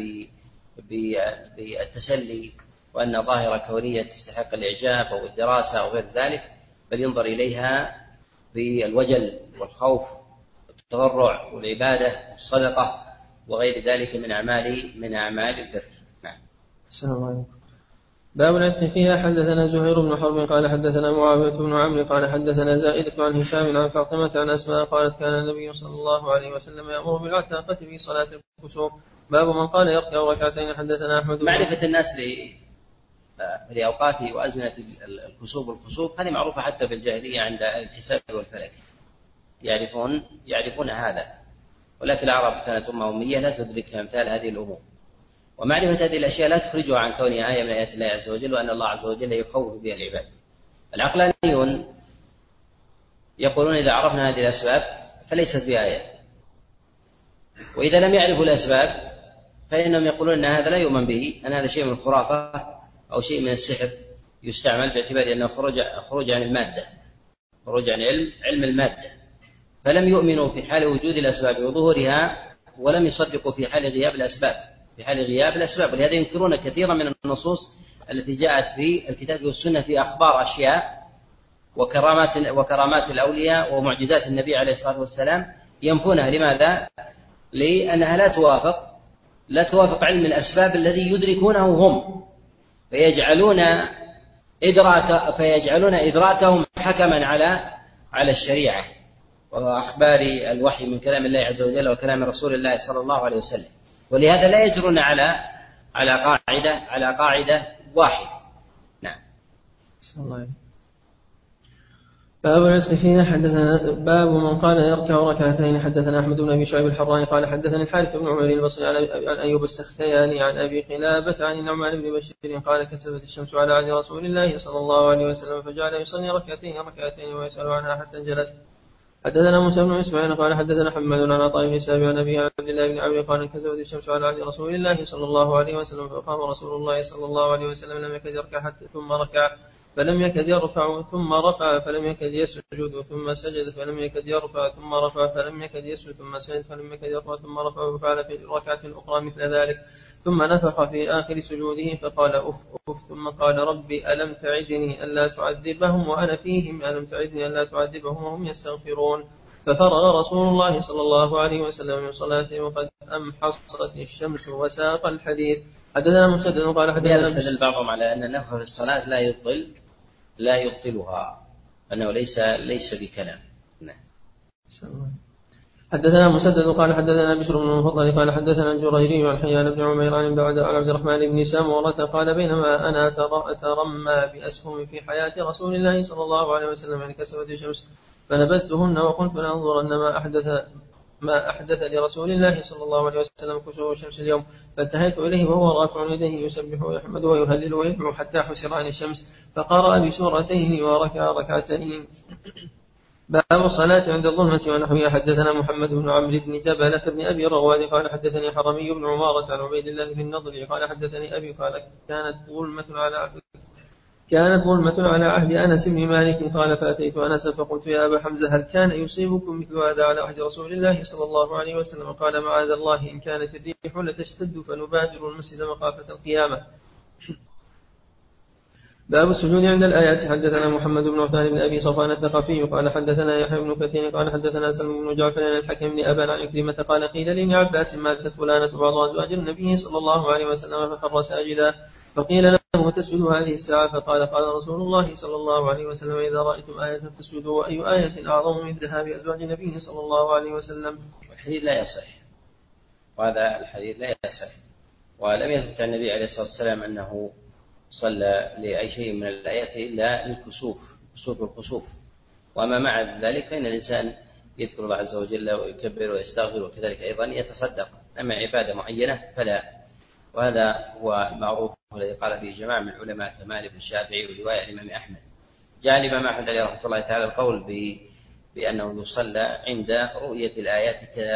بالتسلي وأن ظاهرة كونية تستحق الإعجاب أو الدراسة أو غير ذلك، بل ينظر إليها بالوجل والخوف والتضرع والعبادة والصدقة وغير ذلك من أعمال من أعمال البر. نعم. السلام عليكم. باب العتق فيها. حدثنا زهير بن حرب قال حدثنا معاوية بن عمرو قال حدثنا زائدة عن هشام عن فاطمة عن أسماء قالت كان النبي صلى الله عليه وسلم يأمر بالعتاقة في صلاة الكسوف. باب من قال يركع ركعتين. حدثنا أحمد. معرفة الناس لأوقات وأزمنة الكسوف والخسوف هذه معروفة حتى في الجاهلية عند الحساب والفلك، يعرفون يعرفون هذا، ولكن العرب كانت أمة أمية لا تدرك أمثال هذه الأمور، ومعرفة هذه الأشياء لا تخرجها عن كونها آية من آيات الله عز وجل، وأن الله عز وجل يخوف بها العباد. العقلانيون يقولون إذا عرفنا هذه الأسباب فليست بآية، وإذا لم يعرفوا الأسباب فإنهم يقولون أن هذا لا يؤمن به، أن هذا شيء من الخرافة أو شيء من السحر يستعمل باعتبار أنه خروج خروج عن المادة، خروج عن علم علم المادة، فلم يؤمنوا في حال وجود الأسباب وظهورها، ولم يصدقوا في حال غياب الأسباب في حال غياب الأسباب ولهذا ينكرون كثيرا من النصوص التي جاءت في الكتاب والسنة في أخبار أشياء وكرامات وكرامات الأولياء ومعجزات النبي عليه الصلاة والسلام، ينفونها. لماذا؟ لأنها لا توافق لا توافق علم الأسباب الذي يدركونه هم، فيجعلون إدراك فيجعلون إدراكهم حكما على على الشريعة وأخبار الوحي من كلام الله عز وجل وكلام رسول الله صلى الله عليه وسلم، ولهذا لا يجرون على على قاعدة على قاعدة واحدة. نعم. باب العتق فيها. حدثنا باب من قال يركع ركعتين. حدثنا أحمد بن أبي شعيب الحراني قال حدثني الحارث بن عمر البصري عن أيوب السختياني عن أبي قلابة عن النعمان بن بشير قال كسفت الشمس على عهد رسول الله صلى الله عليه وسلم فجعل يصلي ركعتين ركعتين ويسأل عنها حتى انجلت. حدثنا موسى بن اسماعيل قال حدثنا حماد عن عطاء بن سابع عن ابي عبد الله بن عمرو قال كسفت الشمس على عهد رسول الله صلى الله عليه وسلم فقام رسول الله صلى الله عليه وسلم لم يكد يركع حتى ثم ركع فلم يكد يرفع ثم رفع فلم يكد يسجد ثم سجد فلم يكد يرفع ثم رفع فلم يكد يسجد ثم سجد فلم يكد يرفع ثم رفع وفعل في ركعة أخرى مثل ذلك ثم نفخ في آخر سجوده فقال أف أف ثم قال ربي ألم تعدني ألا تعذبهم وأنا فيهم ألم تعدني ألا تعذبهم وهم يستغفرون. ففرغ رسول الله صلى الله عليه وسلم من صلاته وقد أمحصت الشمس وساق الحديث. حدثنا مسدد قال حدثنا يستدل بعضهم على أن النفخ في الصلاة لا يبطل لا يبطلها، أنه ليس ليس بكلام. نعم. حدثنا مسدد قال حدثنا بشر بن المفضل قال حدثنا الجريري عن حيان بن عمير عن عبد الرحمن بن سمرة قال بينما أنا أترمى بأسهم في حياة رسول الله صلى الله عليه وسلم انكسفت الشمس فنبذتهن وقلت لأنظرن ما أحدث ما أحدث لرسول الله صلى الله عليه وسلم كسوف الشمس اليوم، فانتهيت إليه وهو رافع يديه يسبح ويحمد ويهلل ويدعو حتى حسر عن الشمس فقرأ بسورتين وركع ركعتين. باب الصلاة عند الظلمة ونحوها. حدثنا محمد بن عمرو بن جبلة بن أبي رواد قال حدثني حرمي بن عمارة عن عبيد الله بن النضر قال حدثني أبي قال كانت ظلمة على كانت ظلمة على عهد أنس بن مالك قال فأتيت أنس فقلت يا أبا حمزة هل كان يصيبكم مثل هذا على عهد رسول الله صلى الله عليه وسلم؟ قال معاذ الله إن كانت الريح لتشتد فنبادر المسجد مخافة القيامة. باب السجود عند الآيات. حدثنا محمد بن عثمان بن أبي صفوان الثقفي قال حدثنا يحيى بن كثير قال حدثنا سلم بن جعفر عن الحكم بن أبان عن عكرمة قال قيل لي عباس ماتت فلانة بعض أزواج النبي صلى الله عليه وسلم فخر ساجدا فقيل له تسجد هذه الساعة فقال قال رسول الله صلى الله عليه وسلم إذا رأيتم آية فاسجدوا وأي آية أعظم من ذهاب أزواج النبي صلى الله عليه وسلم. الحديث لا يصح، وهذا الحديث لا يصح، ولم يثبت عن النبي عليه الصلاة والسلام أنه صلى لأي شيء من الآيات إلا الكسوف، كسوف الخسوف. وما مع ذلك فإن الإنسان يذكر الله عز وجل ويكبر ويستغفر وكذلك أيضا يتصدق، أما عبادة معينة فلا. وهذا هو المعروف الذي قال به جماعة من العلماء كمالك الشافعي ورواية الإمام أحمد. جاء الإمام أحمد عليه رحمة الله تعالى القول بأنه يصلى عند رؤية الآيات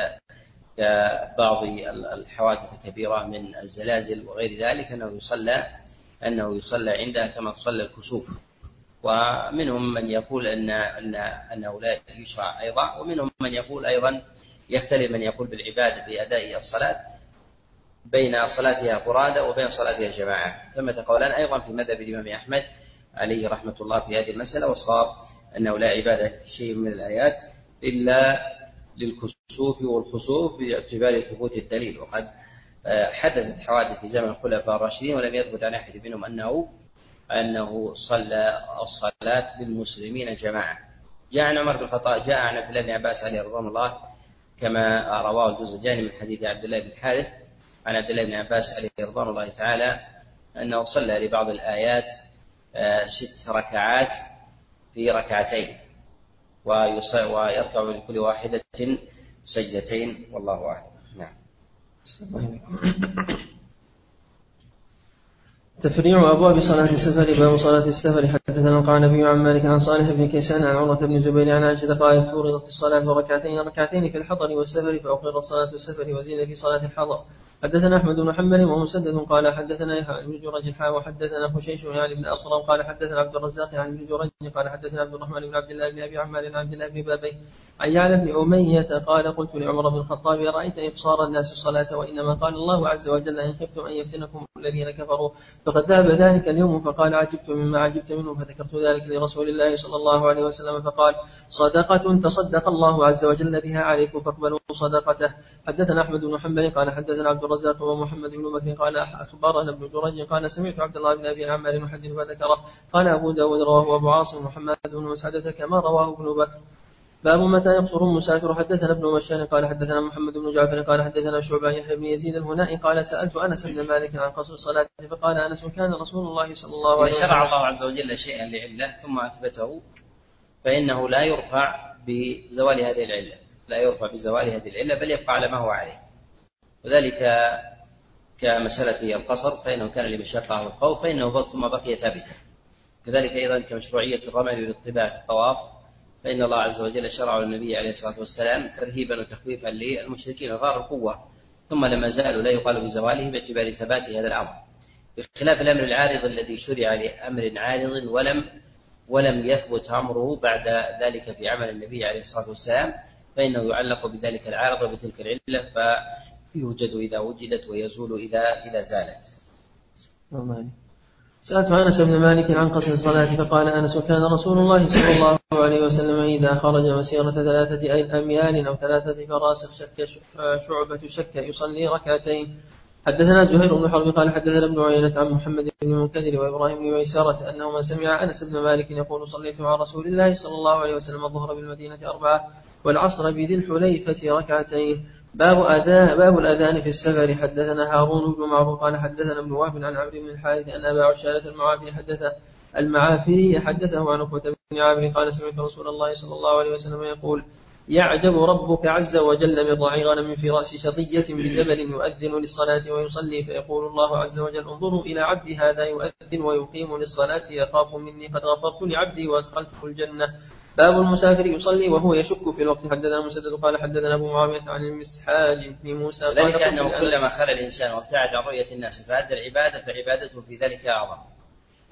كبعض الحوادث الكبيرة من الزلازل وغير ذلك، أنه يصلى أنه يصلى عندها كما صلى الكسوف. ومنهم من يقول أن أن أنه لا يشرع أيضا، ومنهم من يقول أيضا يختلف من يقول بالعبادة بأداء الصلاة بين صلاتها فرادى وبين صلاتها جماعة. ثمة قولان أيضا في مذهب الإمام أحمد عليه رحمة الله في هذه المسألة، والصواب أنه لا عبادة شيء من الآيات إلا للكسوف والخسوف باعتبار ثبوت الدليل. وقد حدثت حوادث في زمن الخلفاء الراشدين ولم يثبت عن أحد منهم أنه أنه صلى الصلاة للمسلمين جماعة. جاء عن عمر بن الخطاب جاء عن عبد الله بن عباس عليه رضوان الله كما رواه الجوزجاني من حديث عبد الله بن الحارث عن عبد الله بن عباس عليه رضوان الله تعالى أنه صلى لبعض الآيات ست ركعات في ركعتين ويركع لكل واحدة سجدتين والله أعلم. نعم. تفريع أبواب صلاة السفر. باب صلاة السفر. حدثنا القعنبي عن مالك عن صالح بن كيسان عن عروة بن الزبير عن عائشة قالت فرضت الصلاة ركعتين ركعتين في الحضر والسفر فأقرت صلاة السفر وزيد في صلاة الحضر. حدثنا أحمد بن حنبل ومسدد قال حدثنا يحيى بن جريج وحدثنا خشيش يعني بن أصرم قال حدثنا عبد الرزاق عن ابن جريج قال حدثنا عبد الرحمن بن عبد الله بن أبي عمار عن عبد الله بن بابي عن يعلى بن أمية قال قلت لعمر بن الخطاب رأيت إقصار الناس الصلاة وإنما قال الله عز وجل إن خفتم أن يفتنكم الذين كفروا فقد ذهب ذلك اليوم فقال عجبت مما عجبت منه فذكرت ذلك لرسول الله صلى الله عليه وسلم فقال صدقة تصدق الله عز وجل بها عليكم فاقبلوا صدقته. حدثنا أحمد بن حنبل قال حدثنا عبد الرزاق ومحمد بن بكر قال أخبرنا ابن جريج قال سمعت عبد الله بن أبي عمار يحدث فذكره. قال أبو داود رواه أبو عاصم محمد بن مسعدة كما رواه ابن بكر. باب متى يقصر المسافر. حدثنا ابن مشان قال حدثنا محمد بن جعفر قال حدثنا شعبة يحيى بن يزيد الهنائي قال سألت أنس بن مالك عن قصر الصلاة فقال أنس كان رسول الله صلى الله عليه وسلم شرع الله عز وجل شيئا لعلة ثم أثبته فإنه لا يرفع بزوال هذه العلة، لا يرفع بزوال هذه العلة بل يبقى على ما هو عليه. وذلك كمسألة القصر فإنه كان لمشقة والخوف فإنه ثم بقي ثابتا. كذلك أيضا كمشروعية الرمل والاطباع في الطواف فإن الله عز وجل شرع النبي عليه الصلاة والسلام ترهيبا وتخويفا للمشركين غار القوة، ثم لما زالوا لا يقال بزواله باعتبار ثبات هذا الأمر، بخلاف الأمر العارض الذي شرع لأمر عارض ولم ولم يثبت أمره بعد ذلك في عمل النبي عليه الصلاة والسلام فإنه يعلق بذلك العارض وبتلك العلة فيوجد إذا وجدت ويزول إذا إذا زالت. سألت أنس بن مالك عن قصر الصلاة فقال أنس كان رسول الله صلى الله عليه وسلم إذا خرج مسيرة ثلاثة أميال أو ثلاثة فراسخ شك شعبة شك يصلي ركعتين. حدثنا زهير بن حرب قال حدثنا ابن عيينة عن محمد بن المنكدر وإبراهيم بن ميسرة أنه من سمع أنس بن مالك يقول صليت مع رسول الله صلى الله عليه وسلم الظهر بالمدينة أربعة والعصر بذي الحليفة ركعتين. باب أذان باب الأذان في السفر. حدثنا هارون بن معروف قال حدثنا ابن وهب عن عمرو بن الحارث أن أبا عشالة المعافري حدث المعافري حدثه عن عقبة بن عامر قال سمعت رسول الله صلى الله عليه وسلم يقول يعجب ربك عز وجل من رعي غنم في رأس شظية بجبل يؤذن للصلاة ويصلي فيقول الله عز وجل انظروا إلى عبدي هذا يؤذن ويقيم للصلاة يخاف مني قد غفرت لعبدي وأدخلته الجنة. باب المسافر يصلي وهو يشك في الوقت. حدثنا مسدد قال حدثنا أبو معاوية عن المسحاج بن موسى ذلك أنه كلما خلى الإنسان وابتعد عن رؤية الناس فأدى العبادة فعبادته في ذلك أعظم،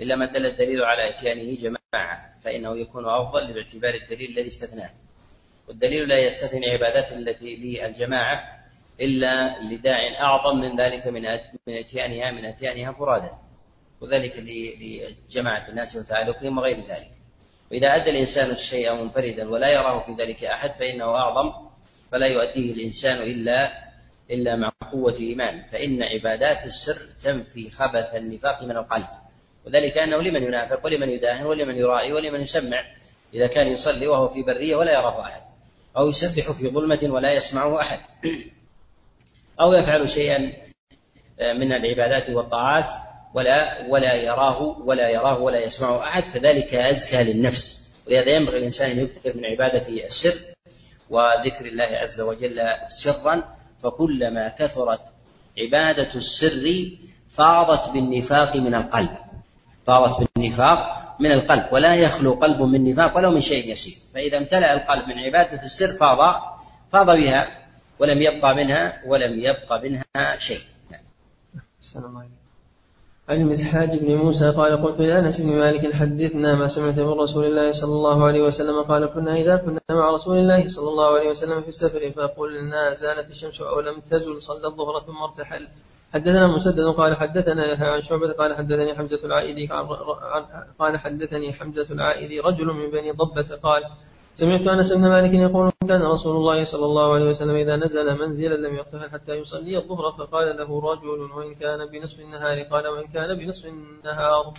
إلا ما دل الدليل على إتيانه جماعة فإنه يكون أفضل باعتبار الدليل الذي استثناه. والدليل لا يستثني عبادات التي للجماعة إلا لداع أعظم من ذلك من إتيانها من إتيانها فرادا، وذلك لجماعة الناس وتعالقهم وغير ذلك. وإذا أدى الإنسان الشيء منفردا ولا يراه في ذلك أحد فإنه أعظم، فلا يؤديه الإنسان إلا إلا مع قوة إيمان، فإن عبادات السر تنفي خبث النفاق من القلب، وذلك أنه لمن ينافق ولمن يداهن ولمن يرائي ولمن يسمع إذا كان يصلي وهو في برية ولا يراه أحد، أو يسبح في ظلمة ولا يسمعه أحد، أو يفعل شيئا من العبادات والطاعات ولا ولا يراه ولا يراه ولا يسمعه أحد، فذلك أزكى للنفس. ولهذا ينبغي الإنسان أن يكثر من عبادة السر وذكر الله عز وجل سرا، فكلما كثرت عبادة السر فاضت بالنفاق من القلب فاضت بالنفاق من القلب ولا يخلو قلب من نفاق ولو من شيء يسير. فإذا امتلأ القلب من عبادة السر فاض فاض بها ولم يبقى منها ولم يبقى منها شيء. السلام عليكم. عن المزحاج بن موسى قال قلت لأنس بن مالك حدثنا ما سمعت من رسول الله صلى الله عليه وسلم قال كنا إذا كنا مع رسول الله صلى الله عليه وسلم في السفر فقلنا زالت الشمس أو لم تزل صلى الظهر ثم ارتحل. حدثنا مسدد قال حدثنا عن شعبة قال حدثني حمزة العائدي قال حدثني حمزة العائدي رجل من بني ضبة قال سمعت أنس بن مالك يقول كان رسول الله صلى الله عليه وسلم إذا نزل منزلا لم يرتحل حتى يصلي الظهر، فقال له رجل وإن كان بنصف النهار، قال وإن كان بنصف النهار.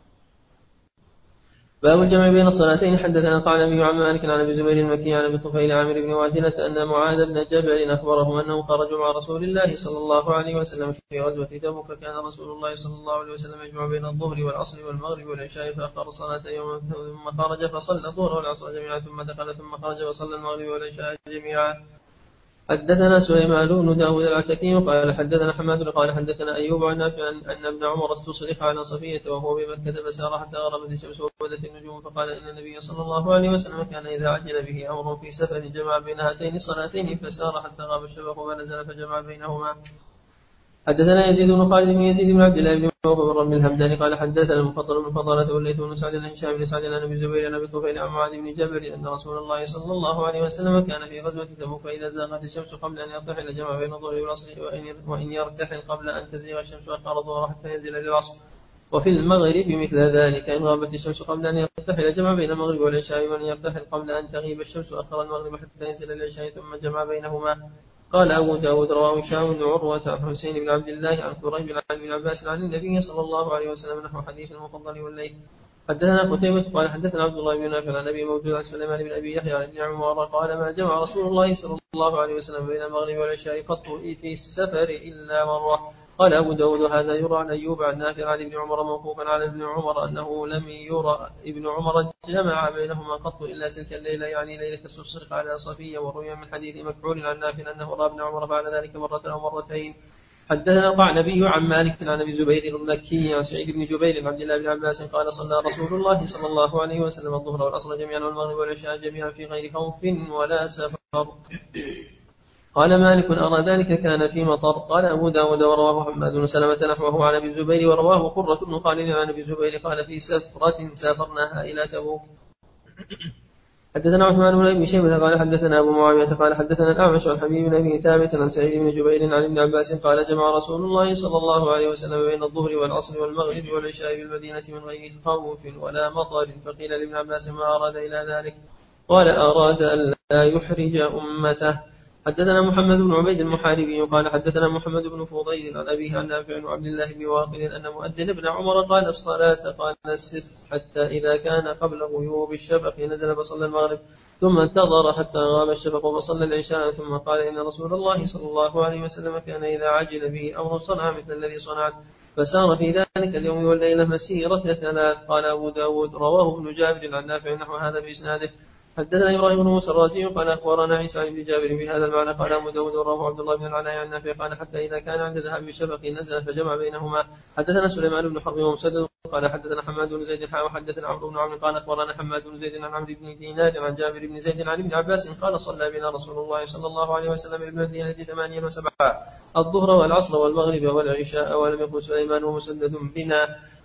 باب الجمع بين الصلاتين. حدثنا قال النبي عن مالك عن ابي زبير المكي عن ابي طفيل عامر بن واثلة ان معاذ بن جبل اخبره انه خرجوا مع رسول الله صلى الله عليه وسلم في غزوة تبوك، فكان رسول الله صلى الله عليه وسلم يجمع بين الظهر والعصر والمغرب والعشاء، فاخر الصلاة يوما ثم خرج فصلى الظهر والعصر جميعا ثم دخل ثم خرج فصلى المغرب والعشاء جميعا. حدثنا سليمان بن داود العتكي قال حدثنا حماد قال حدثنا أيوب عن نافع أن ابن عمر استصرخ على صفية وهو بمكة فسار حتى غربت الشمس وبدت النجوم، فقال إن النبي صلى الله عليه وسلم كان إذا عجل به أمر في سفر جمع بين هاتين الصلاتين فسار حتى غاب الشفق فنزل فجمع بينهما. حدثنا يزيد بن خالد بن يزيد بن عبد الله بن عمر بن الهمداني قال حدثنا المفضل بن فضالة والليث بن سعد بن هشام بن سعد عن ابي زبير عن ابي طفيل عن معاذ بن جبل ان رسول الله صلى الله عليه وسلم كان في غزوة تبوك فإذا زاغت الشمس قبل ان يرتحل جمع بين الظهر والعصر، وان يرتحل قبل ان تزيغ الشمس اخر الظهر حتى ينزل للعصر. وفي المغرب مثل ذلك إن غابت الشمس قبل ان يرتحل جمع بين المغرب والعشاء، وان يرتحل قبل ان تغيب الشمس اخر المغرب حتى ينزل للعشاء ثم جمع بينهما. قال أبو داود رواه هشام بن عروة عن حسين بن عبد الله عن كريب عن ابن عباس عن النبي صلى الله عليه وسلم نحو حديث المفضل والليل. حدثنا قتيبة قال حدثنا عبد الله بن نافع عن ابي موجود عن سليمان بن ابي يحيى عن ابن عمر قال ما جمع رسول الله صلى الله عليه وسلم بين المغرب والعشاء قط في السفر إلا مرة. قال أبو داود هذا يرى عن أيوب عن نافع عن ابن عمر موقوفا على ابن عمر أنه لم يرى ابن عمر جمع بينهما قط إلا تلك الليلة، يعني ليلة الستصرخ على صفية. وروي من حديث مكحول عن نافع أنه رأى ابن عمر فعل ذلك مرة أو مرتين. حدثنا القعنبي عن مالك عن ابي زبير المكي عن سعيد بن جبير عن عبد الله بن عباس قال صلى رسول الله صلى الله عليه وسلم الظهر والعصر جميعا والمغرب والعشاء جميعا في غير خوف ولا سفر. قال مالك أرى ذلك كان في مطر. قال أبو داود ورواه حماد بن سلمة نحوه عن أبي الزبير ورواه قرة بن خالد عن أبي الزبير قال في سفرة سافرناها إلى تبوك. حدثنا عثمان بن أبي شيبة قال حدثنا أبو معاوية قال حدثنا الأعمش عن حبيب بن أبي ثابت عن سعيد بن جبير عن ابن عباس قال جمع رسول الله صلى الله عليه وسلم بين الظهر والعصر والمغرب والعشاء بالمدينة من غير خوف ولا مطر. فقيل لابن عباس ما أراد إلى ذلك؟ قال أراد أن لا يحرج أمته. حدثنا محمد بن عبيد المحاربي قال حدثنا محمد بن فضيل عن أبيه عن نافع وعبد الله بن واقل أن مؤذن ابن عمر قال الصلاة قال السر حتى إذا كان قبل غيوب الشفق نزل فصلى المغرب ثم انتظر حتى غاب الشفق وصلى العشاء ثم قال إن رسول الله صلى الله عليه وسلم كان إذا عجل به أمر صنع مثل الذي صنعت فسار في ذلك اليوم والليلة مسيرة ثلاث. قال أبو داود رواه ابن جابر عن نافع نحو هذا بإسناده. حدثنا إبراهيم بن موسى الرازي قال أخبرنا عيسى بن جابر بهذا المعنى. قال أبو داود رواه عبد الله بن العلاء عن نافع قال حتى إذا كان عند ذهاب الشفق نزل فجمع بينهما. حدثنا سليمان بن حرب ومسدد قال حدثنا حماد بن زيد حاء وحدثنا عمرو بن عمرو قال أخبرنا حماد بن زيد عن عمرو بن دينار عن جابر بن زيد عن ابن عباس قال صلى بنا رسول الله صلى الله عليه وسلم بالمدينة ثمانيا وسبعة الظهر والعصر والمغرب والعشاء ولم يكن سليمان ومسدد بنا.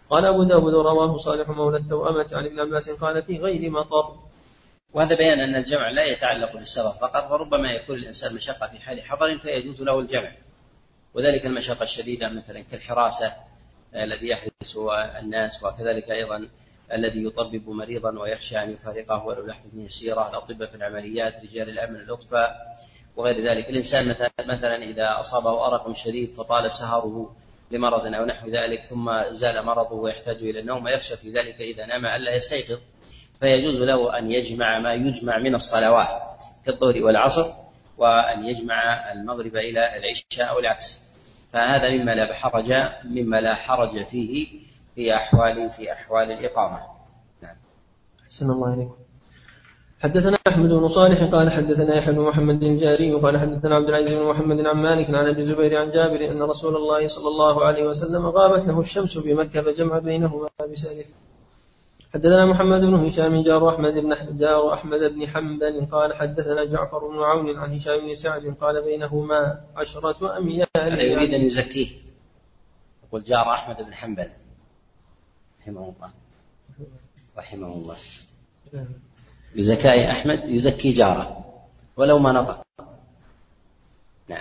قال أبو داود رواه صالح مولى التوأمة عن ابن عباس قال في غير مطر. وهذا بيان أن الجمع لا يتعلق بالسفر فقط، وربما يكون الإنسان مشقة في حال حضر فيجوز له الجمع، وذلك المشقة الشديدة مثلا كالحراسة الذي يحرس الناس، وكذلك أيضا الذي يطبب مريضا ويخشى أن يفارقه ولو لحظة يسيرة، الأطباء في العمليات، رجال الأمن، الأطباء وغير ذلك. الإنسان مثلا إذا أصابه أرق شديد فطال سهره لمرض أو نحو ذلك ثم زال مرضه ويحتاج إلى النوم ويخشى في ذلك إذا نام ألا يستيقظ، فيجوز له أن يجمع ما يجمع من الصلوات كالظهر والعصر، وأن يجمع المغرب إلى العشاء أو العكس، فهذا مما لا حرج مما لا حرج فيه في أحوال في أحوال الإقامة. نعم. أحسن الله إليكم. حدثنا أحمد بن صالح قال حدثنا يحيى بن محمد الجاري قال حدثنا عبد العزيز بن محمد عن مالك عن أبي الزبير عن جابر أن رسول الله صلى الله عليه وسلم غابت له الشمس بمكة فجمع بينهما بسالف. حدثنا محمد بن هشام جار أحمد بن جار أحمد بن حنبل قال حدثنا جعفر بن عون عن هشام بن سعد قال بينهما عشرة أميال. هذا يريد أن يزكيه، يقول جار أحمد بن حنبل رحمه الله رحمه الله بزكاء أحمد يزكي جاره ولو ما نطق. نعم.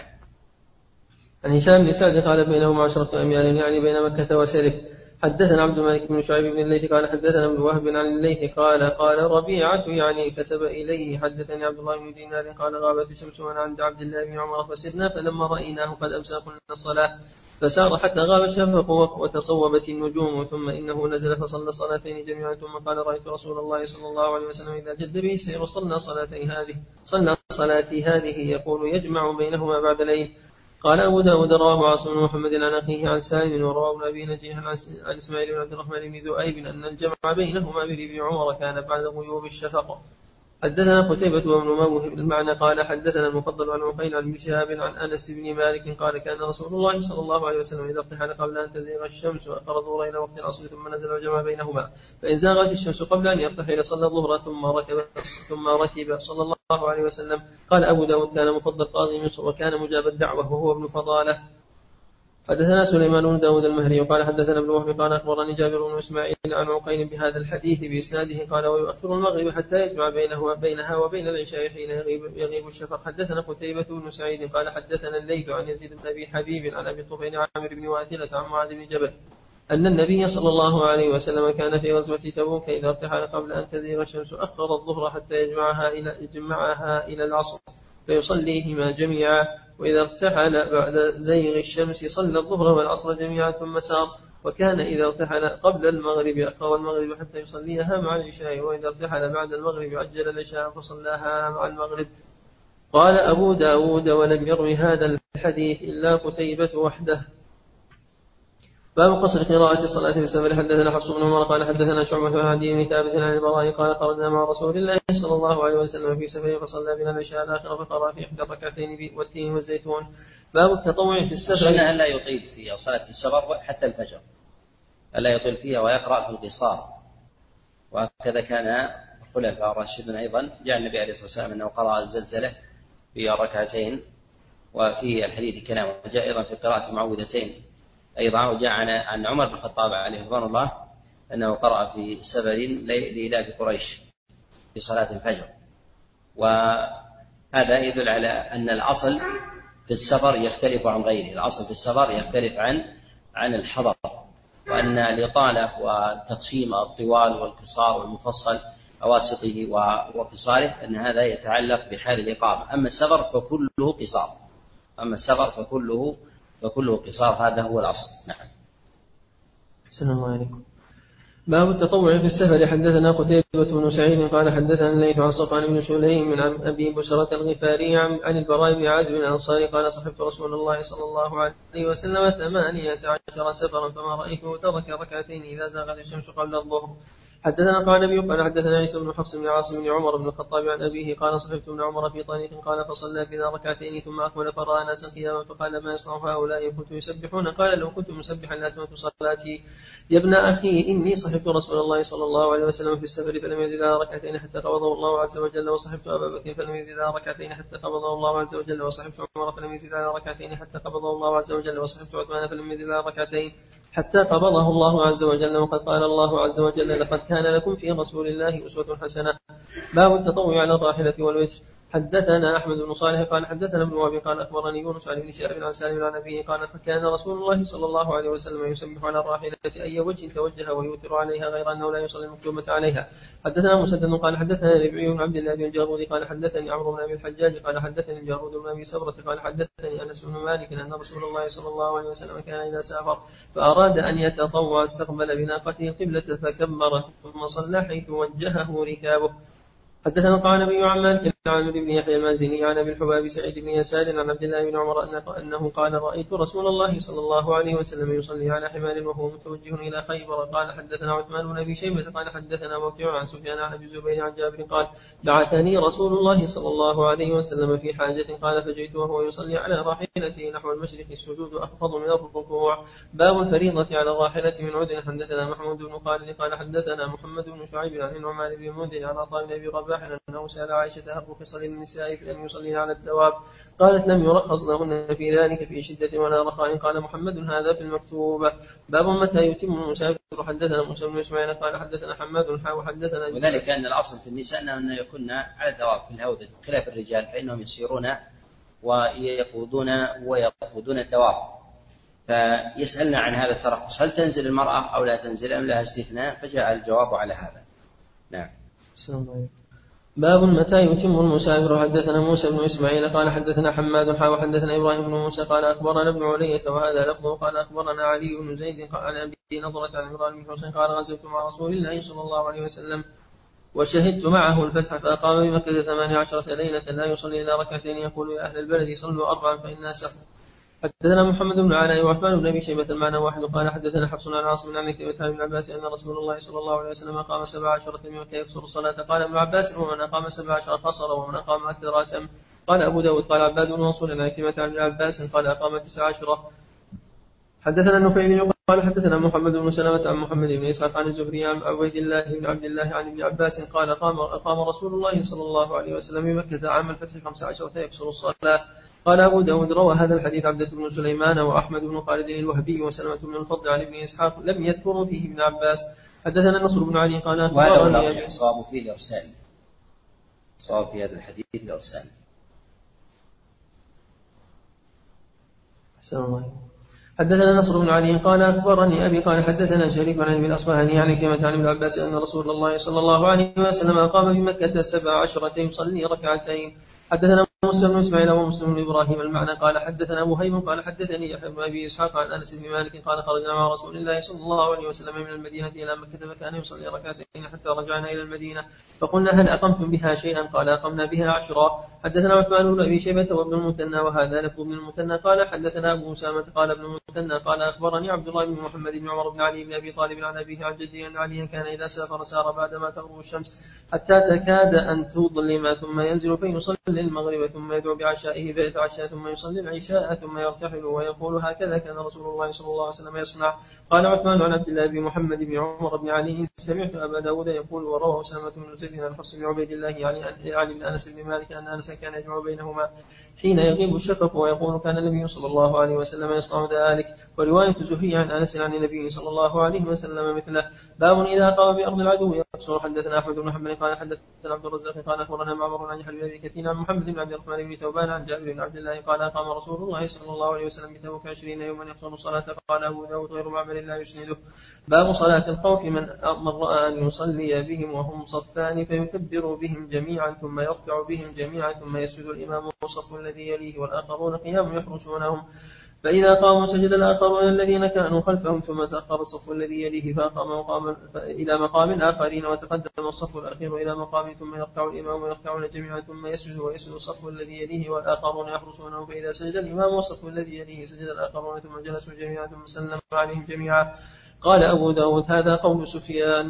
عن هشام بن سعد قال بينهما عشرة أميال يعني بين مكة وسرف. حدثنا عبد الملك بن شعيب بن الليث قال حدثنا ابن وهب عن الليث قال قال ربيعة يعني كتب إليه حدثني عبد الله بن دينار قال غابت الشمس وانا عند عبد الله بن عمر فسرنا فلما رأيناه قد أمسى قلنا الصلاة فسار حتى غاب الشفق وتصوبت النجوم ثم إنه نزل فصلى صلاتين جميعا ثم قال رأيت رسول الله صلى الله عليه وسلم إذا جد به السير صلى صلاتي هذه صلى صلاتي هذه يقول يجمع بينهما بعد ليل. قال أبو داود رواه عاصم بن محمد عن أخيه عن سالم ورواه ابن أبي نجيح عن إسماعيل بن عبد الرحمن بن ذؤيب أن الجمع بينهما بن عمر كان بعد غيوب الشفق. حدثنا قتيبة وابن موهب بالمعنى قال حدثنا المفضل عن عقيل عن ابن شهاب عن أنس بن مالك قال كان رسول الله صلى الله عليه وسلم إذا ارتحل قبل أن تزيغ الشمس وأخر الظهر إلى وقت العصر ثم نزل وجمع بينهما، فإن زاغت الشمس قبل أن يرتحل صلى الظهر ثم ركب ثم ركب صلى الله عليه وسلم. قال أبو داود كان مفضل قاضي مصر وكان مجاب الدعوة وهو ابن فضالة. حدثنا سليمان بن داود المهري وقال حدثنا ابن وهب قال أخبرني جابر بن إسماعيل عن عقيل بهذا الحديث بإسناده قال ويؤخر المغرب حتى يجمع بينه بينها وبين العشاء حين يغيب, يغيب الشفق. حدثنا قتيبة بن سعيد قال حدثنا الليث عن يزيد بن أبي حبيب عن أبي الطفيل عامر بن واثلة عن معاذ بن جبل أن النبي صلى الله عليه وسلم كان في غزوة تبوك إذا ارتحل قبل أن تزيغ الشمس أخر الظهر حتى يجمعها إلى يجمعها إلى العصر فيصليهما جميعا، وإذا ارتحل بعد زيغ الشمس صلى الظهر والعصر جميعا ثم سار. وكان إذا ارتحل قبل المغرب أخر المغرب حتى يصليها مع العشاء، وإذا ارتحل بعد المغرب عجل العشاء فصلاها مع المغرب. قال أبو داود ولم يروي هذا الحديث إلا قتيبة وحده. باب قصر قراءة الصلاة في السفر. حدثنا حفص بن عمر قال حدثنا شعبة عن عدي بن ثابت عن البراء قال خرجنا مع رسول الله صلى الله عليه وسلم في سفر فصلى بنا العشاء الآخر فقرأ في إحدى الركعتين والتين والزيتون. باب التطوع في السفر. السنة ألا يطيل في صلاة السفر حتى الفجر، ألا يطيل فيها ويقرأ في القصار، وهكذا كان الخلفاء الراشدون أيضا. جاء النبي عليه الصلاة والسلام أنه قرأ الزلزلة في ركعتين وفي الحديث كلام، وجاء أيضا في قراءة معوذتين أيضا. وجاء عن عمر بن الخطاب عليه رضوان الله أنه قرأ في سفر لإلاف قريش في صلاة الفجر. وهذا يدل على أن الأصل في السفر يختلف عن غيره، الأصل في السفر يختلف عن عن الحضر، وأن الإطالة وتقسيم الطوال والقصار والمفصل أواسطه وقصاره أن هذا يتعلق بحال الإقامة. أما السفر فكله قصار أما السفر فكله فكله قصار هذا هو الأصل. نعم. أحسن الله عليكم. باب التطوع في السفر. حدثنا قتيبة بن سعيد قال حدثنا الليث عن صفوان بن سليم من أبي بشرة الغفاري عن البراء بن عازب الأنصاري قال صحبت رسول الله صلى الله عليه وسلم ثمانية عشر سفرا فما رأيته ترك ركعتين إذا زاغت الشمس قبل الظهر. حدثنا قال النبي قال حدثنا عيسى بن حفص بن عاصم بن عمر بن الخطاب عن أبيه قال صحبت ابن عمر في طريق قال فصلى بنا ركعتين ثم أقبل فرأى ناسا قياما فقال ما يصنع هؤلاء كنت يسبحون؟ قال لو كنت مسبحا لأتممت صلاتي. يا ابن أخي إني صحبت رسول الله صلى الله عليه وسلم في السفر فلم يزد ركعتين حتى قبضه الله عز وجل، وصحبت أبا بكر فلم يزد ركعتين حتى قبضه الله عز وجل، وصحبت عمر فلم يزد ركعتين حتى قبضه الله عز وجل، وصحبت عثمان فلم يزد ركعتين حتى قبضه الله عز وجل. وقد قال الله عز وجل: لقد كان لكم في رسول الله أسوة حسنة. باب التطوع على الراحلة والوتر. حدثنا أحمد بن صالح قال حدثنا ابن وهب قال أخبرني يونس عن ابن شهاب عن سالم عن أبيه قال: فكان رسول الله صلى الله عليه وسلم يسبح على الراحلة أي وجه توجه ويوتر عليها غير أنه لا يصلي المكتوبة عليها. حدثنا مسدد قال حدثنا ربيع بن عبد الله بن الجارود قال حدثني عمرو بن أبي الحجاج قال حدثني الجارود بن أبي سبرة قال حدثني أنس بن مالك أن رسول الله صلى الله عليه وسلم كان إذا سافر فأراد أن يتطوع استقبل بناقته القبلة فكبر ثم صلى حيث وجهه ركابه. حدثنا القعنبي عن مالك عن بن يحيى المازني عن ابي الحباب سعيد بن يسار عن عبد الله بن عمر انه قال: رايت رسول الله صلى الله عليه وسلم يصلي على حمار وهو متوجه الى خيبر. قال حدثنا عثمان بن ابي شيبه قال حدثنا موقع عن سفيان عن ابي الزبير عن جابر قال: بعثني رسول الله صلى الله عليه وسلم في حاجه قال فجئت وهو يصلي على راحلته نحو المشرق السجود اخفض من الركوع. باب الفريضه على الراحله من عذر. حدثنا محمود بن خالد قال حدثنا محمد بن شعيب عن النعمان بن منذر عن عطاء بن ابي رباح أنه سأل عائشة: هل رخص للنساء في أن يصلين على الدواب؟ قالت: لم يرخص لهن في ذلك في شدة ولا رخاء. قال محمد: هذا في المكتوبة. باب متى يتم المسافر. حدثنا موسى بن إسماعيل قال حدثنا حماد حا وحدثنا وذلك أن الأصل في النساء أن يكون على الدواب في الهودج خلاف الرجال فإنهم يسيرون ويقودون ويقودون الدواب. فيسألن عن هذا الترخص: هل تنزل المرأة أو لا تنزل أم لها استثناء؟ فجاء الجواب على هذا. نعم. السلام عليكم. باب متى يتم المسافر. حدثنا موسى بن إسماعيل قال حدثنا حماد حا وحدثنا إبراهيم بن موسى قال أخبرنا ابن علية وهذا لفظه قال أخبرنا علي بن زيد عن أبي نضرة عن عمران بن حسين قال: غزوت مع رسول الله صلى الله عليه وسلم وشهدت معه الفتح فأقام بمكة ثمانية عشرة ليلة لا يصلي إلا ركعتين يقول: يا أهل البلد صلوا أربعا فإنها سحر. حدثنا محمد بن علاء وعثمان بن ابي شيبه المعنى واحد قال حدثنا حفص عن عاصم عن كتابه ابن عباس ان رسول الله صلى الله عليه وسلم اقام سبع عشرة من مكه يقصر الصلاه. قال ابن عباس: ومن اقام سبع عشرة قصر ومن اقام اكثر اتم. قال ابو داود قال عباد بن منصور عن كتابه ابن عباس قال اقام تسع عشرة. حدثنا النفيلي قال حدثنا محمد بن سلمة عن محمد بن اسحاق عن الزهري عن عبيد الله بن عبد الله عن ابن عباس قال اقام اقام رسول الله صلى الله عليه وسلم بمكه عام الفتح خمس عشرة يقصر الصلاه. قال أبو داود: روى هذا الحديث عبدة بن سليمان وأحمد بن خالد الوهبي وسلمة بن الفضل عن ابن إسحاق لم يذكروا فيه ابن عباس. حدثنا النصر بن علي قال أخبرني الصواب فيه الإرسال. الصواب في هذا الحديث الإرسال. حدثنا نصر بن علي قال أخبرني أبي قال حدثنا شريف عن ابن الأصبهاني عن كلمة عن ابن عباس أن رسول الله صلى الله عليه وسلم أقام بمكة سبع عشرة يصلي ركعتين. حدثنا موسى بن اسماعيل ومسلم بن ابراهيم المعنى قال حدثنا ابو هيم قال حدثني يحيى بن ابي اسحاق عن انس بن مالك قال خرجنا مع رسول الله صلى الله عليه وسلم من المدينه الى مكه فكان يصلي ركعتين حتى رجعنا الى المدينه فقلنا: هل اقمتم بها شيئا؟ قال: اقمنا بها عشرا. حدثنا عثمان بن ابي شيبه وابن المثنى وهذا لفظ ابن المثنى قال حدثنا ابو اسامه قال ابن المثنى قال اخبرني عبد الله بن محمد بن عمر بن علي بن ابي طالب عن ابيه عن جده ان عليا كان اذا سافر سار بعدما تغرب الشمس حتى تكاد ان تظلم ثم ينزل فيصلي المغرب ثم يدعو بعشائه فيتعشى ثم يصلي العشاء ثم يرتحل ويقول: هكذا كان رسول الله صلى الله عليه وسلم يصنع. قال عثمان عن عبد الله بن محمد بن عمر بن علي: سمعت ابا داود يقول وروى اسامه بن زيد عن حفص بن عبيد الله يعني عن بن انس بن مالك ان انس كان يجمع بينهما حين يغيب الشفق ويقول: كان النبي صلى الله عليه وسلم يصنع ذلك. وروايه زهري عن انس عن النبي صلى الله عليه وسلم مثله. باب اذا قام بارض العدو يقصر. حدثنا احمد بن محمد قال حدثنا عبد الرزاق قال اخبرنا معمر عن يحيى بن ابي كثير عن محمد بن عبد الرحمن بن ثوبان عن جابر بن عبد الله قال: قام رسول الله صلى الله عليه وسلم بتبوك عشرين يوما يقصر الصلاه. قال ابو داود: غير معمر لا يسنده. باب صلاه الخوف من من راى ان يصلي بهم وهم صفان فيكبر بهم جميعا ثم يركع بهم جميعا ثم يسجد الامام والصف الذي يليه والاخرون قيام يحرسونهم فإذا قاموا سجد الآخرون الذين كانوا خلفهم ثم تأخر الصف الذي يليه فأقام مقام إلى مقام آخرين وتقدم الصف الأخير إلى مقام ثم يركع الإمام ويركعون جميعا ثم يسجد ويسجد الصف الذي يليه والآخرون يحرسونه فإذا سجد الإمام والصف الذي يليه سجد الآخرون ثم جلسوا جميعا ثم سلم عليهم جميعا. قال أبو داود: هذا قول سفيان.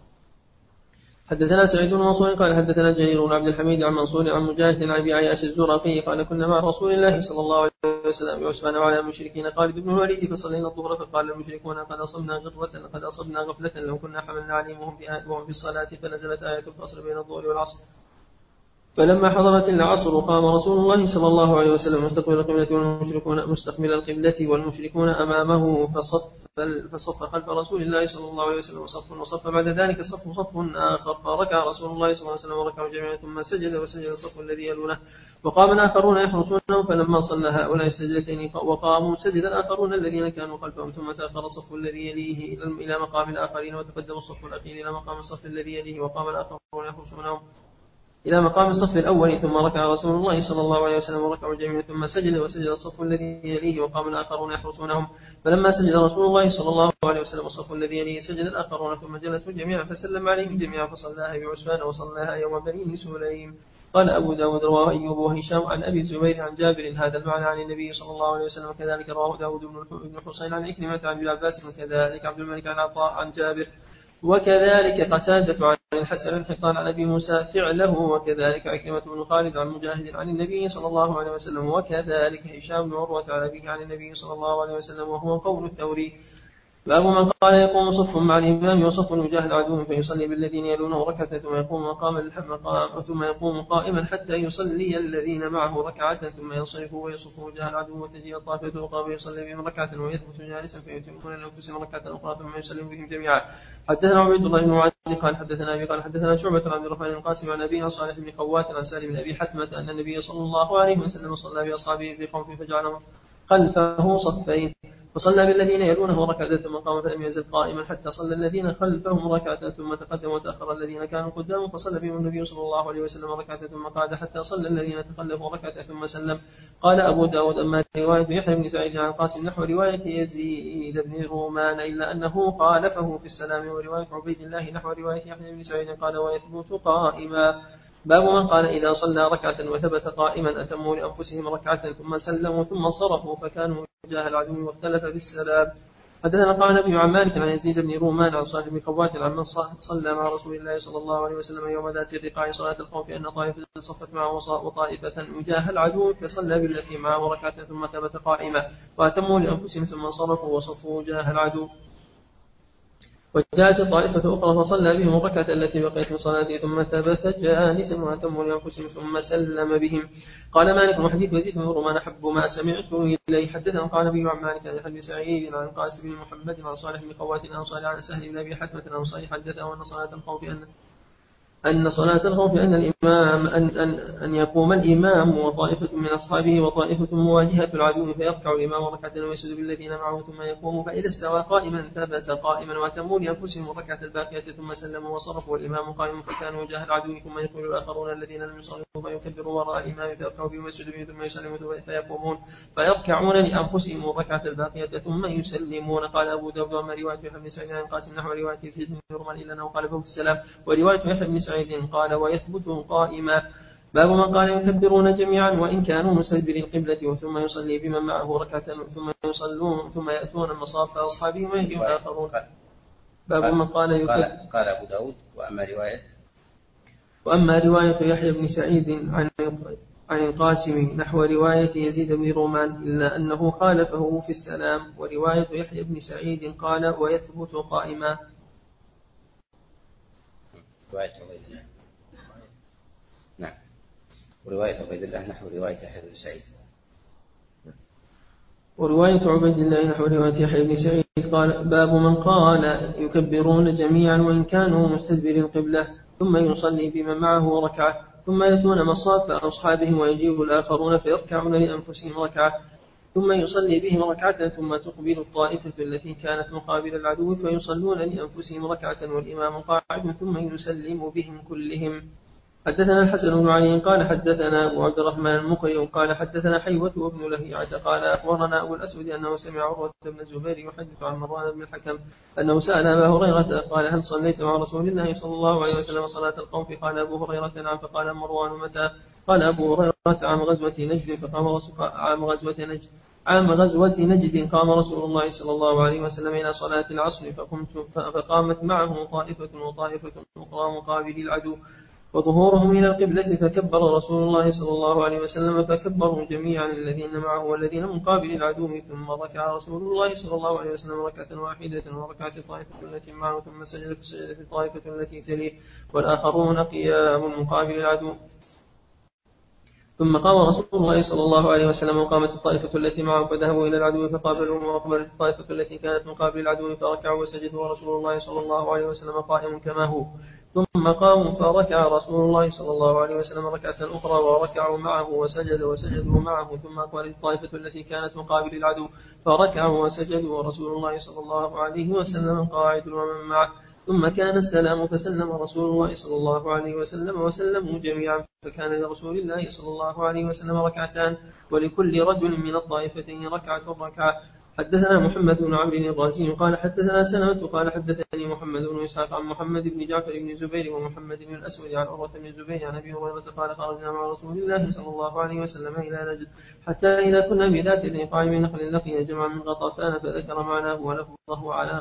حدثنا سعيد بن منصور قال حدثنا جرير بن عبد الحميد عن منصور عن مجاهد عن ابي عياش الزرقي قال: كنا مع رسول الله صلى الله عليه وسلم بعثمان وعلى المشركين خالد بن الوليد فصلينا الظهر فقال المشركون: قد اصبنا غفلة قد اصبنا غفلة لو كنا حملنا عليهم وهم في الصلاة. فنزلت آية الفصل بين الظهر والعصر. فلما حضرت العصر قام رسول الله صلى الله عليه وسلم مستقبل القبلة والمشركون مستقبل القبلة والمشركون أمامه فصف فصف خلف رسول الله صلى الله عليه وسلم صف وصف بعد ذلك الصف صف آخر فركع رسول الله صلى الله عليه وسلم وركعوا جميعا ثم سجد وسجد الصف الذي يلونه وقام الآخرون يحرسونه فلما صلى هؤلاء السجدتين وقاموا سجد الآخرون الذين كانوا خلفهم ثم تأخر الصف الذي يليه إلى مقام الآخرين وتقدم الصف الأخير إلى مقام الصف الذي يليه وقام الآخرون يحرسونهم إلى مقام الصف الأول ثم ركع رسول الله صلى الله عليه وسلم وركعوا جميعا ثم سجد وسجد الصف الذي يليه وقام الآخرون يحرسونهم فلما سجد رسول الله صلى الله عليه وسلم الصف الذي يليه سجد الآخرون ثم جلسوا جميعا فسلم عليهم جميعا فصلاها بعسفان وصلاها يوم بني سليم. قال أبو داود رواه أيوب وهشام عن أبي الزبير عن جابر هذا المعنى عن النبي صلى الله عليه وسلم كذلك رواه داود بن حسين عن إكرمة عن ابن عباس وكذلك عبد الملك عن عطاء عن جابر وكذلك قتادة عن الحسن بن حطان عن أبي موسى فعله وكذلك عكرمة بن خالد عن مجاهد عن النبي صلى الله عليه وسلم وكذلك هشام بن عروة عن أبيه عن النبي صلى الله عليه وسلم وهو قول الثوري. باب من قال يقوم صف مع الإمام وصف يجاهد عدوه فيصلي بالذين يلونه ركعة ثم يقوم مقام ثم يقوم قائما حتى يصلي الذين معه ركعة ثم ينصرف ويصف وجاه العدو وتجي الطائفة الأخرى فيصلي بهم ركعة ويثبت جالسا فيتمون لأنفسهم ركعة أخرى ثم يسلم بهم جميعا. حدثنا عبيد الله بن معاذ قال حدثنا أبي قال حدثنا شعبة عن عبد الرحمن القاسم عن أبي صالح بن خوات عن سالم بن أبي حتمة أن النبي صلى الله عليه وسلم صلى بأصحابه في قوم فجعلهم خلفه صفين فصلى بالذين يلونه ركعة ثم قام فلم يزل قائما حتى صلى الذين خلفهم ركعة ثم تقدم وتأخر الذين كانوا قدامه فصلى بهم النبي صلى الله عليه وسلم ركعة ثم قعد حتى صلى الذين تخلفوا ركعة ثم سلم. قال أبو داود أما رواية يحيى بن سعيد عن قاسم نحو رواية يزيد بن رومان إلا أنه خالفه في السلام ورواية عبيد الله نحو رواية يحيى بن سعيد قال ويثبت قائما. باب من قال إذا صلى ركعة وثبت قائما أتموا لأنفسهم ركعة ثم سلموا ثم صرفوا فكانوا وجاه العدو واختلف في السلام. حدثنا قال ابن عن مالك عن يزيد بن رومان عن صالح بن خوات عن من صلى مع رسول الله صلى الله عليه وسلم يوم ذات الرقاع صلاة الخوف أن طائفة صفت معه وطائفة وجاه العدو فصلى بالتي معه ركعة ثم ثبت قائما وأتموا لأنفسهم ثم صرفوا وصفوا وجاه العدو. وجاءت الطائفة أخرى فصلى بهم الركعة التي بقيت من صلاته ثم ثبت جالسا وأتموا لأنفسهم ثم سلم بهم. قال مالك وحديث يزيد بن رومان أحب ما سمعت إليه. حدثنا قال أبي عن مالك عن أبي سعيد عن قاسم بن محمد عن صالح بن خوات عن صالح عن سهل بن أبي حتمة عن صالح حدثه أن صلاة الخوف أن أن صلاة الخوف أن الإمام أن أن أن يقوم الإمام وطائفة من أصحابه وطائفة مواجهة العدو فيركع الإمام ركعة ويسجد بالذين معه ثم يقوم فإذا استوى قائما ثبت قائما وأتموا لأنفسهم الركعة الباقية ثم سلموا وصرفوا والإمام قائم فكانوا وجاه العدو ثم يقول الآخرون الذين لم يصلوا فيكبروا وراء الإمام فيركعوا بهم ويسجدوا بهم ثم يسلموا فيقومون فيركعون لأنفسهم الركعة الباقية ثم يسلمون. قال أبو داود وما رواية يحيى بن سعيد عن قاسم نحو رواية يزيد بن رومان إلا أنه قال في السلام ورواية يحيى بن سعيد قال ويثبت قائما. باب من قال يكبرون جميعا وإن كانوا مستدبري القبلة ثم يصلي بمن معه ركعة ثم يصلون ثم يأتون مصاف أصحابهم ويهدي الآخرون. باب من قال يكبر قال أبو داود وأما رواية وأما رواية يحيى بن سعيد عن عن القاسم نحو رواية يزيد بن رومان إلا أنه خالفه في السلام ورواية يحيى بن سعيد قال ويثبت قائما. رواية عبيد الله نعم ورواية عبيد الله نحو رواية يحيى بن سعيد ورواية عبيد الله نحو رواية يحيى بن سعيد قال باب من قال يكبرون جميعا وإن كانوا مستدبري القبلة ثم يصلي بمن معه ركعة ثم يأتون مصاف أصحابهم ويجيب الآخرون فيركعون لأنفسهم ركعة ثم يصلي بهم ركعة ثم تقبل الطائفة التي كانت مقابل العدو فيصلون لأنفسهم ركعة والإمام قاعد ثم يسلم بهم كلهم. حدثنا الحسن بن علي قال حدثنا أبو عبد الرحمن المقري قال حدثنا حيوة وابن لهيعة قال أخبرنا أبو الأسود أنه سمع عروة بن الزبير يحدث عن مروان بن الحكم أنه سأل أبا هريرة قال هل صليت مع رسول الله صلى الله عليه وسلم صلاة الخوف؟ قال أبو هريرة نعم. فقال مروان متى؟ قال أبو هريرة عام غزوة نجد فقام رسول عام غزوة نجد عام غزوة نجد قام رسول الله صلى الله عليه وسلم إلى صلاة العصر فقمت فقامت معه طائفة وطائفة أخرى مقابل العدو وظهورهم إلى القبلة فكبر رسول الله صلى الله عليه وسلم فكبروا جميعا الذين معه والذين مقابل العدو ثم ركع رسول الله صلى الله عليه وسلم ركعة واحدة وركعت الطائفة التي معه ثم سجدت سجدت الطائفة التي تليه والآخرون قيام مقابل العدو. ثم قام رسول الله صلى الله عليه وسلم وقامت الطائفة التي معه فذهبوا إلى العدو فقابلوهم وأقبلت الطائفة التي كانت مقابل العدو فركعوا وسجدوا ورسول الله صلى الله عليه وسلم قائم كما هو. ثم قاموا فركع رسول الله صلى الله عليه وسلم ركعة أخرى وركعوا معه وسجد وسجدوا معه. ثم أقبلت الطائفة التي كانت مقابل العدو فركعوا وسجدوا ورسول الله صلى الله عليه وسلم قاعد ومن معه. ثم كان السلام فسلم رسول الله صلى الله عليه وسلم وسلموا جميعا. فكان لرسول الله صلى الله عليه وسلم ركعتان ولكل رجل من الطائفتين ركعة ركعة. حدثنا محمد بن عمرو الرازي قال حدثنا سلمة قال حدثني محمد بن إسحاق عن محمد بن جعفر بن الزبير ومحمد بن الأسود عن عروة بن الزبير عن أبي هريرة قال خرجنا مع رسول الله صلى الله عليه وسلم إلى نجد حتى إذا كنا بذات الرقاع من نخل لقي جمع من غطفان فذكر معناه ولفظه على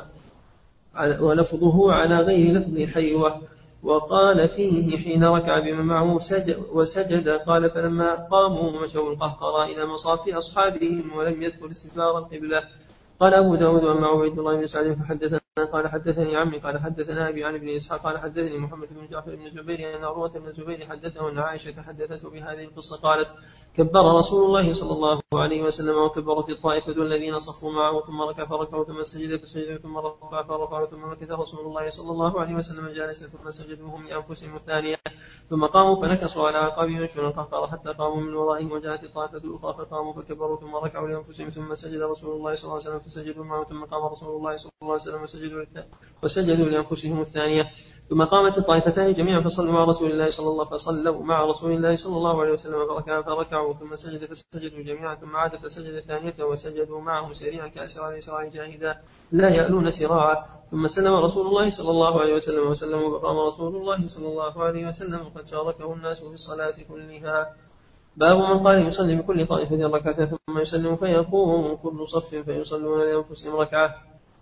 ولفظه على غير لفظ حيوة. وقال فيه حين ركع بمن معه وسجد قال فلما قاموا مشوا القهقرى إلى مصاف أصحابهم ولم يذكر استدبار القبلة. قال أبو داود ومع عبيد الله بن سعد فحدثنا قال حدثني عمي قال حدثنا أبي عن ابن إسحاق قال حدثني محمد بن جعفر بن الزبير أن عروة بن الزبير حدثه أن عائشة حدثته بهذه القصة قالت كبر رسول الله صلى الله عليه وسلم وكبرت الطائفة الذين صفوا معه ثم ركع فركعوا ثم سجد فسجد ثم رفع فرفعوا ثم مكث رسول الله صلى الله عليه وسلم جالسا ثم سجدوا هم لأنفسهم الثانية ثم قاموا فنكصوا على أعقابهم يمشون القهقرى حتى قاموا من ورائهم وجاءت الطائفة الأخرى فقاموا فكبروا ثم ركعوا لأنفسهم ثم سجد رسول الله صلى الله عليه وسلم فسجدوا معه ثم قام رسول الله صلى الله عليه وسلم وسجدوا وسجدوا لأنفسهم الثانية ثم قامت الطائفتان جميعا فصلوا مع رسول الله صلى الله فصلوا مع رسول الله صلى الله عليه وسلم فركعوا فركعوا ثم سجد فسجدوا جميعا ثم عاد فسجد ثانية وسجدوا معه سريعا كأسرع سراع جاهدا لا يألون سراعا. ثم سلم رسول الله صلى الله عليه وسلم وسلم فقام رسول الله صلى الله عليه وسلم وقد شاركه الناس في الصلاة كلها. باب من قال يصلي بكل طائفة ركعة ثم يسلم فيقوم كل صف فيصلون لأنفسهم ركعة.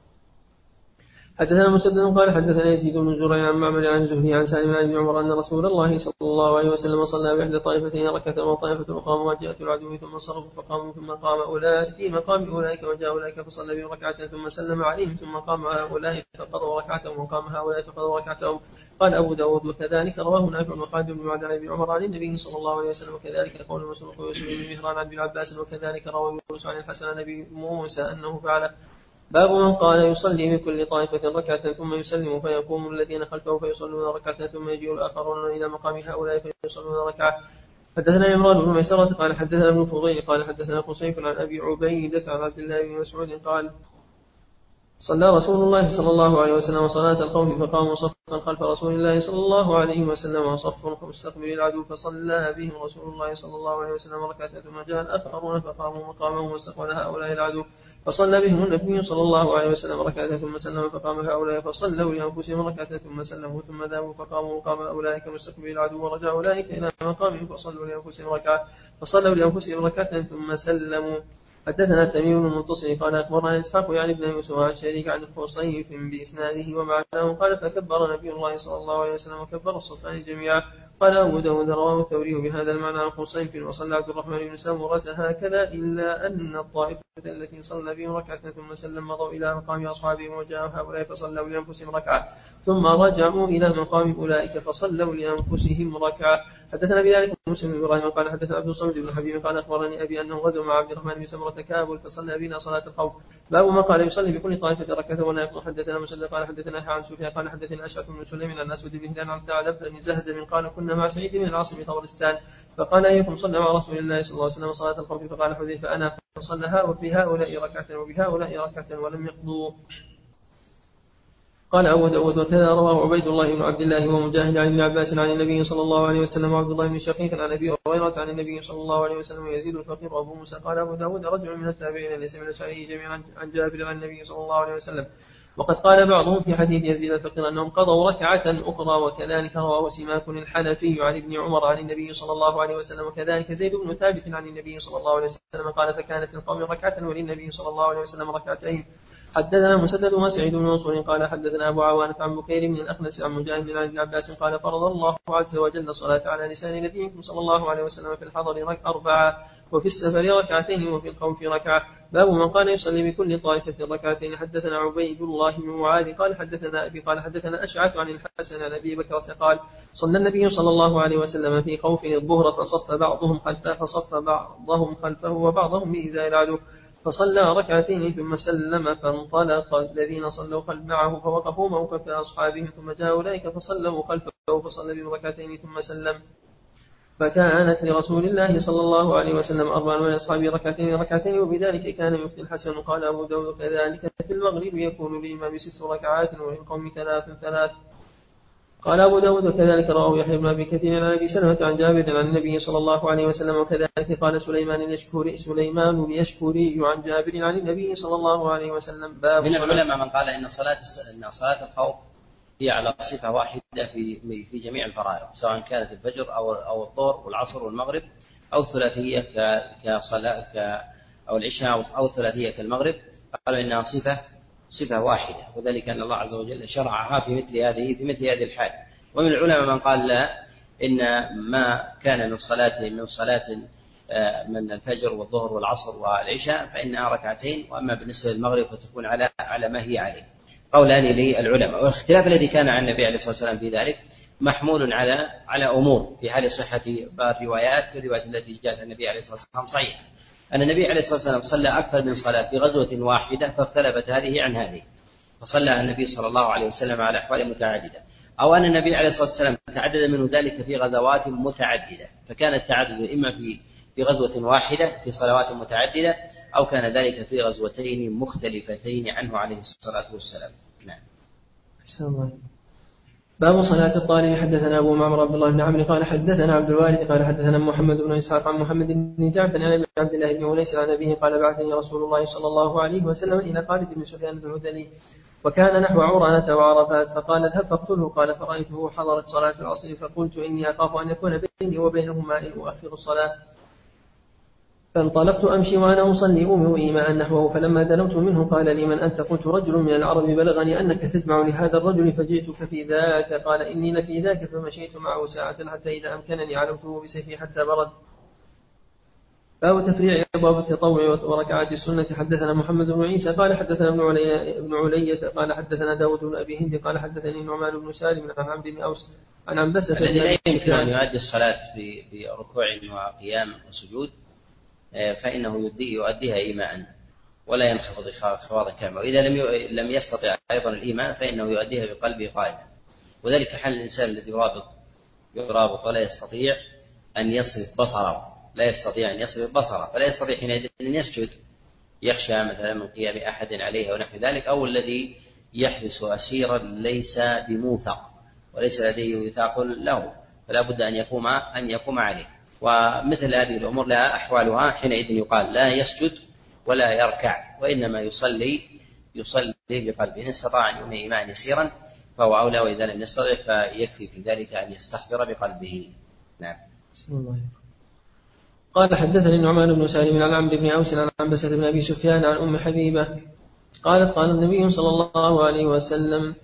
حدثنا مسدد قال حدثنا يزيد بن زريع عن معمر عن زهري عن سالم بن عمر أن رسول الله صلى الله عليه وسلم صلى بإحدى طائفتين ركعة وطائفة أخرى مواجهة العدو ثم صرفوا فقاموا ثم قام أولئك في مقام أولئك وجاء أولئك فصلى بهم ركعة ثم سلم عليهم ثم قام هؤلاء فقضوا ركعتهم وقام هؤلاء فقضوا ركعتهم. قال أبو داود وكذلك رواه نافع وخالد بن معاذ عن أبي عمر عن النبي صلى الله عليه وسلم وكذلك قول مسروق ويوسف بن مهران عن ابن عباس وكذلك روى يونس عن الحسن عن أبي موسى أنه فعل. باب من قال يصلي بكل طائفة ركعة ثم يسلم فيقوم الذين خلفه فيصلون ركعة ثم يجيء الآخرون إلى مقام هؤلاء فيصلون ركعة. حدثنا عمران بن ميسرة قال حدثنا ابن فضيل قال حدثنا قصيف عن أبي عبيدة عن عبد الله بن مسعود قال صلى رسول الله صلى الله عليه وسلم صلاة القوم فقاموا صفا خلف رسول الله صلى الله عليه وسلم وصف مستقبل العدو فصلى بهم رسول الله صلى الله عليه وسلم ركعة ثم جاء الآخرون فقاموا مقامهم واستقبل هؤلاء العدو فصلى بهم النبي صلى الله عليه وسلم ركعة ثم سلم فقام هؤلاء فصلوا لأنفسهم ركعة ثم سلموا ثم ذهبوا فقاموا مقام أولئك مستقبل العدو ورجع أولئك إلى مقامهم فصلوا لأنفسهم ركعة فصلوا لأنفسهم ركعة ثم سلموا. حدثنا تميم بن المنتصر قال أخبرنا إسحاق يعني بن يوسف عن شريك عن خصيف بإسناده ومعناه قال فكبر نبي الله صلى الله عليه وسلم وكبر الصفان جميعا. قال أبو داود رواه الثوري بهذا المعنى عن خصيف وصلى عبد الرحمن بن سمرة هكذا إلا أن الطائفة التي صلى بهم ركعة ثم سلم مضوا إلى مقام أصحابهم وجاءوا هؤلاء فصلوا لأنفسهم ركعة ثم رجعوا إلى مقام أولئك فصلوا لأنفسهم ركعة. حدثنا بذلك مسلم بن إبراهيم قال حدثنا عبد الصمد بن حبيب قال أخبرني أبي أنه غزوا مع عبد الرحمن بن سمرة كابل فصلى بنا صلاة الخوف. باب ما قال يصلي بكل طائفة ركعة ولا يقول. حدثنا مسدد قال حدثنا يحيى عن سفيان قال حدثنا أشعث بن سليم عن أسود بن هلال عن ثعلبة بن زهد قال كنا مع سعيد بن العاص بطبرستان فقال أيكم صلى مع رسول الله صلى الله عليه وسلم صلاة الخوف فقال حذيفة أنا فصلها وفي هؤلاء ركعة وبهؤلاء ركعة ولم يقضوا. قال أبو داود وكذا رواه عبيد الله بن عبد الله ومجاهد عن ابن عباس عن النبي صلى الله عليه وسلم وعبد الله بن شقيق عن أبي هريرة عن النبي صلى الله عليه وسلم ويزيد الفقير أبو موسى. قال أبو داود رجل من التابعين ليس من الأشعري جميعا عن جابر عن النبي صلى الله عليه وسلم. وقد قال بعضهم في حديث يزيد الفقير أنهم قضوا ركعة أخرى وكذلك رواه سماك الحنفي عن ابن عمر عن النبي صلى الله عليه وسلم وكذلك زيد بن ثابت عن النبي صلى الله عليه وسلم قال فكانت القوم ركعة وللنبي صلى الله عليه وسلم ركعتين. حدثنا مسدد وسعيد بن منصور قال حدثنا أبو عوانة عن بكير بن الأخنس عن مجاهد عن ابن عباس قال فرض الله عز وجل الصلاة على لسان نبيكم صلى الله عليه وسلم في الحضر أربعة وفي السفر ركعتين وفي الخوف ركعة. باب من قال يصلي بكل طائفة ركعتين. حدثنا عبيد الله بن معاذ قال حدثنا أبي قال حدثنا أشعث عن الحسن عن أبي بكرة قال صلى النبي صلى الله عليه وسلم في خوف الظهر فصف بعضهم خلفه فصف بعضهم خلفه وبعضهم بإزاء العدو فصلى ركعتين ثم سلم فانطلق الذين صلوا خلف معه فوقفوا موقف أصحابهم ثم جاء أولئك فصلوا خلفه فصلى بهم ركعتين ثم سلم فكانت لرسول الله صلى الله عليه وسلم أربعا ولأصحابه ركعتين ركعتين وبذلك كان يفتي الحسن. قال أبو داود كذلك في المغرب يكون للإمام ست ركعات وللقوم ثلاث ثلاث. قال أبو داود وكذلك رواه يحيى بن أبي كثير عن أبي سلمة عن جابر عن النبي صلى الله عليه وسلم وكذلك قال سليمان اليشكري سليمان اليشكري عن جابر عن النبي صلى الله عليه وسلم. باب من العلماء من قال إن صلاة إن صلاة الخوف هي على صفة واحدة في في جميع الفرائض سواء كانت الفجر أو أو الظهر والعصر والمغرب أو ثلاثية كصلاة ك أو العشاء أو ثلاثية كالمغرب. قالوا إنها صفة صفة واحدة وذلك أن الله عز وجل شرعها في مثل هذه في مثل هذه الحال. ومن العلماء من قال لا إن ما كان من صلاة من صلاة من الفجر والظهر والعصر والعشاء فإنها ركعتين وأما بالنسبة للمغرب فتكون على على ما هي عليه. قولان للعلماء والاختلاف الذي كان عن النبي عليه الصلاة والسلام في ذلك محمول على على أمور في حال صحة الروايات كالروايات التي جاءت عن النبي عليه الصلاة والسلام صحيح أن النبي عليه الصلاة والسلام صلى أكثر من صلاة في غزوة واحدة فاختلفت هذه عن هذه فصلى النبي صلى الله عليه وسلم على أحوال متعددة أو أن النبي عليه الصلاة والسلام تعدد منه ذلك في غزوات متعددة فكان التعدد إما في في غزوة واحدة في صلوات متعددة أو كان ذلك في غزوتين مختلفتين عنه عليه الصلاة والسلام. نعم. باب صلاة الطالب. حدثنا أبو معمر عبد الله بن عمرو قال حدثنا عبد الوارث قال حدثنا محمد بن إسحاق عن محمد بن جعفر عن عبد الله بن أنيس عن أبيه قال بعثني رسول الله صلى الله عليه وسلم إلى خالد بن سفيان الهذلي وكان نحو عرانة وعرفات فقال اذهب فاقتله قال فرأيته حضرت صلاة العصر فقلت إني أخاف أن يكون بيني وبينهما إن أؤخر الصلاة فانطلقت أمشي وأنا أصلي أمي إيماء نحوه فلما دنوت منه قال لي من أنت قلت رجل من العرب بلغني أنك تجمع لهذا الرجل فجئتك في ذاك قال إني لفي ذاك فمشيت معه ساعة حتى إذا أمكنني علوته بسيفي حتى برد. باب تفريع أبواب التطوع وركعات السنة. حدثنا محمد بن عيسى قال حدثنا ابن علي ابن علية قال حدثنا داود بن أبي هند قال حدثني نعمان بن سالم عن عبد بن أوس عن عنبسة الذي لا يمكن أن يؤدي الصلاة بركوع وقيام وسجود فإنه يؤديها إيماء ولا ينخفض خفاضا كاملا وإذا لم لم يستطع أيضا الإيمان فإنه يؤديها بقلبه قائما وذلك حال الإنسان الذي يرابط يرابط ولا يستطيع أن يصرف بصره لا يستطيع أن يصرف بصره فلا يستطيع حينئذ أن يسجد يخشى مثلا من قيام أحد عليه ونحو ذلك أو الذي يحبس أسيرا ليس بموثق وليس لديه وثاق له فلا بد أن يقوم أن يقوم عليه ومثل هذه الأمور لها أحوالها حينئذ يقال لا يسجد ولا يركع وإنما يصلي يصلي بقلبه إن استطاع أن ينهي إيمان يسيرا فهو أولى وإذا لم يستطع فيكفي في ذلك أن يستغفر بقلبه. نعم. قال حدثني النعمان بن سالم عن عمرو بن أوس عن عنبسة بن أبي سفيان عن أم حبيبة قالت قال النبي صلى الله عليه وسلم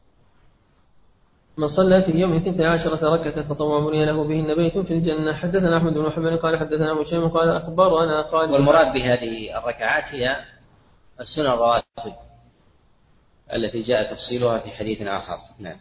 من صلى في اليوم اثنتي عشرة ركعة تطوع بني له بهن بيت في الجنة. حدثنا أحمد بن حنبل قال حدثنا هشام قال أخبرنا قال والمراد بهذه الركعات هي السنن الرواتب التي جاء تفصيلها في حديث آخر. نعم.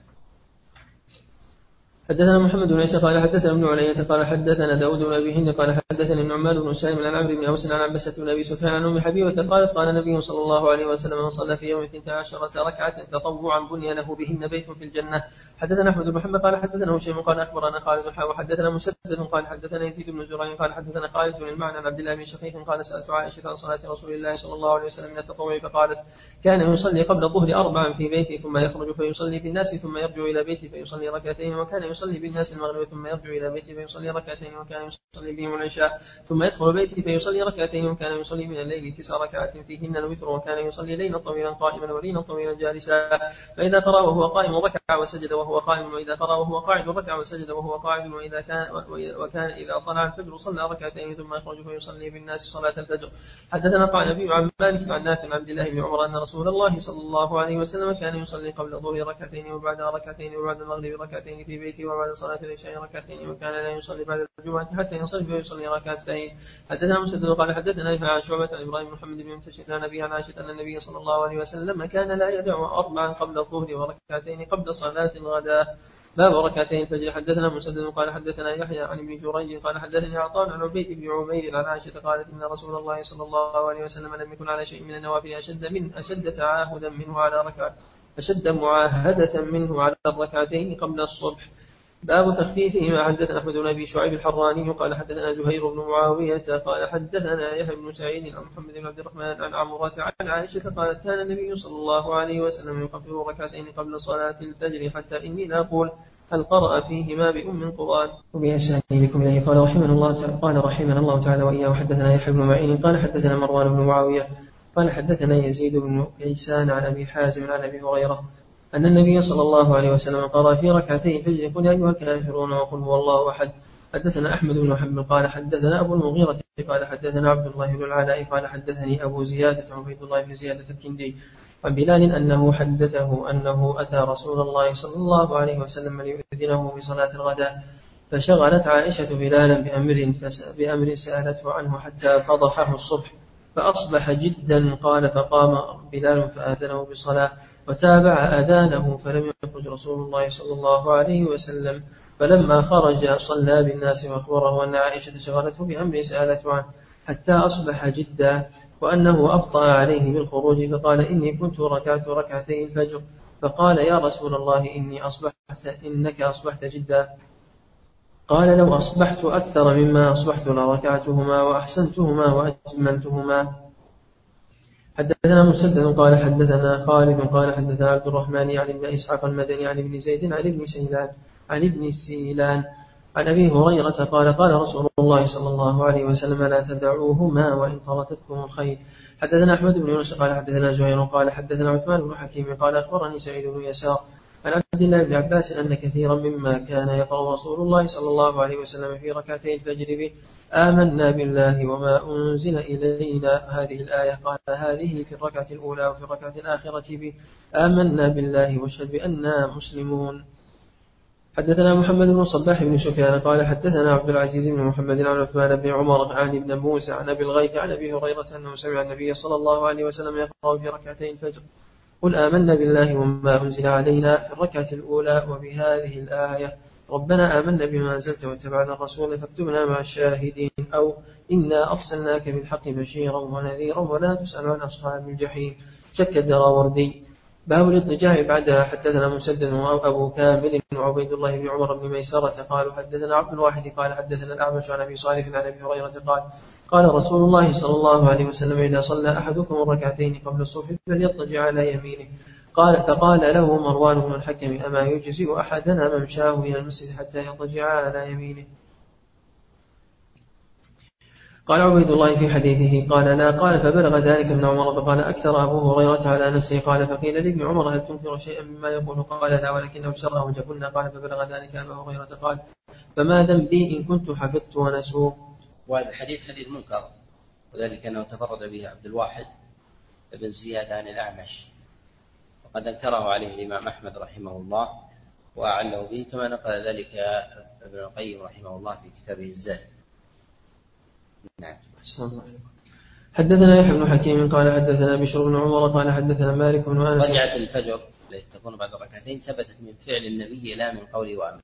حدثنا محمد بن عيسى قال حدثنا ابن علية قال حدثنا داود بن أبي هند قال حدثني النعمان بن سالم عن عمرو بن أوس عن عنبسة بن أبي سفيان عن أم حبيبة قالت قال النبي صلى الله عليه وسلم من صلى في يوم اثنتي عشرة ركعة تطوعا بني له بهن بيت في الجنة. حدثنا أحمد بن محمد قال حدثنا هشام قال أخبرنا خالد حا وحدثنا مسدد قال حدثنا يزيد بن زرع قال حدثنا خالد بن المعنى عن عبد الله بن شقيق قال سألت عائشة عن صلاة رسول الله صلى الله عليه وسلم من التطوع فقالت كان يصلي قبل الظهر أربعا في بيته ثم يخرج فيصلي في الناس ثم يرجع إلى بيته فيصلي ركعتين وكان يصلي بالناس المغرب ثم يرجع إلى بيته فيصلي ركعتين وكان يصلي بهم العشاء ثم يدخل بيته فيصلي ركعتين وكان يصلي من الليل تسع ركعات فيهن الوتر وكان يصلي ليلا طويلا قائما وليلا طويلا جالسا فإذا قرأ وهو قائم ركع وسجد وهو قائم وإذا قرأ وهو قاعد ركع وسجد وهو قاعد وإذا كان وكان إذا طلع الفجر صلى ركعتين ثم يخرج فيصلي بالناس صلاة الفجر. حدثنا قال نبي عن مالك عن نافع عن عبد الله بن عمر أن رسول الله صلى الله عليه وسلم كان يصلي قبل الظهر ركعتين وبعد ركعتين وبعد المغرب ركعتين في بيته وبعد صلاة العشاء ركعتين وكان لا يصلي بعد الجمعة حتى ينصرف ويصلي ركعتين. حدثنا مسدد قال حدثنا يحيى عن شعبة عن إبراهيم بن محمد بن منتشر عن أبي عن عائشة أن النبي صلى الله عليه وسلم كان لا يدع أربعا قبل الظهر وركعتين قبل صلاة الغداء. باب ركعتين الفجر. حدثنا مسدد قال حدثنا يحيى عن ابن جريج قال حدثني عطاء عن عبيد بن عمير عن عائشة قالت إن رسول الله صلى الله عليه وسلم لم يكن على شيء من النوافل أشد من أشد تعاهدا منه على ركعة أشد معاهدة منه على الركعتين قبل الصبح. باب تخفيفهما. حدثنا أحمد بن أبي شعيب الحراني قال حدثنا زهير بن معاوية قال حدثنا يحيى بن سعيد عن محمد بن عبد الرحمن عن عمرة عن عائشة قالت كان النبي صلى الله عليه وسلم يخفف ركعتين قبل صلاة الفجر حتى إني لا أقول هل قرأ فيهما بأم القرآن. وبأسانيدكم إليه قال رحمنا الله تعالى قال رحمنا الله تعالى وإياه. حدثنا يحيى بن معين قال حدثنا مروان بن معاوية قال حدثنا يزيد بن كيسان عن أبي حازم عن أبي هريرة أن النبي صلى الله عليه وسلم قرأ في ركعتين الفجر قل يا أيها الكافرون وقل هو الله أحد. حدثنا أحمد بن محمد قال حدثنا أبو المغيرة قال حدثنا عبد الله بن العلاء قال حدثني أبو زيادة عبيد الله بن زيادة الكندي عن بلال أنه حدثه أنه أتى رسول الله صلى الله عليه وسلم ليؤذنه بصلاة الغداء فشغلت عائشة بلالا بأمر, بأمر سألته عنه حتى فضحه الصبح فأصبح جدا. قال فقام بلال فآذنه بالصلاة وتابع أذانه فلم يخرج رسول الله صلى الله عليه وسلم فلما خرج صلى بالناس وأخبره أن عائشة شغلته بأمر سألته عنه حتى أصبح جدا وأنه أبطأ عليه بالخروج فقال إني كنت ركعت ركعتي الفجر فقال يا رسول الله إني أصبحت إنك أصبحت جدا. قال لو أصبحت أكثر مما أصبحت لركعتهما وأحسنتهما وأجملتهما. حدثنا مسدد قال حدثنا خالد قال حدثنا عبد الرحمن عن ابن إسحاق المدني عن ابن زيد عن ابن سيلان عن ابن سيلان عن أبي هريرة قال قال رسول الله صلى الله عليه وسلم لا تدعوهما وإن طرتتكم الخيل. حدثنا أحمد بن يونس قال حدثنا زهير قال حدثنا عثمان بن حكيم قال أخبرني سعيد بن يسار عن عبد الله بن عباس أن كثيرا مما كان يقرأ رسول الله صلى الله عليه وسلم في ركعتي الفجر به آمنا بالله وما أنزل إلينا هذه الآية قال هذه في الركعة الأولى وفي الركعة الآخرة به آمنا بالله واشهد بأننا مسلمون. حدثنا محمد بن صباح بن سفيان قال حدثنا عبد العزيز بن محمد عن عثمان بن عمر عن ابن موسى عن أبي الغيث عن أبي هريرة أنه سمع النبي صلى الله عليه وسلم يقرأ في ركعتي الفجر قل آمنا بالله وما أنزل علينا في الركعة الأولى وبهذه الآية ربنا آمنا بما أنزلت واتبعنا الرسول فاكتبنا مع الشاهدين أو إنا أرسلناك بالحق بشيرا ونذيرا ولا تسأل عن أصحاب الجحيم. شك الدراوردي. باب الاضطجاع بعدها. حدثنا مسدد وأبو كامل وعبيد الله بن عمر بن ميسرة قالوا حدثنا عبد الواحد قال حدثنا الأعمش عن أبي صالح عن أبي هريرة قال قال رسول الله صلى الله عليه وسلم إذا صلى أحدكم الركعتين قبل الصبح فليضطجع على يمينه. قال فقال له مروان بن الحكم أما يجزئ أحدنا ممشاه إلى المسجد حتى يضطجع على يمينه. قال عبيد الله في حديثه قال لا قال فبلغ ذلك ابن عمر فقال أكثر أبو هريرة على نفسه. قال فقيل لابن عمر هل تنكر شيئا مما يقول قال لا ولكنه شرعه جبلنا. قال فبلغ ذلك أبو هريرة قال فما ذنبي إن كنت حفظت ونسوه. وهذا الحديث حديث منكر وذلك أنه تفرد به عبد الواحد بن زياد عن الأعمش وقد انكره عليه الإمام أحمد رحمه الله وأعله به كما نقل ذلك ابن القيم رحمه الله في كتابه الزاد. نعم. حدثنا يحيى بن حكيم قال حدثنا بشر بن عمر قال حدثنا مالك بن أنس. رجعة الفجر التي تكون بعد ركعتين ثبتت من فعل النبي لا من قوله وأمره.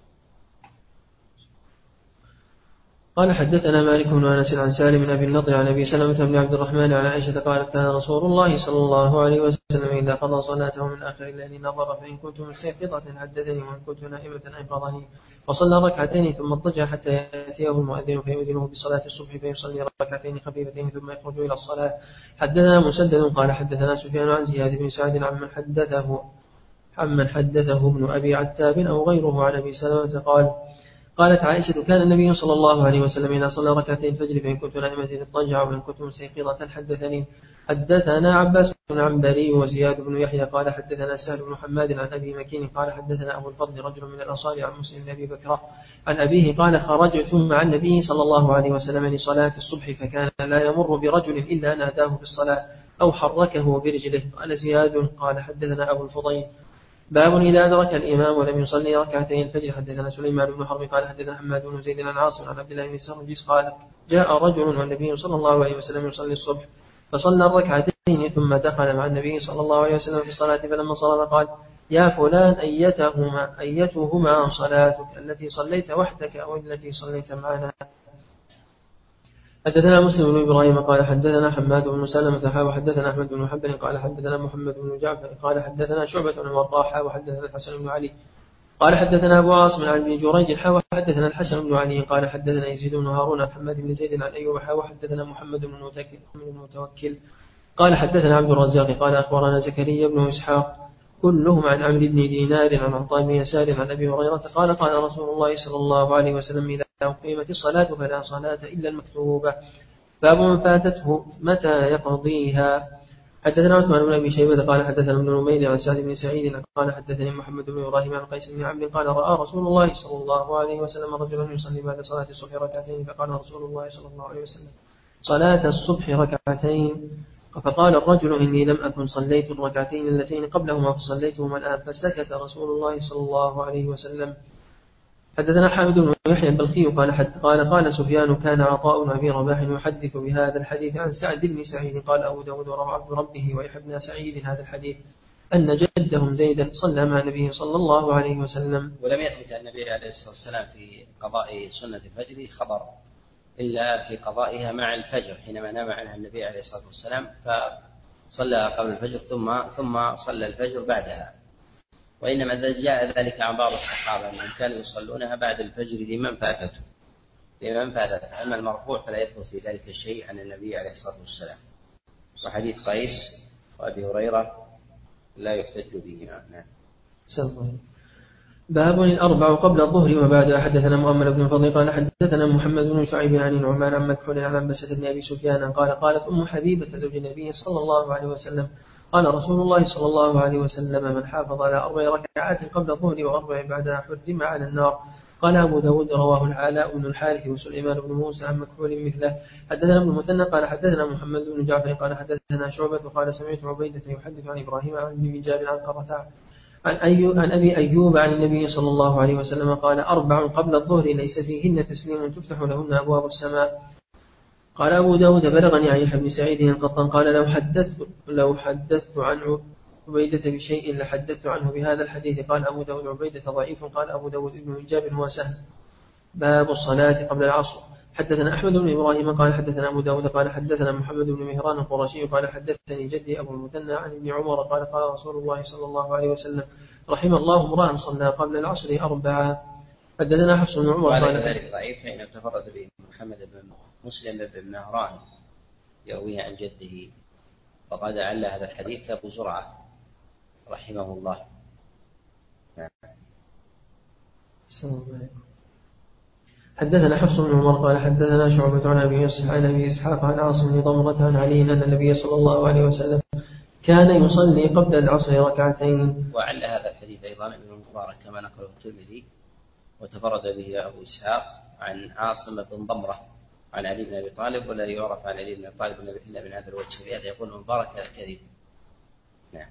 قال حدثنا مالك بن أنس عن سالم بن أبي النضر عن أبي سلمة بن عبد الرحمن عن عائشة قالت كان رسول الله صلى الله عليه وسلم إذا قضى صلاته من آخر الليل نظر فإن كنت مستيقظة حدثني وإن كنت نائمة أيقظني وصلى ركعتين ثم اضطجع حتى يأتيه المؤذن فيؤذنه بصلاة الصبح فيصلي ركعتين خفيفتين ثم يخرج إلى الصلاة. حدثنا مسدد قال حدثنا سفيان عن زياد بن سعد عمن حدثه عمن حدثه ابن أبي عتاب أو غيره عن أبي سلمة قال قالت عائشة كان النبي صلى الله عليه وسلم إذا صلى ركعتين الفجر فإن كنت نائمة اضطجع وإن كنت مستيقظة حدثني. حدثنا عباس العنبري وزياد بن يحيى قال حدثنا سهل بن حماد عن أبي مكين قال حدثنا أبو الفضل رجل من الأنصار عن مسلم بن أبي بكر عن أبيه قال خرجت مع النبي صلى الله عليه وسلم لصلاة الصبح فكان لا يمر برجل إلا ناداه بالصلاة أو حركه برجله. قال زياد قال حدثنا أبو الفضيل باب إذا أدرك الإمام ولم يصلي ركعتين الفجر. حدثنا سليمان بن حرب قال حدثنا حماد بن زيد عن عاصم عن عبد الله بن سرجس قال جاء رجل والنبي صلى الله عليه وسلم يصلي الصبح فصلى الركعتين ثم دخل مع النبي صلى الله عليه وسلم في الصلاة فلما صلى قال يا فلان أيتهما أيتهما صلاتك التي صليت وحدك أو التي صليت معنا. حدثنا مسلم بن إبراهيم قال حدثنا حماد بن سلمة وحدثنا أحمد بن حنبل قال حدثنا محمد بن جعفر قال حدثنا شعبة بن وضاح وحدثنا الحسن بن علي قال حدثنا أبو عاصم عن ابن جريج وحدثنا الحسن بن علي قال حدثنا يزيد بن هارون عن حماد بن زيد عن أيوب وحدثنا محمد بن المتوكل قال حدثنا عبد الرزاق قال أخبرنا زكريا بن إسحاق كلهم عن عمرو بن دينار عن عطاء بن يسار عن أبي هريرة قال قال رسول الله صلى الله عليه وسلم إذا أقيمت الصلاة فلا صلاة إلا المكتوبة. باب من فاتته متى يقضيها. حدثنا عثمان بن أبي شيبة قال حدثنا ابن نمير عن سعد بن سعيد قال حدثني محمد بن إبراهيم عن قيس بن عمرو قال رأى رسول الله صلى الله عليه وسلم رجلا يصلي بعد صلاة الصبح ركعتين فقال رسول الله صلى الله عليه وسلم صلاة الصبح ركعتين فقال الرجل إني لم أكن صليت الركعتين اللتين قبلهما فصليتهما الآن فسكت رسول الله صلى الله عليه وسلم. حدثنا حامد بن يحيى البلخي قال حد قال قال سفيان كان عطاء بن أبي رباح يحدث بهذا الحديث عن سعد بن سعيد قال أبو داود روى عبد ربه ويحيى بن سعيد هذا الحديث أن جدهم زيدا صلى مع النبي صلى الله عليه وسلم. ولم يثبت عن النبي عليه الصلاة والسلام في قضاء سنة الفجر خبر إلا في قضائها مع الفجر حينما نام عنها النبي عليه الصلاة والسلام فصلى قبل الفجر ثم ثم صلى الفجر بعدها. وإنما جاء ذلك عن بعض الصحابة أنهم كانوا يصلونها بعد الفجر لمن فاتته لمن فاتته أما المرفوع فلا يثبت في ذلك شيء عن النبي عليه الصلاة والسلام. وحديث قيس وأبي هريرة لا يحتج به. نعم. باب الأربع قبل الظهر وبعدها. حدثنا مؤمل بن فضل قال حدثنا محمد بن شعيب عن النعمان عن مكحول عن عنبسة بن أبي سفيان قال قالت أم حبيبة زوج النبي صلى الله عليه وسلم قال رسول الله صلى الله عليه وسلم من حافظ على أربع ركعات قبل الظهر وأربع بعدها حرم على النار. قال أبو داود رواه العلاء بن الحارث وسليمان بن موسى عن مكحول مثله. حدثنا ابن المثنى قال حدثنا محمد بن جعفر قال حدثنا شعبة قال سمعت عبيدة يحدث عن إبراهيم عن ابن جابر عن قرة عن, أيوب عن أبي أيوب عن النبي صلى الله عليه وسلم قال أربع قبل الظهر ليس فيهن تسليم تفتح لهن أبواب السماء. قال أبو داود بلغني عن يحيى بن سعيد القطان قال لو حدثت لو حدثت عن عبيدة بشيء لحدثت عنه بهذا الحديث. قال أبو داود عبيدة ضعيف. قال أبو داود ابن جابر هو سهل. باب الصلاة قبل العصر. حدثنا أحمد بن إبراهيم قال حدثنا أبو داود قال حدثنا محمد بن مهران القرشي قال حدثني جدي أبو المثنى عن ابن عمر قال قال رسول الله صلى الله عليه وسلم رحم الله امرأ صلى قبل العصر أربعة. حدثنا حفص بن عمر قال ذلك ضعيف فإن تفرد به محمد بن مسلم بن مهران يرويه عن جده وقد عل هذا الحديث أبو زرعة رحمه الله. حدثنا حفص بن عمر قال حدثنا شعبة عن أبي عن أبي إسحاق عن عاصم بن ضمرة عن علي أن النبي صلى الله عليه وسلم كان يصلي قبل العصر ركعتين. وعل هذا الحديث أيضا ابن المبارك كما نقله الترمذي وتفرد به أبو إسحاق عن عاصم بن ضمرة عن علي بن أبي طالب ولا يعرف عن علي بن أبي طالب إلا من هذا الوجه لهذا يقول المبارك هذا كذب. نعم.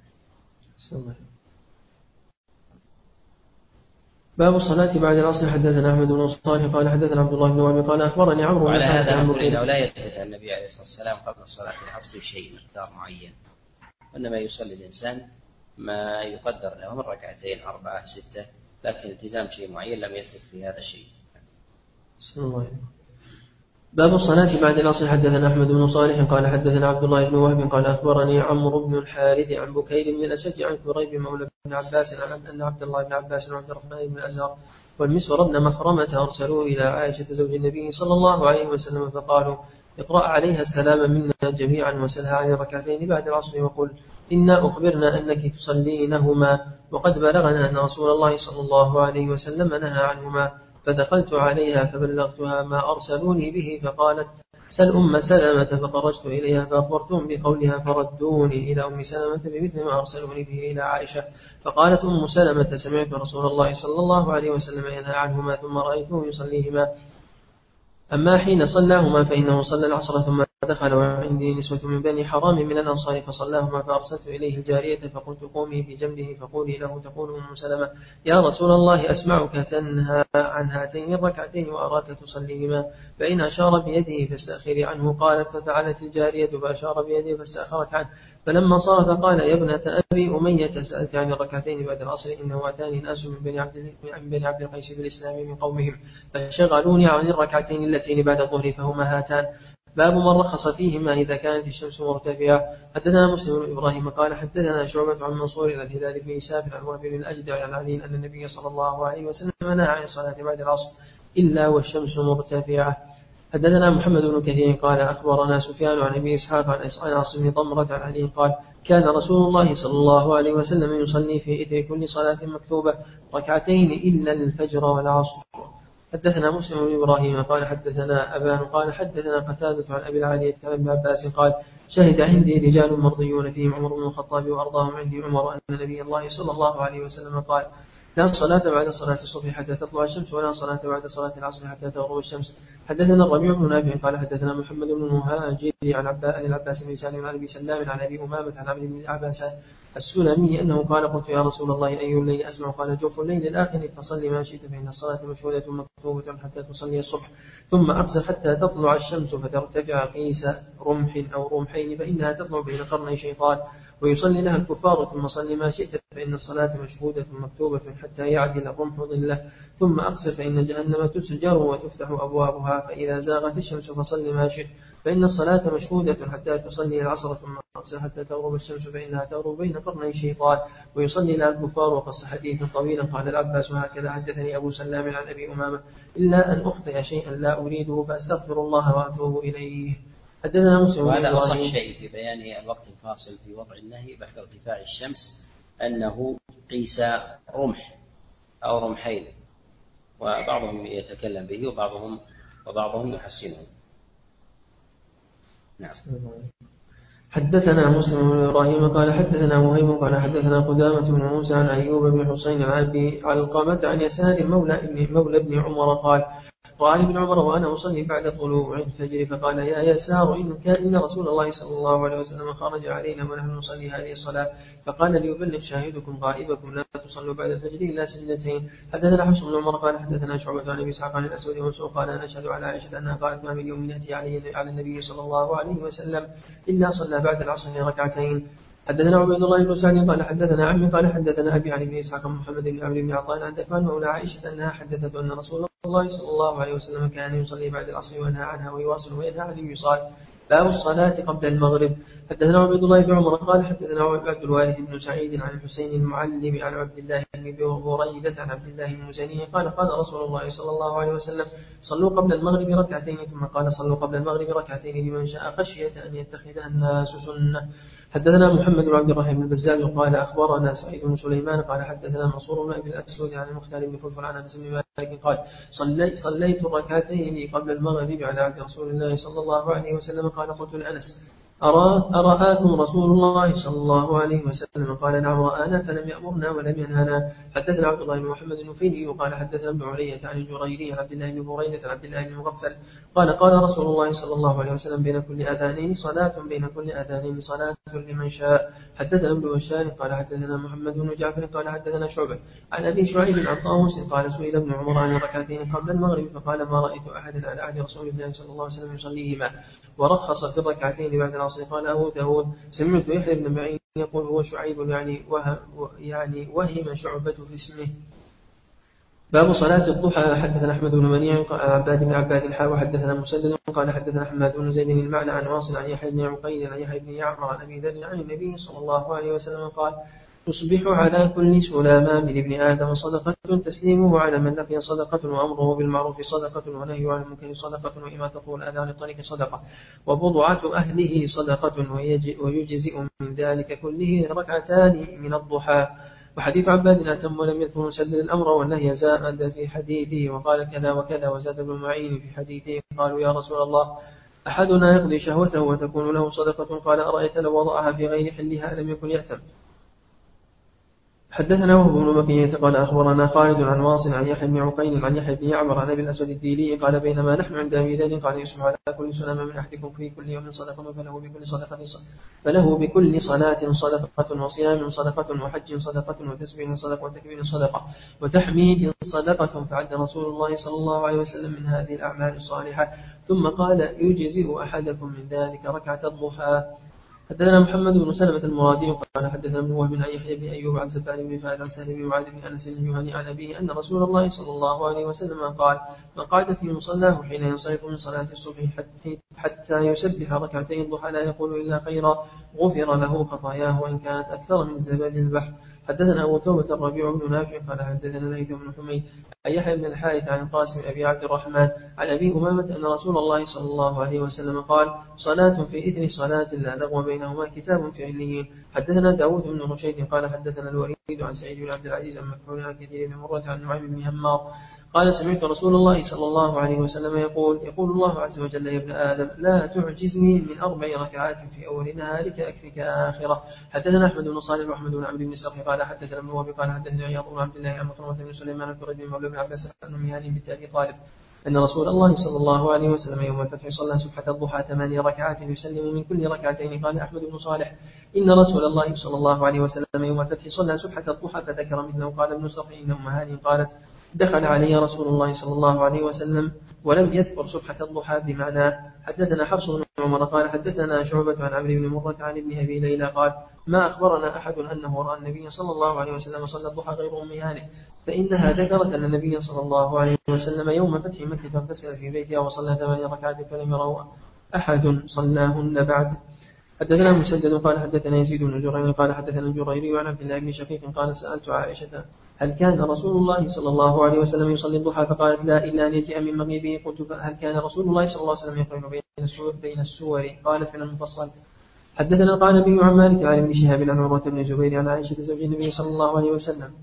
باب الصلاة بعد العصر. حدثنا أحمد بن صالح قال حدثنا عبد الله بن وهب قال أخبرني عمرو وعلى هذا نقول إنه لا يثبت عن النبي عليه الصلاة والسلام قبل صلاة العصر شيء مقدار معين وإنما يصلي الإنسان ما يقدر له من ركعتين أربعة ستة لكن التزام شيء معين لم يثبت في هذا الشيء. بسم الله. باب الصلاة بعد العصر. حدثنا أحمد بن صالح قال حدثنا عبد الله بن وهب قال أخبرني عمرو بن الحارث عن بكير بن الأشج عن كريب مولى بن عباس عن أن عبد الله بن عباس وعبد الرحمن بن الأزهر والمسور بن مخرمة أرسلوه إلى عائشة زوج النبي صلى الله عليه وسلم فقالوا اقرأ عليها السلام منا جميعا وسلها عن ركعتين بعد العصر وقل إنا أخبرنا أنك تصلينهما وقد بلغنا أن رسول الله صلى الله عليه وسلم نهى عنهما فدخلت عليها فبلغتها ما أرسلوني به فقالت سل أم سلمة فخرجت إليها فأخبرتهم بقولها فردوني إلى أم سلمة بمثل ما أرسلوني به إلى عائشة. فقالت أم سلمة سمعت رسول الله صلى الله عليه وسلم ينهى عنهما ثم رأيته يصليهما. أما حين صلاهما فإنه صلى العصر ثم دخل وعندي نسوة من بني حرام من الأنصار فصلاهما فأرسلت إليه الجارية فقلت قومي بجنبه فقولي له تقول أم سلمة يا رسول الله أسمعك تنهى عن هاتين الركعتين وأراك تصليهما فإن أشار بيده فاستأخري عنه. قالت ففعلت الجارية فأشار بيده فاستأخرت عنه. فلما صار فقال يا ابنة أبي أمية سألت عن الركعتين بعد العصر إنه أتاني ناس من بني عبد من بني عبد القيس بالإسلام من قومهم فشغلوني عن الركعتين اللتين بعد الظهر فهما هاتان. باب من رخص فيهما إذا كانت الشمس مرتفعة. حدثنا مسلم بن إبراهيم قال حدثنا شعبة عن منصور إلى الهلال بن إساف عن وهب بن الأجدع عن علي أن النبي صلى الله عليه وسلم نهى عن الصلاة بعد العصر إلا والشمس مرتفعة. حدثنا محمد بن كثير قال أخبرنا سفيان عن أبي إسحاق عن عاصم بن ضمرة عن علي قال كان رسول الله صلى الله عليه وسلم يصلي في إثر كل صلاة مكتوبة ركعتين إلا الفجر والعصر. حدثنا مسلم بن إبراهيم قال حدثنا أبان قال حدثنا قتادة عن أبي العالية عن ابن عباس قال شهد عندي رجال مرضيون فيهم عمر بن الخطاب وأرضاهم عندي عمر أن نبي الله صلى الله عليه وسلم قال لا صلاة بعد صلاة الصبح حتى تطلع الشمس ولا صلاة بعد صلاة العصر حتى تغرب الشمس. حدثنا الربيع بن نافع قال حدثنا محمد بن المهاجر عن العباس بن سالم عن أبي سلام عن أبي أمامة عن عبد بن عباس السلمي أنه قال قلت يا رسول الله أي الليل أسمع قال جوف الليل الآخر فصل ما شئت فإن الصلاة مشهودة مكتوبة حتى تصلي الصبح ثم أقصر حتى تطلع الشمس فترتفع قيس رمح أو رمحين فإنها تطلع بين قرني شيطان ويصلي لها الكفار ثم صل ما شئت فإن الصلاة مشهودة مكتوبة حتى يعدل الرمح ظله ثم أقصر فإن جهنم تسجر وتفتح أبوابها فإذا زاغت الشمس فصل ما شئت فإن الصلاة مشهودة حتى تصلي العصر ثم أقصر حتى تغرب الشمس فإنها تغرب بين قرني شيطان ويصلي لها الكفار. وقص حديث طويلا قال العباس هكذا حدثني أبو سلام عن أبي أمامة إلا أن أخطئ شيئا لا أريده فأستغفر الله وأتوب إليه. حدثنا مسلم وهذا أصح شيء في بيان الوقت الفاصل في وضع النهي بعد ارتفاع الشمس أنه قيس رمح أو رمحين وبعضهم يتكلم به وبعضهم وبعضهم يحسنه. نعم. حدثنا مسلم بن إبراهيم قال حدثنا وهيب قال حدثنا قدامة بن موسى عن أيوب بن حسين عن أبي علقمة عن يسار مولى ابن مولى ابن عمر قال قال ابن عمر وأنا أصلي بعد طلوع الفجر فقال يا يسار إن كان إن رسول الله صلى الله عليه وسلم خرج علينا ونحن نصلي هذه الصلاة فقال ليبلغ شاهدكم غائبكم لا تصلوا بعد الفجر إلا سجدتين. حدثنا حفص بن عمر قال حدثنا شعبة عن أبي إسحاق عن الأسود ومنصور قال نشهد على عائشة أنها قالت ما من يوم يأتي على النبي صلى الله عليه وسلم إلا صلى بعد العصر ركعتين. حدثنا عبيد الله بن سعد قال حدثنا عمي قال حدثنا أبي عن ابن إسحاق محمد بن عبد بن عطاء عن دفان مولى عائشة أنها حدثت أن رسول الله صلى الله عليه وسلم كان يصلي بعد العصر وينهى عنها ويواصل وينهى عن الوصال. باب الصلاة قبل المغرب. حدثنا عبيد الله بن عمر قال حدثنا عبد الوارث بن سعيد عن الحسين المعلم عن عبد الله بن بريدة عن عبد الله المزني قال قال رسول الله صلى الله عليه وسلم صلوا قبل المغرب ركعتين ثم قال صلوا قبل المغرب ركعتين لمن شاء خشية أن يتخذها الناس سنة. حدثنا محمد بن عبد الرحيم بن البزاز قال أخبرنا سعيد بن سليمان قال حدثنا منصور بن أبي الأسود عن المختار بن فلفل عن أنس بن مالك قال صلي صليت ركعتين قبل المغرب على عهد رسول الله صلى الله عليه وسلم قال قلت لأنس أرى أرآكم رسول الله صلى الله عليه وسلم قال نعم رآنا فلم يأمرنا ولم ينهنا. حدثنا عبد الله بن محمد النفيلي وقال حدثنا ابن علية عن الجريري عن عبد الله بن بريدة عن عبد الله بن مغفل قال قال رسول الله صلى الله عليه وسلم بين كل أذانين صلاة بين كل أذانين صلاة لمن شاء. حدثنا ابن بشار قال حدثنا محمد بن جعفر قال حدثنا شعبة عن أبي شعيب عن طاووس قال سئل ابن عمر عن ركعتين قبل المغرب فقال ما رأيت أحدا على عهد رسول الله صلى الله عليه وسلم يصليهما ورخص في الركعتين بعد العصر. قال أبو داود سمعت يحيى بن معين يقول هو شعيب يعني وهم, يعني وهم شعبة في اسمه. باب صلاة الضحى. حدثنا أحمد بن منيع قال عباد بن عباد الحاء وحدثنا مسدد قال حدثنا أحمد بن زيد المعنى عن واصل عن يحيى بن عقيل عن يحيى بن يعمر عن أبي ذر عن النبي صلى الله عليه وسلم قال تصبح على كل سلام من ابن آدم صدقة تسليمه على من لقي صدقة وأمره بالمعروف صدقة ونهيه عن المنكر صدقة وإماطة الأذى عن الطريق صدقة وبضعة أهله صدقة ويجزئ من ذلك كله ركعتان من الضحى. وحديث عباد أتم ولم يذكر مسدد الأمر والنهي زاد في حديثه وقال كذا وكذا وزاد ابن معين في حديثه. قالوا يا رسول الله أحدنا يقضي شهوته وتكون له صدقة. قال أرأيت لو وضعها في غير حلها ألم يكن يأثم؟ حدثنا وهب بن بقية قال أخبرنا خالد عن واصل عن يحيى بن عقيل عن يحيى بن يعمر عن أبي الأسود الديلي قال بينما نحن عند أبي ذر قال يصبح على كل سلام من أحدكم في كل يوم صدقة فله بكل صدقة فله بكل صلاة صدقة وصيام صدقة وحج صدقة وتسبيح صدقة وتكبير صدقة وتحميد صدقة. فعد رسول الله صلى الله عليه وسلم من هذه الأعمال الصالحة ثم قال يجزئ أحدكم من ذلك ركعة الضحى. حدثنا محمد بن سلمة المرادي قال حدثنا ابن وهب عن يحيى بن أيوب عن زبان بن فهد عن سهل بن معاذ بن أنس الجهني عن أبيه أن رسول الله صلى الله عليه وسلم قال من قعد في مصلاه حين ينصرف من صلاة الصبح حتى يسبح ركعتين الضحى لا يقول إلا خيرا غفر له خطاياه وإن كانت أكثر من زبد البحر. حدثنا أبو توبة الربيع بن نافع قال حدثنا ليث بن حميد عن يحيى بن الحارث عن القاسم أبي عبد الرحمن عن أبي أمامة أن رسول الله صلى الله عليه وسلم قال صلاة في إثر صلاة لا لغو بينهما كتاب في عليين. حدثنا داود بن رشيد قال حدثنا الوليد عن سعيد بن عبد العزيز عن مكحول عن كثير بن مرة عن نعيم بن همار قال سمعت رسول الله صلى الله عليه وسلم يقول يقول الله عز وجل يا ابن آدم لا تعجزني من أربع ركعات في أول نهارك أكفك آخرة. حدثنا أحمد بن صالح وأحمد بن عبد بن سرح قال حدثنا ابن وهب قال حدثنا عياض بن عبد الله عن مخرمة بن سليمان الفرد بن مولى بن عباس بن مهان بنت أبي طالب أن رسول الله صلى الله عليه وسلم يوم الفتح صلى سبحة الضحى ثماني ركعات يسلم من كل ركعتين. قال أحمد بن صالح إن رسول الله صلى الله عليه وسلم يوم الفتح صلى سبحة الضحى فذكر مثله. قال ابن سرح إن أم هاني قالت دخل علي رسول الله صلى الله عليه وسلم ولم يذكر سبحة الضحى بمعنى. حدثنا حفص بن عمر قال حدثنا شعبة عن عمرو بن مرة عن ابن أبي ليلى قال ما أخبرنا أحد أنه رأى النبي صلى الله عليه وسلم صلى الضحى غير أم هانئ فإنها ذكرت أن النبي صلى الله عليه وسلم يوم فتح مكة اغتسل في بيتها وصلى ثمان ركعات فلم يروا أحد صلاهن بعد. حدثنا مسدد قال حدثنا يزيد بن جرير قال حدثنا الجريري عن عبد الله بن شقيق قال سألت عائشة هل كان رسول الله صلى الله عليه وسلم يصلي الضحى فقالت لا إلا أن يجيء من مغيبه. قلت فهل كان رسول الله صلى الله عليه وسلم يقرن بين السور, بين السور قالت من المفصل. حدثنا قال النبي عن مالك عن ابن شهاب عن عروة بن الزبير عن عائشة زوج النبي صلى الله عليه وسلم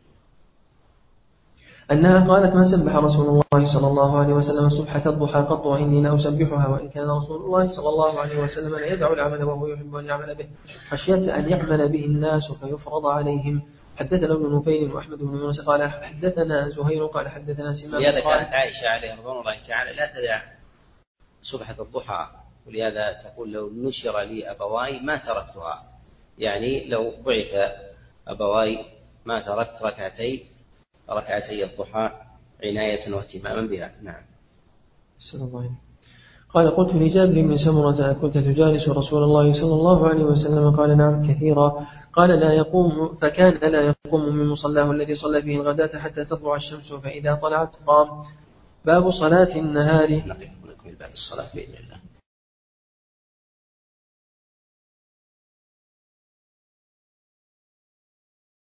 أنها قالت ما سبح رسول الله صلى الله عليه وسلم سبحة الضحى قط وإني لا أسبحها وإن كان رسول الله صلى الله عليه وسلم لا يدع العمل وهو يحب أن يعمل به خشية أن يعمل به الناس فيفرض عليهم. حدثنا ابن نفيل وأحمد بن يونس قال حدثنا زهير قال حدثنا سماك لهذا كانت عائشة عليه رضوان الله تعالى لا تدع سبحة الضحى ولهذا تقول لو نشر لي أبواي ما تركتها يعني لو بعث أبواي ما تركت ركعتي ركعتي الضحى عناية واهتماما بها. نعم. صلى الله عليه. قال قلت لجابر بن سمرة كنت تجالس رسول الله صلى الله عليه وسلم قال نعم كثيرا. قال لا يقوم فكان لا يقوم من مصلاه الذي صلى فيه الغداة حتى تطلع الشمس فإذا طلعت قام. باب صلاة النهار. نقف نكمل بعد الصلاة بإذن الله.